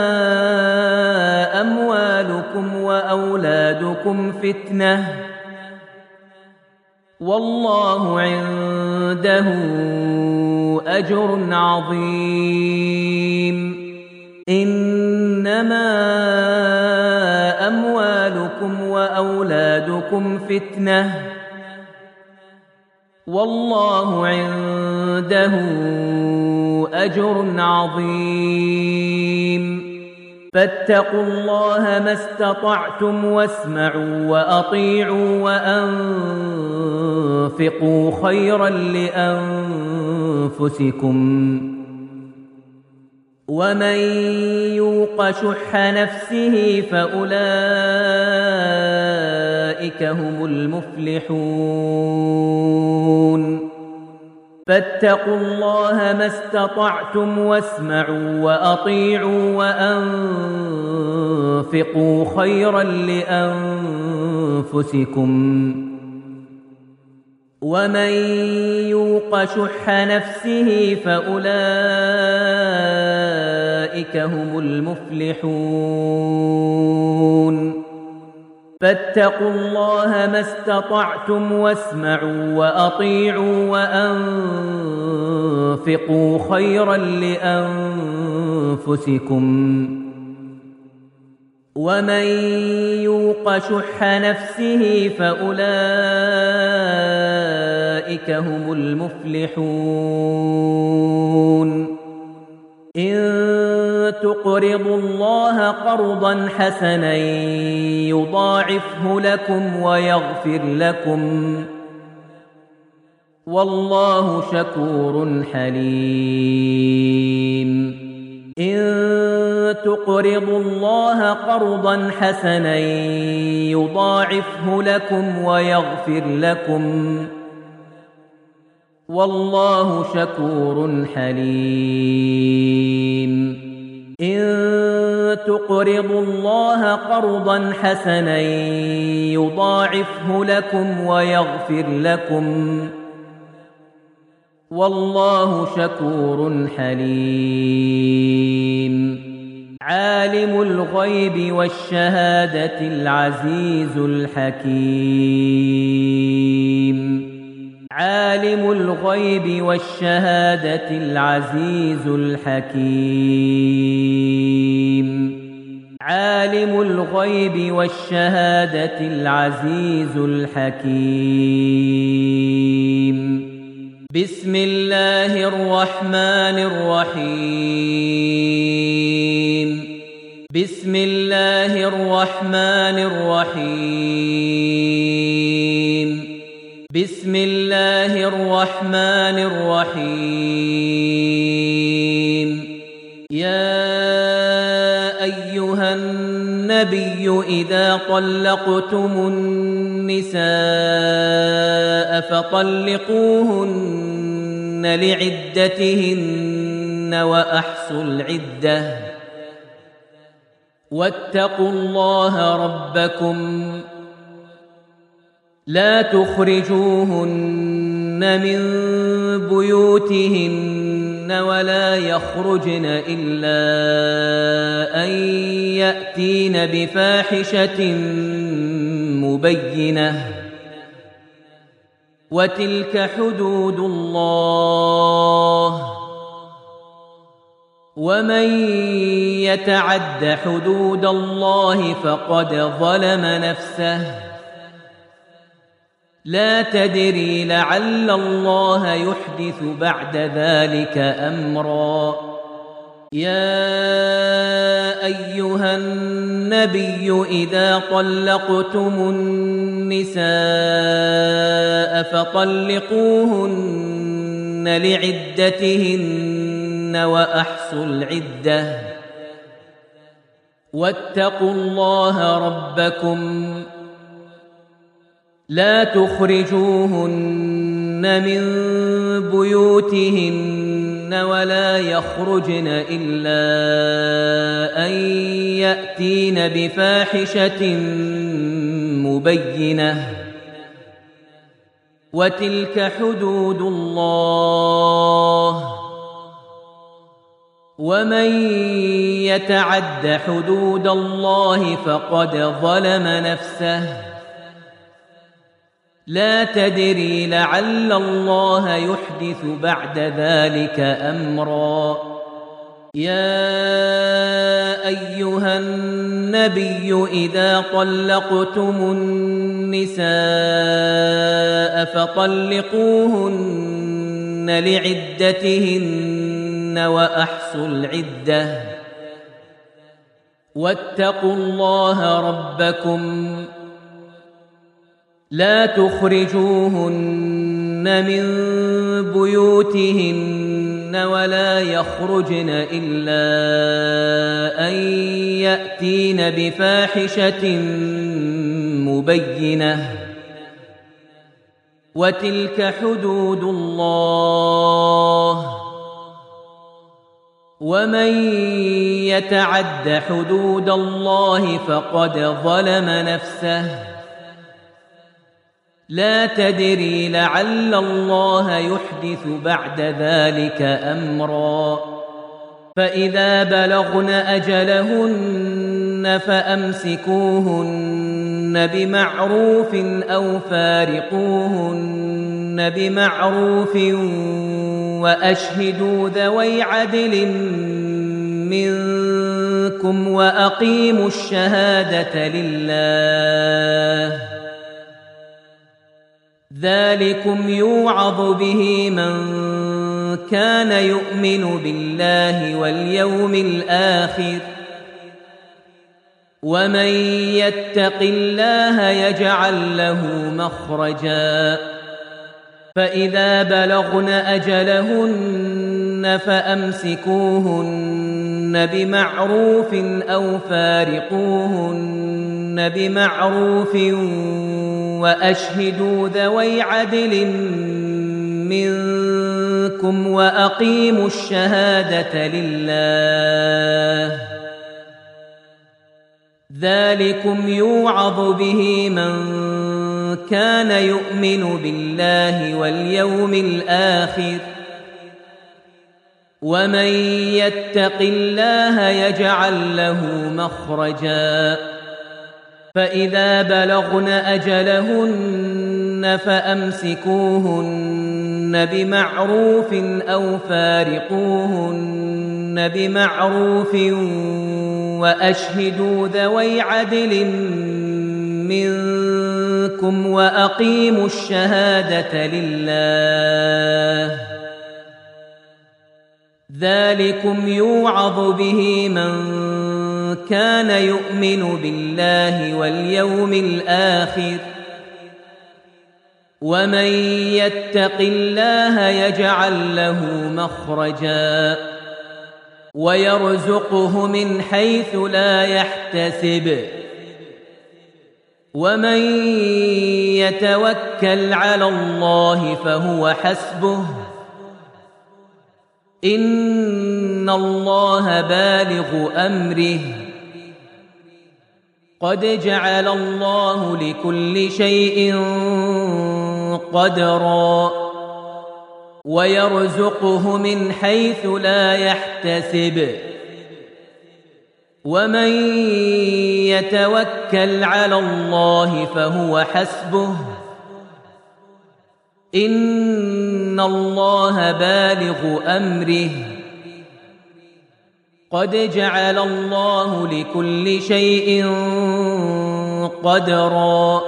S1: أموالكم وأولادكم فتنة والله عنده أجر عظيم إنما أموالكم وأولادكم فتنة والله عنده أجر عظيم فاتقوا الله ما استطعتم واسمعوا وأطيعوا وأنفقوا خيرا لأنفسكم ومن يوق شح نفسه فأولئك هم المفلحون فاتقوا الله ما استطعتم واسمعوا وأطيعوا وأنفقوا خيرا لأنفسكم ومن يوق شح نفسه فأولئك هم المفلحون فاتقوا الله ما استطعتم واسمعوا وأطيعوا وأنفقوا خيرا لأنفسكم ومن يوق شح نفسه فأولئك هم المفلحون إن تقرضوا الله قرضا حسنا يضاعفه لكم ويغفر لكم والله شكور حليم إن تقرضوا الله قرضا حسنا يضاعفه لكم ويغفر لكم والله شكور حليم إن تقرضوا الله قرضا حسنا يضاعفه لكم ويغفر لكم والله شكور حليم عالم الغيب والشهادة العزيز الحكيم عالم الغيب والشهادة العزيز الحكيم عالم الغيب والشهادة العزيز الحكيم بسم الله الرحمن الرحيم بسم الله الرحمن الرحيم بسم الله الرحمن الرحيم يا أيها النبي إذا طلقتم النساء فطلقوهن لعدتهن وأحصوا العدة واتقوا الله ربكم لا تخرجوهن من بيوتهن ولا يخرجن إلا أن يأتين بفاحشة مبينة وتلك حدود الله ومن يتعد حدود الله فقد ظلم نفسه لا تدري لعل الله يحدث بعد ذلك أمرا يا أيها النبي إذا طلقتم النساء فطلقوهن لعدتهن وأحصوا العدة واتقوا الله ربكم لا تخرجوهن من بيوتهن ولا يخرجن إلا أن يأتين بفاحشة مبينة وتلك حدود الله ومن يتعد حدود الله فقد ظلم نفسه لا تدري لعل الله يحدث بعد ذلك أمرا يا أيها النبي إذا طلقتم النساء فطلقوهن لعدتهن وأحصوا العدة واتقوا الله ربكم لا تخرجوهن من بيوتهن ولا يخرجن إلا أن يأتين بفاحشة مبينة وتلك حدود الله ومن يتعد حدود الله فقد ظلم نفسه لا تدري لعل الله يحدث بعد ذلك أمرا فإذا بلغن أجلهن فأمسكوهن بمعروف أو فارقوهن بمعروف وأشهدوا ذوي عدل منكم وأقيموا الشهادة لله ذلكم يوعظ به من كان يؤمن بالله واليوم الآخر ومن يتق الله يجعل له مخرجا فإذا بلغن أجلهن فأمسكوهن بمعروف أو فارقوهن بمعروف وأشهدوا ذوي عدل منكم وأقيموا الشهادة لله ذلكم يوعظ به من كان يؤمن بالله واليوم الآخر ومن يتق الله يجعل له مخرجا فإذا بلغن أجلهن فأمسكوهن بمعروف أو فارقوهن بمعروف وأشهدوا ذوي عدل منكم وأقيموا الشهادة لله ذلكم يوعظ به من كان يؤمن بالله واليوم الآخر ومن يتق الله يجعل له مخرجا ويرزقه من حيث لا يحتسب ومن يتوكل على الله فهو حسبه إن الله بالغ أمره قد جعل الله لكل شيء قدرا ويرزقه من حيث لا يحتسب ومن يتوكل على الله فهو حسبه إن الله بالغ أمره قد جعل الله لكل شيء قدرا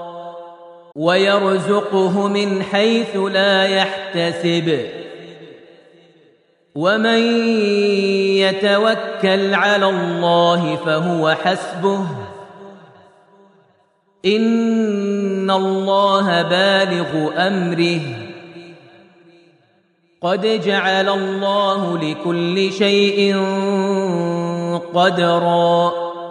S1: ويرزقه من حيث لا يحتسب ومن يتوكل على الله فهو حسبه إن الله بالغ أمره قد جعل الله لكل شيء قدرا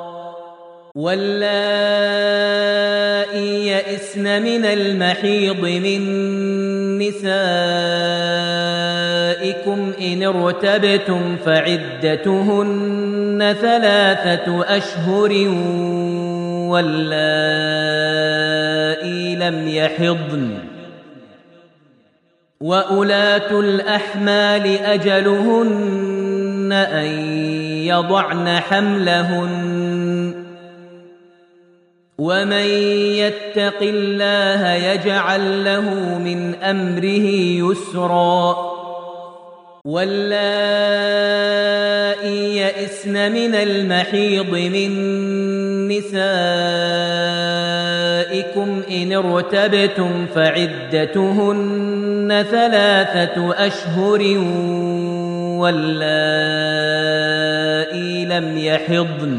S1: واللائي يئسن من المحيض من نسائكم إن ارتبتم فعدتهن 3 أشهر واللائي لم يحضن وأولاة الأحمال أجلهن أن يضعن حملهن ومن يتق الله يجعل له من أمره يسرا واللائي يئسن من المحيض من نسائكم إن ارتبتم فعدتهن 3 أشهر واللائي لم يحضن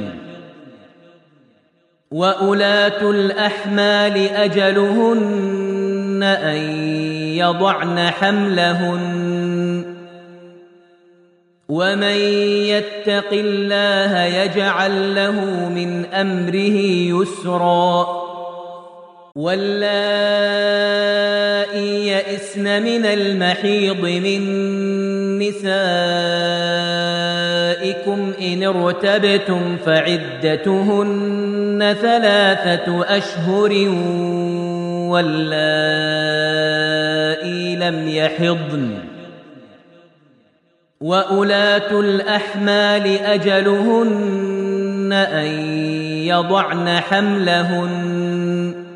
S1: وأولاة الأحمال أجلهن أن يضعن حملهن ومن يتق الله يجعل له من أمره يسرا واللائي يئسن من المحيض من نسائكم إن ارتبتم فعدتهن 3 أشهر واللائي لم يحضن وأولاة الأحمال أجلهن أن يضعن حملهن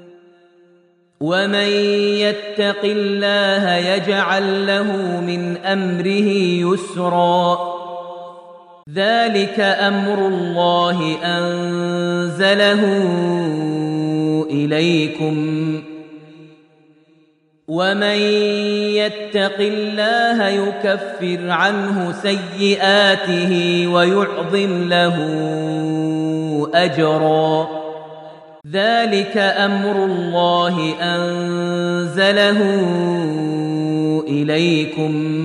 S1: ومن يتق الله يجعل له من أمره يسرا ذلك أمر الله أنزله إليكم ومن يتق الله يكفر عنه سيئاته ويعظم له أجرا ذلك أمر الله أنزله إليكم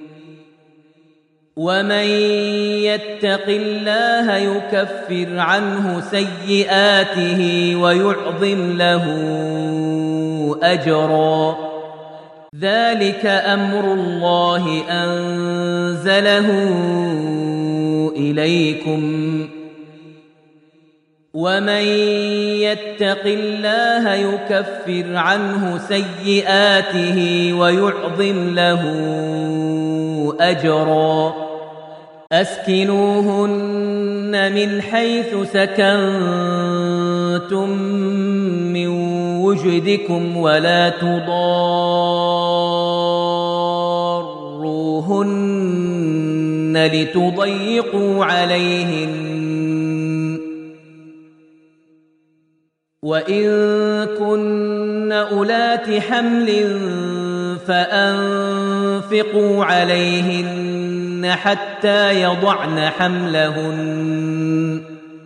S1: ومن يتق الله يكفر عنه سيئاته ويعظم له أجرا ذلك أمر الله أنزله إليكم ومن يتق الله يكفر عنه سيئاته ويعظم له أجرا أسكنوهن من حيث سكنتم من وجدكم ولا تضاروهن لتضيقوا عليهن وإن كن أولات حمل فأنفقوا عليهن حتى يضعن حملهن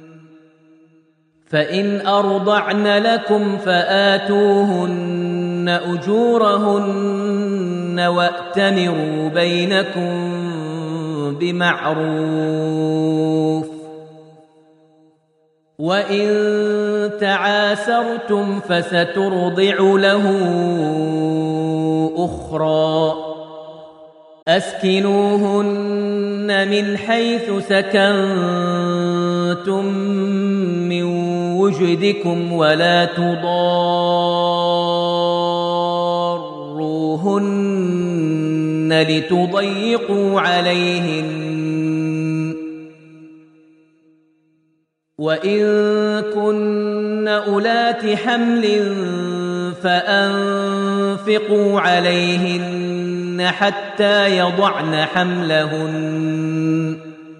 S1: فإن أرضعن لكم فآتوهن أجورهن وأتمروا بينكم بمعروف وإن تعاسرتم فسترضع له أخرى أسكنوهن من حيث سكنتم من وجدكم ولا تضاروهن لتضيقوا عليهن وإن كن أولات حمل فأنفقوا عليهن حتى يضعن حملهن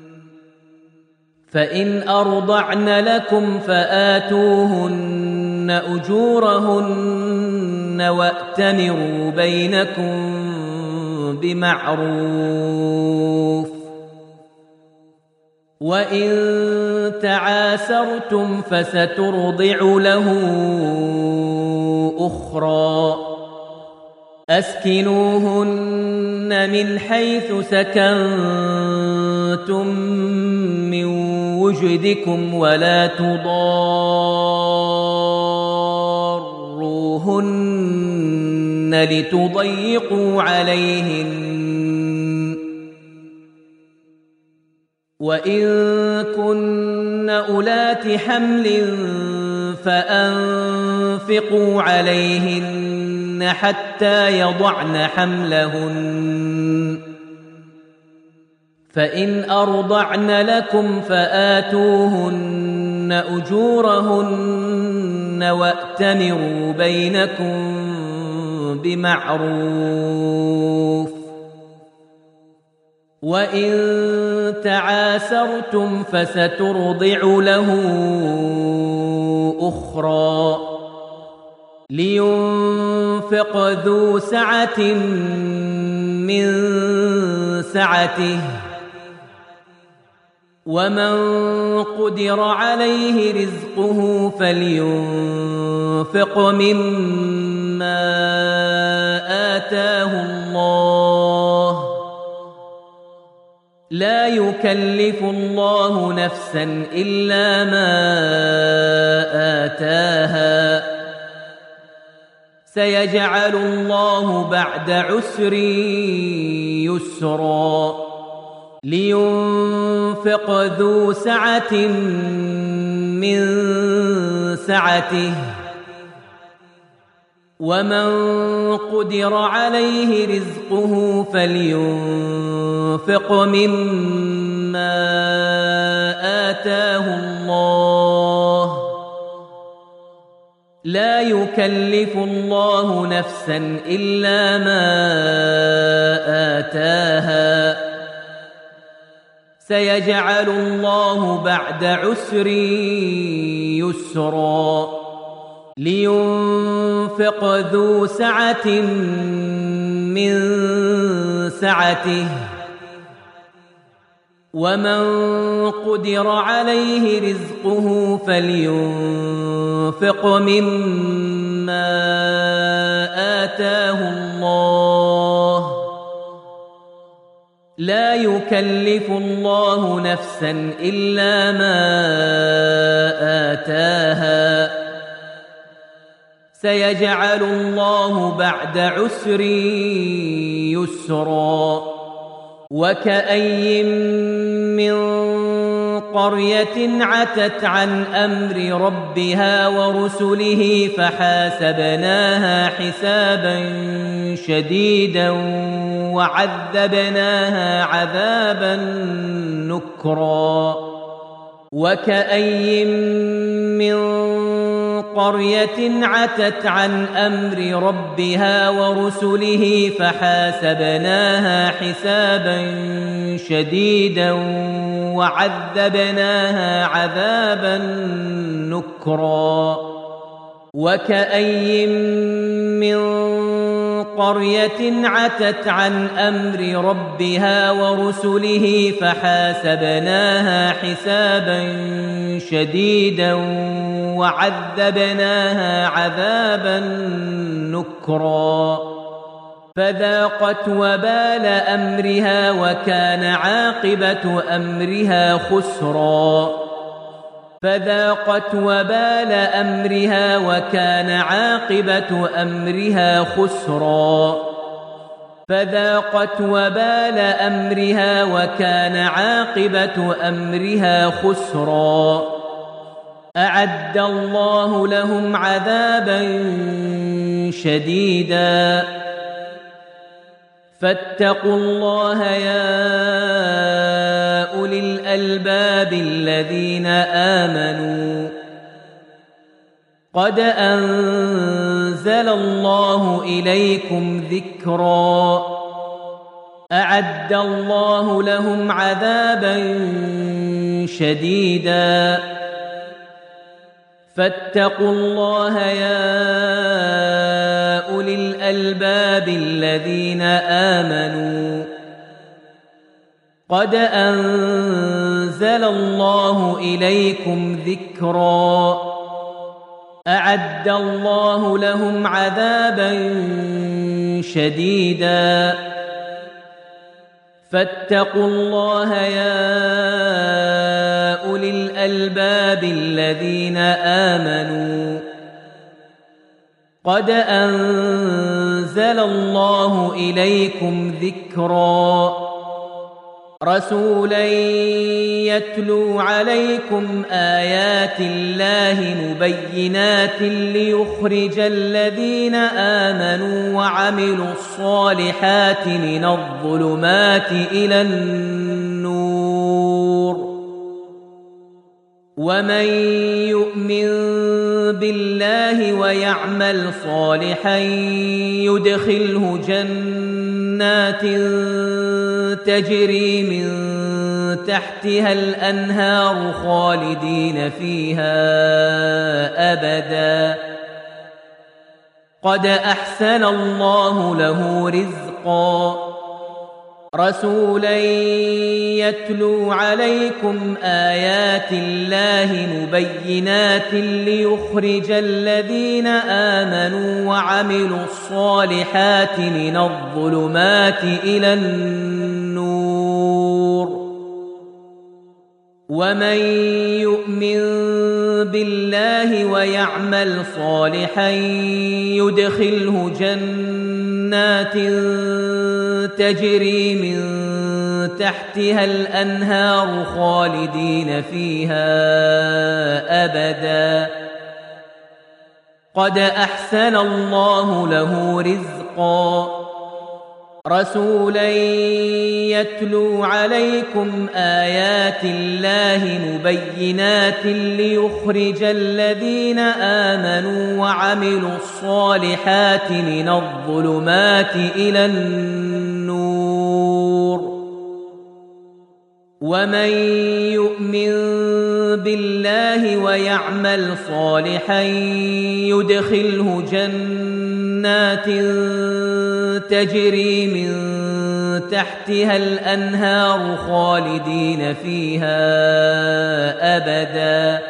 S1: فإن أرضعن لكم فآتوهن أجورهن وأتمروا بينكم بمعروف وإن تعاسرتم فسترضع له أخرى أسكنوهن من حيث سكنتم من وجدكم ولا تضاروهن لتضيقوا عليهن وإن كن أولات حمل فأنفقوا عليهن حتى يضعن حملهن فإن أرضعن لكم فآتوهن أجورهن وأتمروا بينكم بمعروف وإن تعاسرتم فسترضع له أخرى لينفق ذو سعة من سعته ومن قدر عليه رزقه فلينفق مما آتاه الله لا يكلف الله نفسا إلا ما آتاها سيجعل الله بعد عسر يسرا لينفق ذو سعة من سعته ومن قدر عليه رزقه فلينفق مما آتاه الله لا يكلف الله نفسا إلا ما آتاها سيجعل الله بعد عسر يسرا لينفق ذو سعة من سعته ومن قدر عليه رزقه فلينفق مما آتاه الله لا يكلف الله نفسا إلا ما آتاها سيجعل الله بعد عسر يسرا وكأي من قرية عتت عن أمر ربها ورسله فحاسبناها حسابا شديدا وعذبناها عذابا نكرا وكأي من قرية عتت عن أمر ربها ورسله فحاسبناها حسابا شديدا وعذبناها عذابا نكرا وكأي من قرية عتت عن أمر ربها ورسله فحاسبناها حسابا شديدا وعذبناها عذابا نكرا فذاقت وبال أمرها وكان عاقبة أمرها خسرا فذاقت وبال أمرها وكان عاقبة أمرها خسرا فذاقت وبال أمرها وكان عاقبة أمرها خسرا أعد الله لهم عذابا شديدا فاتقوا الله يا أولي الألباب الذين آمنوا قد أنزل الله إليكم ذكرا أعد الله لهم عذابا شديدا فاتقوا الله يا أولي الألباب الذين آمنوا قد أنزل الله إليكم ذكرا أعد الله لهم عذابا شديدا فاتقوا الله يا أولي الألباب الذين آمنوا قد أنزل الله إليكم ذكرا رسولا يتلو عليكم آيات الله مبينات ليخرج الذين آمنوا وعملوا الصالحات من الظلمات إلى النور ومن يؤمن بالله ويعمل صالحا يدخله جنات تجري من تحتها الأنهار خالدين فيها أبدا قد أحسن الله له رزقا رسولا يتلو عليكم آيات الله مبينات ليخرج الذين آمنوا وعملوا الصالحات من الظلمات إلى النور ومن يؤمن بالله ويعمل صالحا يدخله جنات تجري من تحتها الأنهار خالدين فيها أبدا قد أحسن الله له رزقا رسولا يتلو عليكم آيات الله مبينات ليخرج الذين آمنوا وعملوا الصالحات من الظلمات إلى النور ومن يؤمن بالله ويعمل صالحا يدخله جنات تجري من تحتها الأنهار خالدين فيها أبدا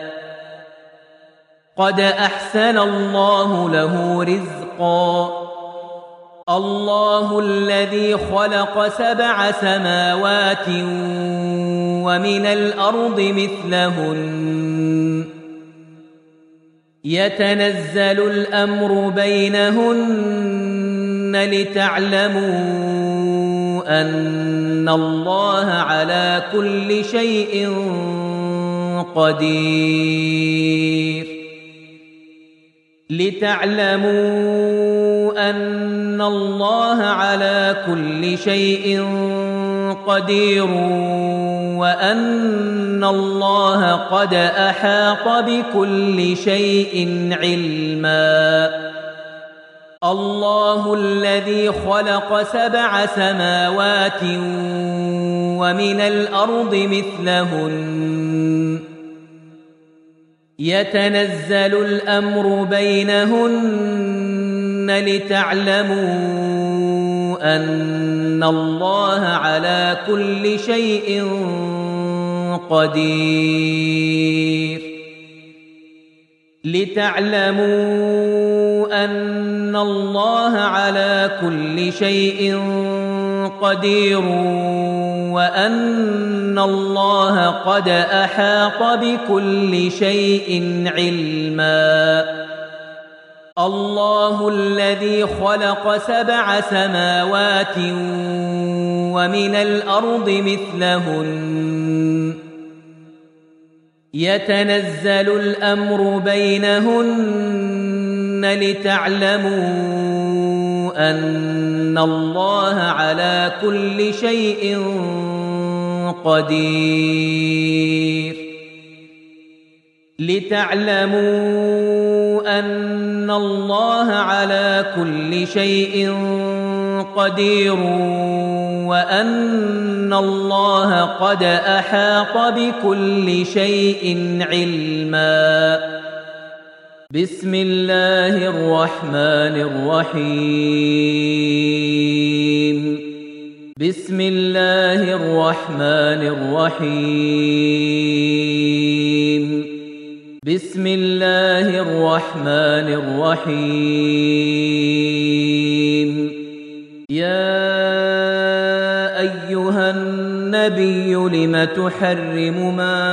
S1: قد أحسن الله له رزقا الله الذي خلق 7 سماوات ومن الأرض مثلهن يتنزل الأمر بينهن لتعلموا أن الله على كل شيء قدير لتعلموا أن الله على كل شيء قدير وأن الله قد أحاط بكل شيء علما الله الذي خلق 7 سماوات ومن الأرض مثلهن يتنزل الأمر بينهن لتعلموا أن الله على كل شيء قدير لتعلموا أن الله على كل شيء قدير وأن الله قد أحاط بكل شيء علما الله الذي خلق 7 سماوات ومن الأرض مثلهن يتنزل الأمر بينهن لتعلموا أن الله على كل شيء قدير لتعلموا أن الله على كل شيء قدير وأن الله قد أحاط بكل شيء علما بسم الله الرحمن الرحيم بسم الله الرحمن الرحيم بسم الله الرحمن الرحيم يا أيها النبي لم تحرم ما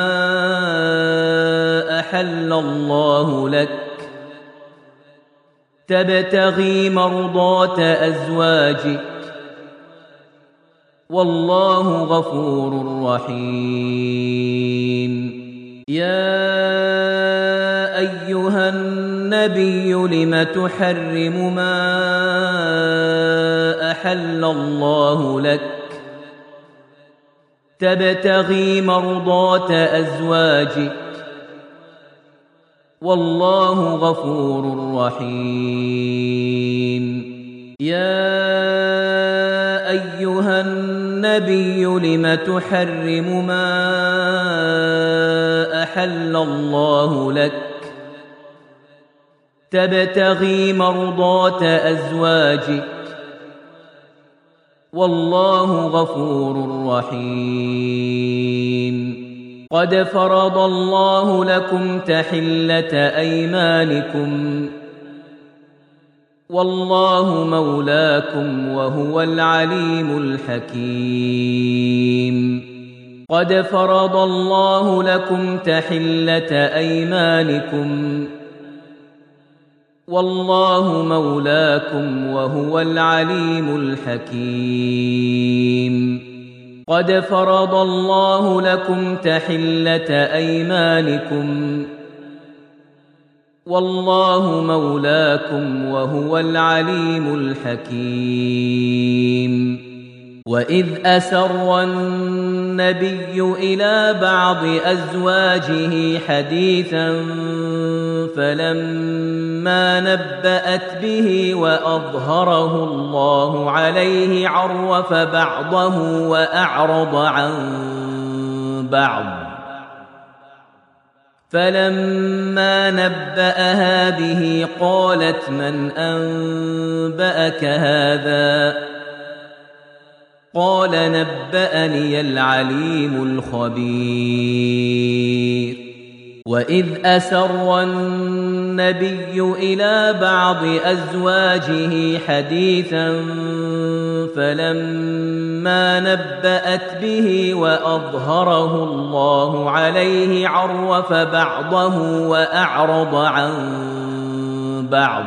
S1: أحل الله لك تبتغي مرضات أزواجك والله غفور رحيم يا أيها النبي لم تحرم ما أحل الله لك تبتغي مرضات أزواجك والله غفور رحيم يا أيها النبي لم تحرم ما أحل الله لك تبتغي مرضات أزواجك والله غفور رحيم قد فرض الله لكم تحلة أيمانكم والله مولاكم وهو العليم الحكيم قد فرض الله لكم تحلة أيمانكم والله مولاكم وهو العليم الحكيم قد فرض الله لكم تحلة أيمانكم والله مولاكم وهو العليم الحكيم وإذ أسر النبي إلى بعض أزواجه حديثا فلما نبأت به وأظهره الله عليه عرف بعضه وأعرض عن بعض فلما نبأها به قالت من أنبأك هذا قال نبأني العليم الخبير وإذ أسر النبي إلى بعض أزواجه حديثا فلما نبأت به وأظهره الله عليه عرف بعضه وأعرض عن بعض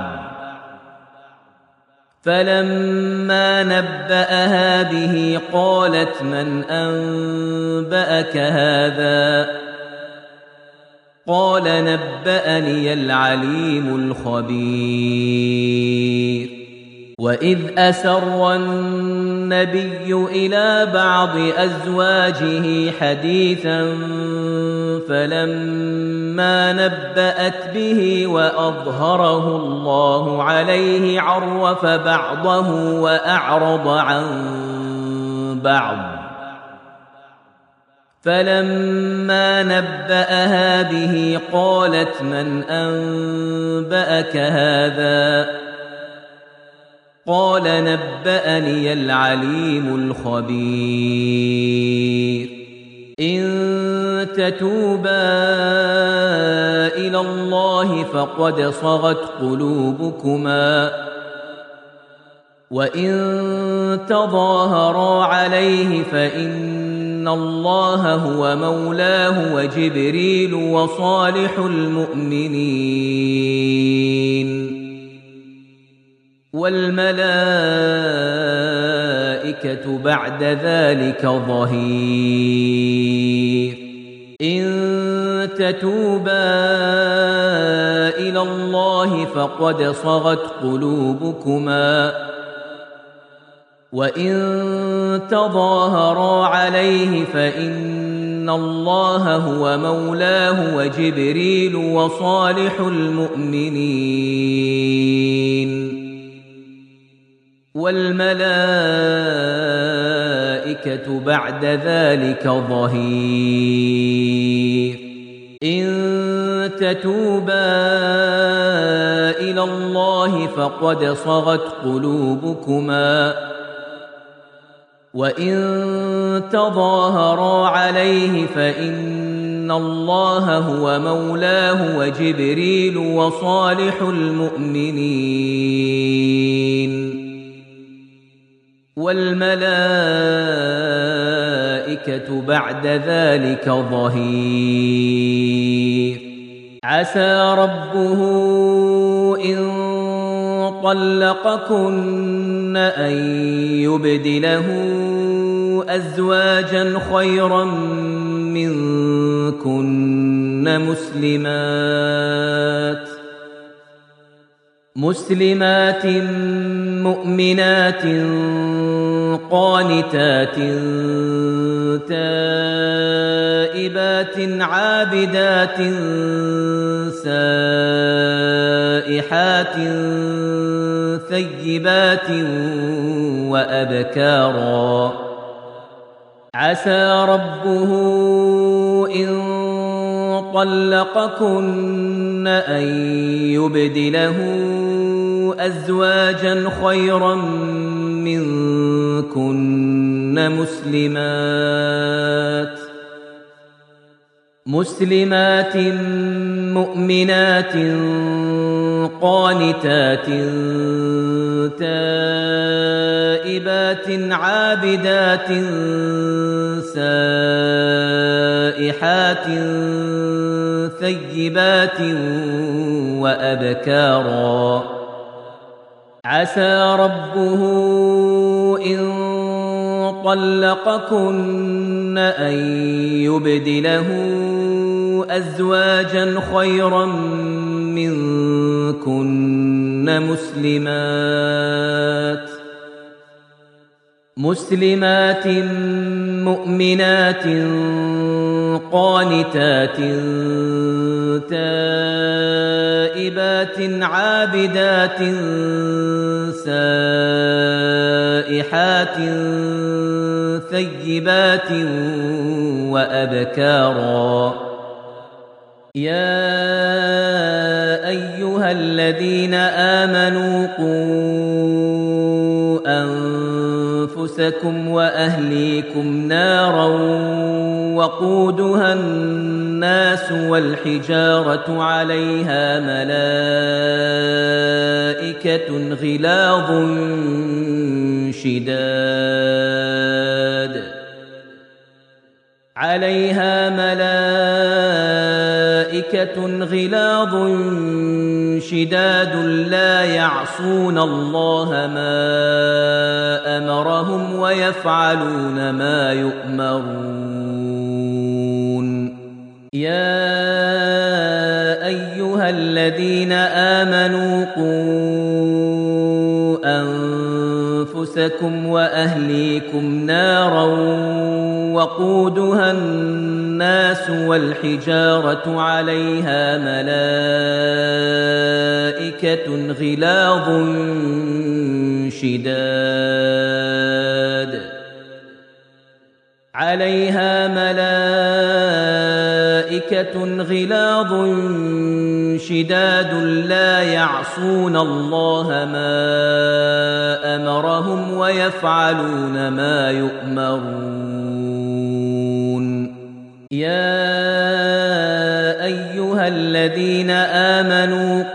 S1: فلما نبأها به قالت من أنبأك هذا قال نبأني العليم الخبير وإذ أسر النبي إلى بعض أزواجه حديثا فلما نبأت به وأظهره الله عليه عرف بعضه وأعرض عن بعض فلما نبأها به قالت من أنبأك هذا قال نبأني العليم الخبير إن تتوبا إلى الله فقد صغت قلوبكما وإن تظاهرا عليه فإن الله هو مولاه وجبريل وصالح المؤمنين والملائكة بعد ذلك ظهير إن تتوبا إلى الله فقد صغت قلوبكما وإن تظاهرا عليه فإن الله هو مولاه وجبريل وصالح المؤمنين والملائكة بعد ذلك ظهير إن تتوبا إلى الله فقد صغت قلوبكما وإن تظاهرا عليه فإن الله هو مولاه وجبريل وصالح المؤمنين والملائكة بعد ذلك ظهير عسى ربه إن طلقكن أن يبدله أزواجا خيرا منكن مسلمات مؤمنات قانتات تائبات عابدات سائحات ثيبات وأبكارا عسى ربه إن طلقكن أن يبدله أزواجا خيرا منكن مسلمات مؤمنات قانتات تائبات عابدات سائحات ثيبات وأبكارا عسى ربه إن طلقكن أن يبدله أزواجا خيرا منكن مسلمات مؤمنات قانتات تائبات عابدات سائحات ثيبات وأبكارا يا أيها الذين آمنوا قوا أنفسكم وأهليكم نارا وقودها الناس والحجارة عليها ملائكة غلاظ شداد لا يعصون الله ما أمرهم ويفعلون ما يؤمرون يا أيها الذين آمنوا قوا أنفسكم وأهليكم نارا وقودها الناس والحجارة عليها ملائكة غلاظ شداد لا يعصون الله ما أمرهم ويفعلون ما يؤمرون يا أيها الذين آمنوا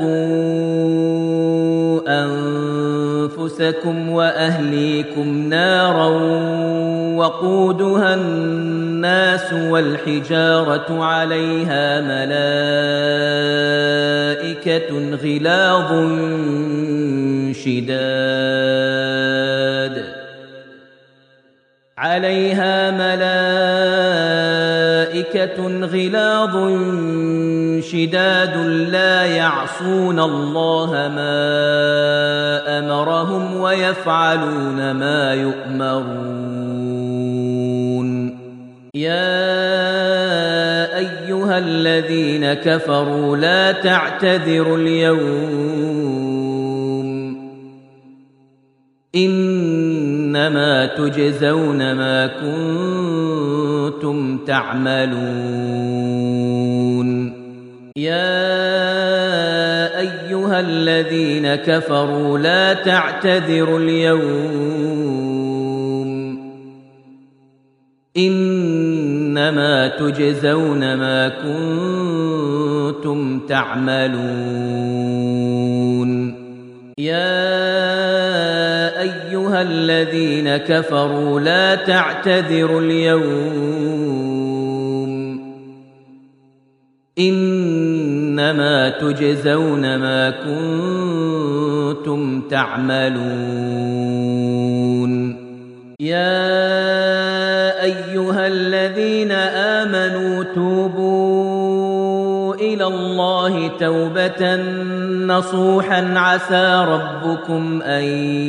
S1: قوا أنفسكم وأهليكم نارا وقودها الناس والحجارة عليها ملائكة غلاظ شداد لا يعصون الله ما أمرهم ويفعلون ما يؤمرون يا أيها الذين كفروا لا تعتذروا اليوم إنما تجزون ما كنتم تعملون يا أيها الذين كفروا لا تعتذروا اليوم إنما تجزون ما كنتم تعملون يا أيها الذين كفروا لا تعتذروا اليوم إنما تجزون ما كنتم تعملون يا أيها الذين آمنوا توبوا إلى الله توبة نصوحا عسى ربكم أن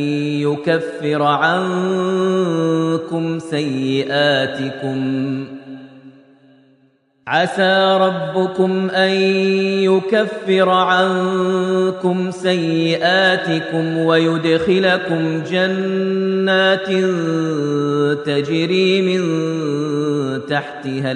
S1: يكفر عنكم سيئاتكم ويدخلكم جنات تجري من تحتها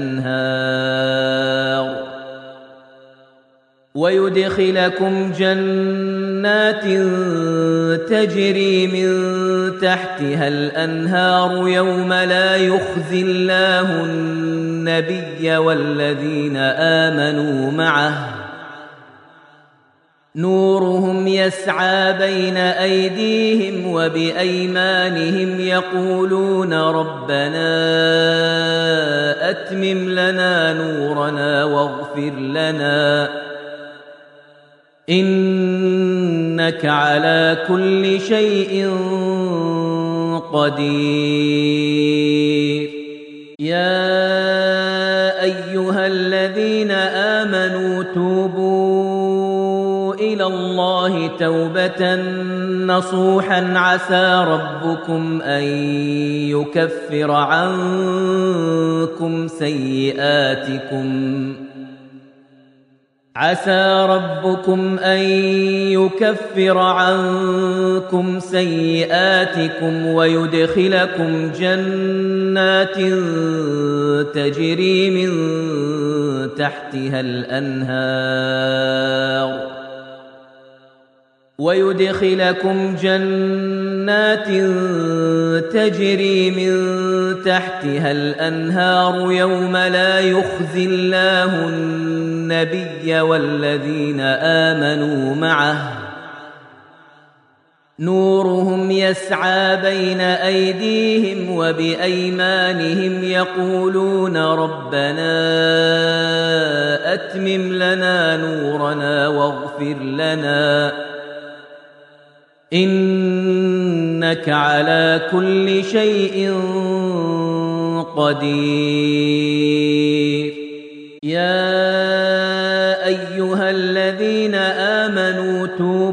S1: الأنهار يوم لا يخزي الله النبي والذين آمنوا معه نورهم يسعى بين أيديهم وبأيمانهم يقولون ربنا أتمم لنا نورنا واغفر لنا إنك على كل شيء قدير يا أيها الذين آمنوا توبوا إلى الله توبة نصوحا عسى ربكم أن يكفر عنكم عسى ربكم أن يكفر عنكم سيئاتكم ويدخلكم جنات تجري من تحتها الأنهار يوم لا يخزي الله النبي والذين آمنوا معه نورهم يسعى بين أيديهم وبأيمانهم يقولون ربنا أتمم لنا نورنا واغفر لنا إنك على كل شيء قدير. يا أيها الذين آمنوا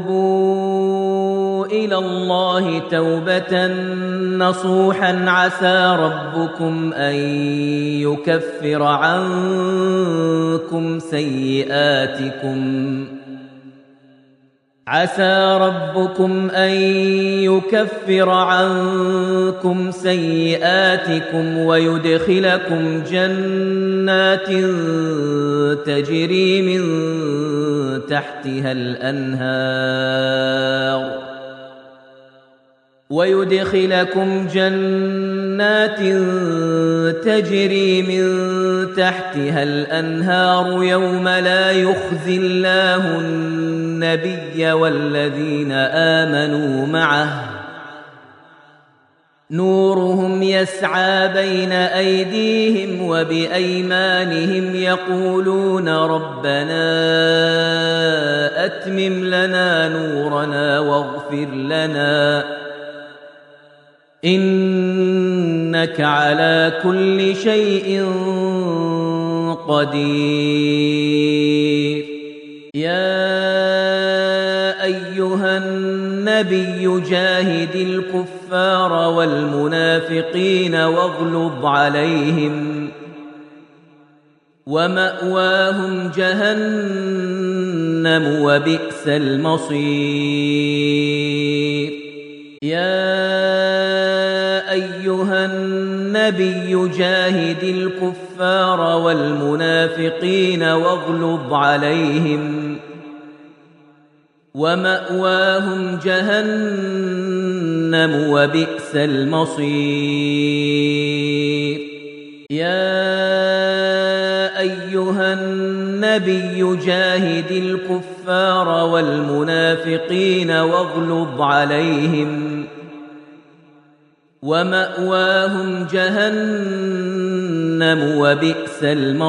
S1: توبوا إلى الله توبة نصوحا عسى ربكم أن يكفر عنكم سيئاتكم ويدخلكم جنات تجري من تحتها الأنهار يوم لا يخزي الله النبي والذين آمنوا معه نورهم يسعى بين أيديهم وبأيمانهم يقولون ربنا أتمم لنا نورنا واغفر لنا إنك على كل شيء قدير. يا أيها النبي جاهد الكفار والمنافقين واغلظ عليهم ومأواهم جهنم وبئس المصير. يا أيها النبي جاهد الكفار والمنافقين واغلظ عليهم ومأواهم جهنم وبئس المصير. يا أيها النبي جاهد الكفار والمنافقين واغلظ عليهم ومأواهم جهنم وبئس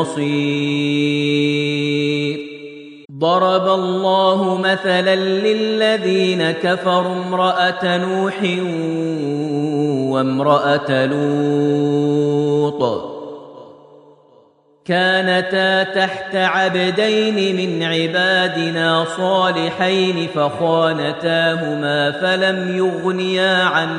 S1: المصير. ضرب الله مثلا للذين كفروا امرأة نوح وامرأة لوط كانتا تحت عبدين من عبادنا صالحين فخانتاهما فلم يغنيا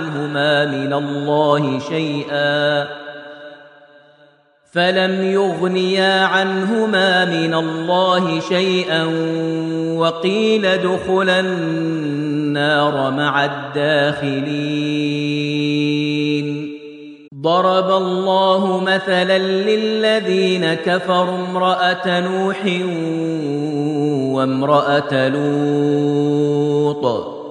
S1: عنهما من الله شيئا وقيل ادخلا النار مع الداخلين. ضرب الله مثلا للذين كفروا امرأة نوح وامرأة لوط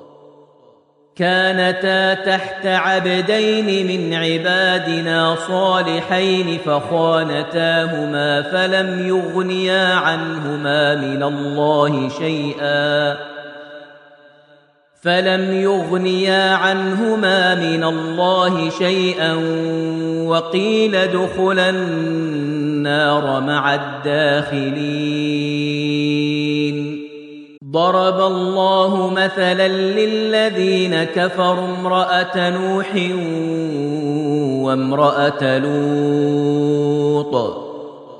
S1: كانتا تحت عبدين من عبادنا صالحين فخانتاهما فلم يغنيا عنهما من الله شيئا وقيل ادخلا النار مع الداخلين. ضرب الله مثلا للذين كفروا امرأة نوح وامرأة لوط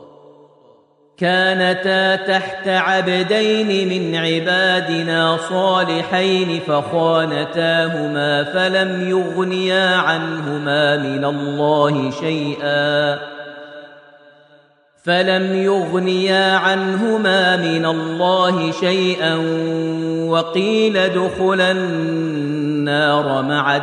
S1: كانتا تحت عبدين من عبادنا صالحين فخانتاهما فلم يغنيا عنهما من الله فلم يغنيا عنهما من الله شيئا وقيل ادخلا النار مع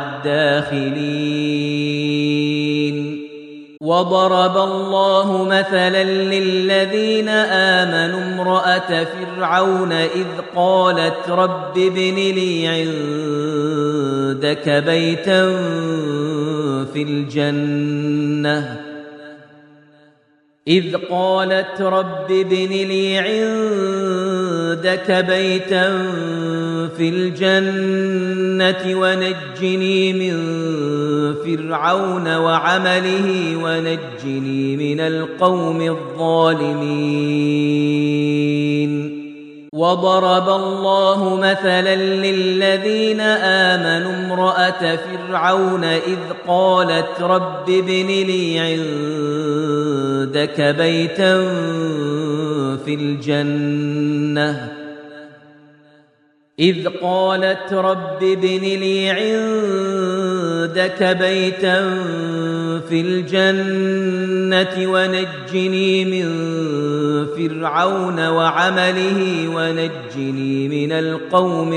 S1: الداخلين. وضرب الله مثلا للذين آمنوا امرأة فرعون إذ قالت رب ابن لي عندك بيتا في الجنة ونجني من فرعون وعمله ونجني من القوم الظالمين. وضرب الله مثلا للذين آمنوا امرأة فرعون إذ قالت رب ابن لي عندك بيتا في الجنة ونجني من فرعون وعمله ونجني من القوم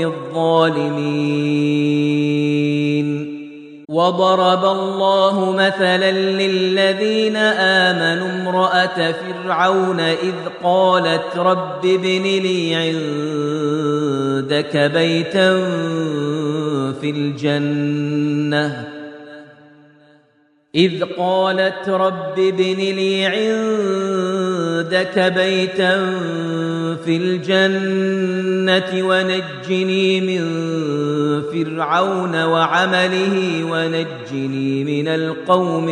S1: الظالمين. وضرب الله مثلا للذين آمنوا امرأة فرعون إذ قالت رب ابن لي عندك بيتا في الجنة ونجني من فرعون وعمله ونجني من القوم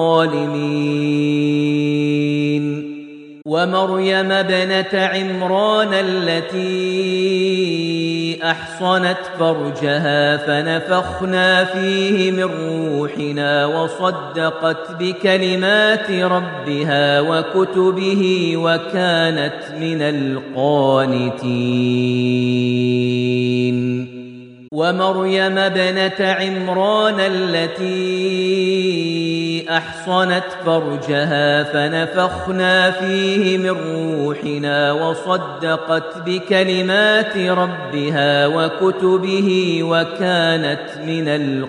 S1: الظالمين. ومريم ابنة عمران التي أحصنت فرجها فنفخنا فيه من روحنا وصدقت بكلمات ربها وكتبه وكانت من القانتين. ومريم ابنة عمران التي أحصنت فرجها فنفخنا فيه من روحنا وصدقت بكلمات ربها وكتبه وكانت من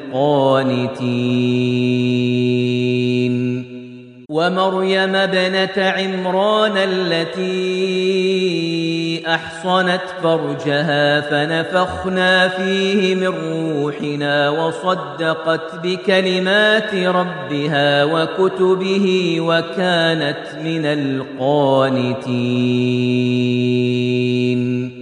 S1: القانتين. ومريم ابنة عمران التي أحصنت فرجها فنفخنا فيه من روحنا وصدقت بكلمات ربها وكتبه وكانت من القانتين.